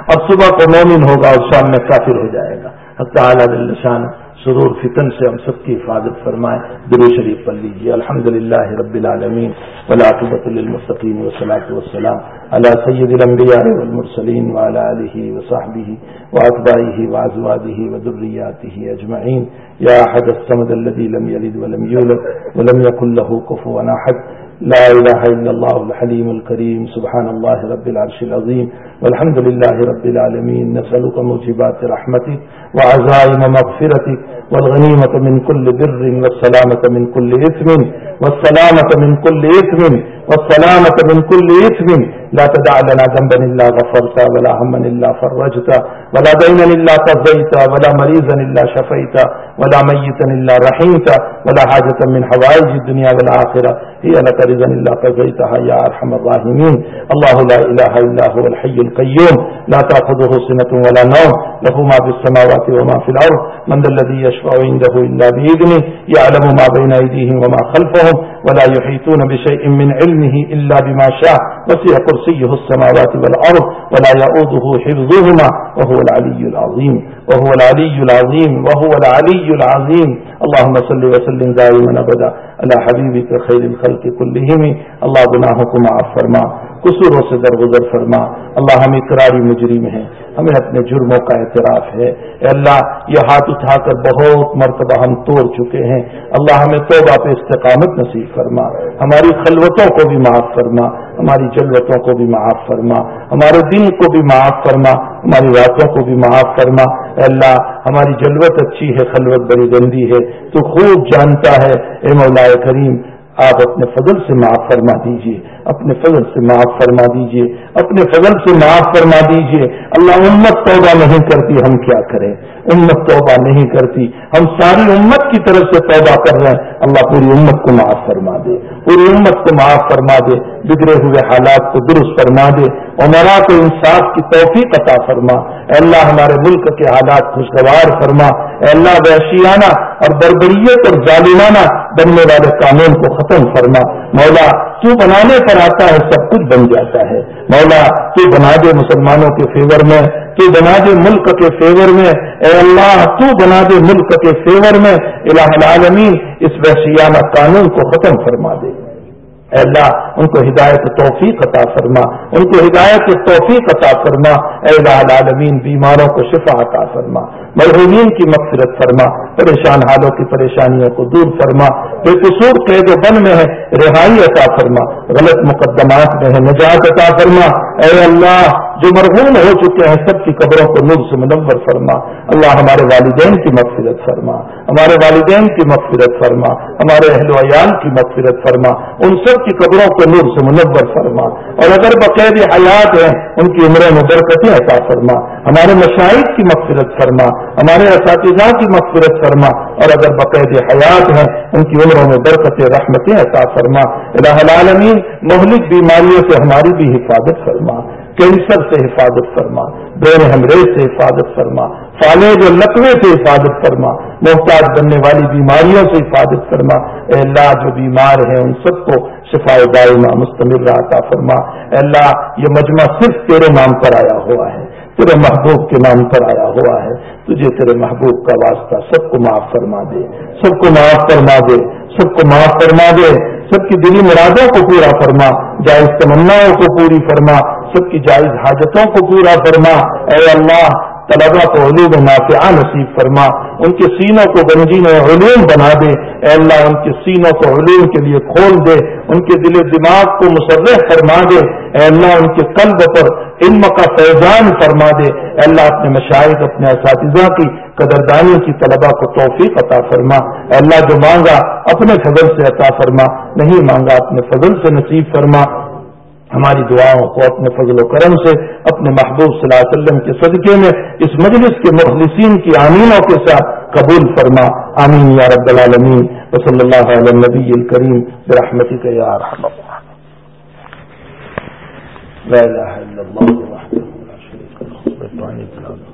اور صبح کو مومن ہوگا اور شام میں کافر ہو جائے گا. حق تعالی جل شان شرور فتن سے ہم سب کی حفاظت فرمائے. درود شریف پڑھ لیجیے. الحمدللہ رب العالمین والعاقبۃ للمتقین والصلاۃ والسلام علی سید الانبیاء والمرسلین وعلی آلہ وصحبہ واتباعہ وازواجہ وذریاتہ اجمعین. یا احد الصمد الذی لم یلد ولم یولد ولم یکن له کفوا احد. لا الہ الا اللہ الحلیم الکریم. سبحان اللہ رب العرش العظیم والحمد للہ رب العالمین. نسألک موجبات رحمتک وعزائم مغفرتک والغنیمة من كل بر والسلامة من كل إثم والسلامة من كل إثم والسلامة من كل إثم. لا تدع لنا ذنبا إلا غفرت ولا هما إلا فرجت ولا دينا إلا قضيت ولا مريضا إلا شفيت ولا ميتا إلا رحمت ولا حاجة من حوائج الدنيا والآخرة هي لك رضا إلا قضيتها يا أرحم الراحمين. الله لا إله إلا هو الحي القيوم لا تأخذه سنة ولا نوم له ما في السماوات وما في الأرض. من ذا الذي يشفع عنده إلا بإذنه يعلم ما بين أيديهم وما خلفهم ولا يحيطون بشيء من علمه إلا بما شاء وسع كرسيه السماوات والأرض ولا يؤوده حفظهما وهو العلي العظيم وهو العلي العظيم وهو العلي العظيم. اللهم صل وسلم دائما أبدا على حبيبك خير الخلق كلهم. اللہ گناہوں کو معاف فرما, قصوروں سے درگزر فرما. اللہ ہم اقراری مجرم ہیں, ہمیں اپنے جرموں کا اعتراف ہے. اے اللہ یہ ہاتھ اٹھا کر بہت مرتبہ ہم توڑ چکے ہیں. اللہ ہمیں توبہ پہ استقامت نصیب فرما. ہماری خلوتوں کو بھی معاف فرما, ہماری جلوتوں کو بھی معاف فرما, ہمارے دن کو بھی معاف فرما, ہماری راتوں کو بھی معاف فرما. اے اللہ ہماری جلوت اچھی ہے, خلوت بڑی گندی ہے, تو خوب جانتا ہے. اے مولا کریم آپ اپنے فضل سے معاف فرما دیجئے, اپنے فضل سے معاف فرما دیجئے, اپنے فضل سے معاف فرما دیجئے. اللہ امت توبہ نہیں کرتی, ہم کیا کریں؟ امت توبہ نہیں کرتی, ہم ساری امت کی طرف سے توبہ کر رہے ہیں. اللہ پوری امت کو معاف فرما دے, پوری امت کو معاف فرما دے, بگڑے ہوئے حالات کو درست فرما دے, عمرا کو انصاف کی توفیق عطا فرما. اے اللہ ہمارے ملک کے حالات خوشگوار فرما. اے اللہ وحشیانہ اور بربریت اور ظالمانہ بننے والے قانون کو ختم فرما. مولا تو بنانے پر آتا ہے, سب کچھ بن جاتا ہے. مولا تو بنا دے مسلمانوں کے فیور میں, تو بنا دے ملک کے فیور میں. اے اللہ تو بنا دے ملک کے فیور میں. الہ العالمین اس وحشیانہ قانون کو ختم فرما دے. اے اللہ ان کو ہدایت توفیق عطا فرما, ان کو ہدایت توفیق عطا فرما. اے الہ العالمین بیماروں کو شفا عطا فرما, مرحومین کی مغفرت فرما, پریشان حالوں کی پریشانیوں کو دور فرما. بے قصور قید و بند میں ہے رہائی عطا فرما, غلط مقدمات میں ہے نجات عطا فرما. اے اللہ جو مرحوم ہو چکے ہیں سب کی قبروں کو نور سے منور فرما. اللہ ہمارے والدین کی مغفرت فرما, ہمارے والدین کی مغفرت فرما, ہمارے اہل و عیال کی مغفرت فرما, ان سب کی قبروں کو نور سے منور فرما. اور اگر بقید حیات ہیں ان کی عمروں میں برکتیں عطا فرما. ہمارے مشائخ کی مغفرت فرما, ہمارے اساتذہ کی مغفرت فرما. اور اگر بقید حیات ہیں ان کی عمروں میں برکتیں رحمتیں عطا فرما. الہ العالمین مہلک بیماریوں سے ہماری بھی حفاظت فرما, کینسر سے حفاظت فرما, برین ہیمریج سے حفاظت فرما, فالج اور لقوے سے حفاظت فرما, محتاج بننے والی بیماریوں سے حفاظت فرما. اے اللہ جو بیمار ہیں ان سب کو شفاء دائمہ مستمر عطا فرما. اے اللہ یہ مجمع صرف تیرے نام پر آیا ہوا ہے, تیرے محبوب کے نام پر آیا ہوا ہے. تجھے تیرے محبوب کا واسطہ سب کو معاف فرما دے, سب کو معاف فرما دے, سب کو معاف فرما دے. سب کی دلی مرادوں کو پورا فرما, جائز تمناؤں کو پوری فرما, سب کی جائز حاجتوں کو پورا فرما. اے اللہ طلبہ کو علوم نافعہ نصیب فرما, ان کے سینوں کو گنجین علوم بنا دے. اے اللہ ان کے سینوں کو علوم کے لیے کھول دے, ان کے دل و دماغ کو مسرح فرما دے. اے اللہ ان کے قلب پر علم کا فیضان فرما دے. اے اللہ اپنے مشائخ اپنے اساتذہ کی قدردانی کی طلبہ کو توفیق عطا فرما. اے اللہ جو مانگا اپنے فضل سے عطا فرما, نہیں مانگا اپنے فضل سے نصیب فرما. ہماری دعاؤں کو اپنے فضل و کرم سے اپنے محبوب صلی اللہ علیہ وسلم کے صدقے میں اس مجلس کے مخلصین کی آمینوں کے ساتھ قبول فرما. آمین یا رب العالمین. وصلی اللہ علی النبی الکریم برحمتک یا ارحم الراحمین. لا الہ الا اللہ وحدہ لا شریک لہ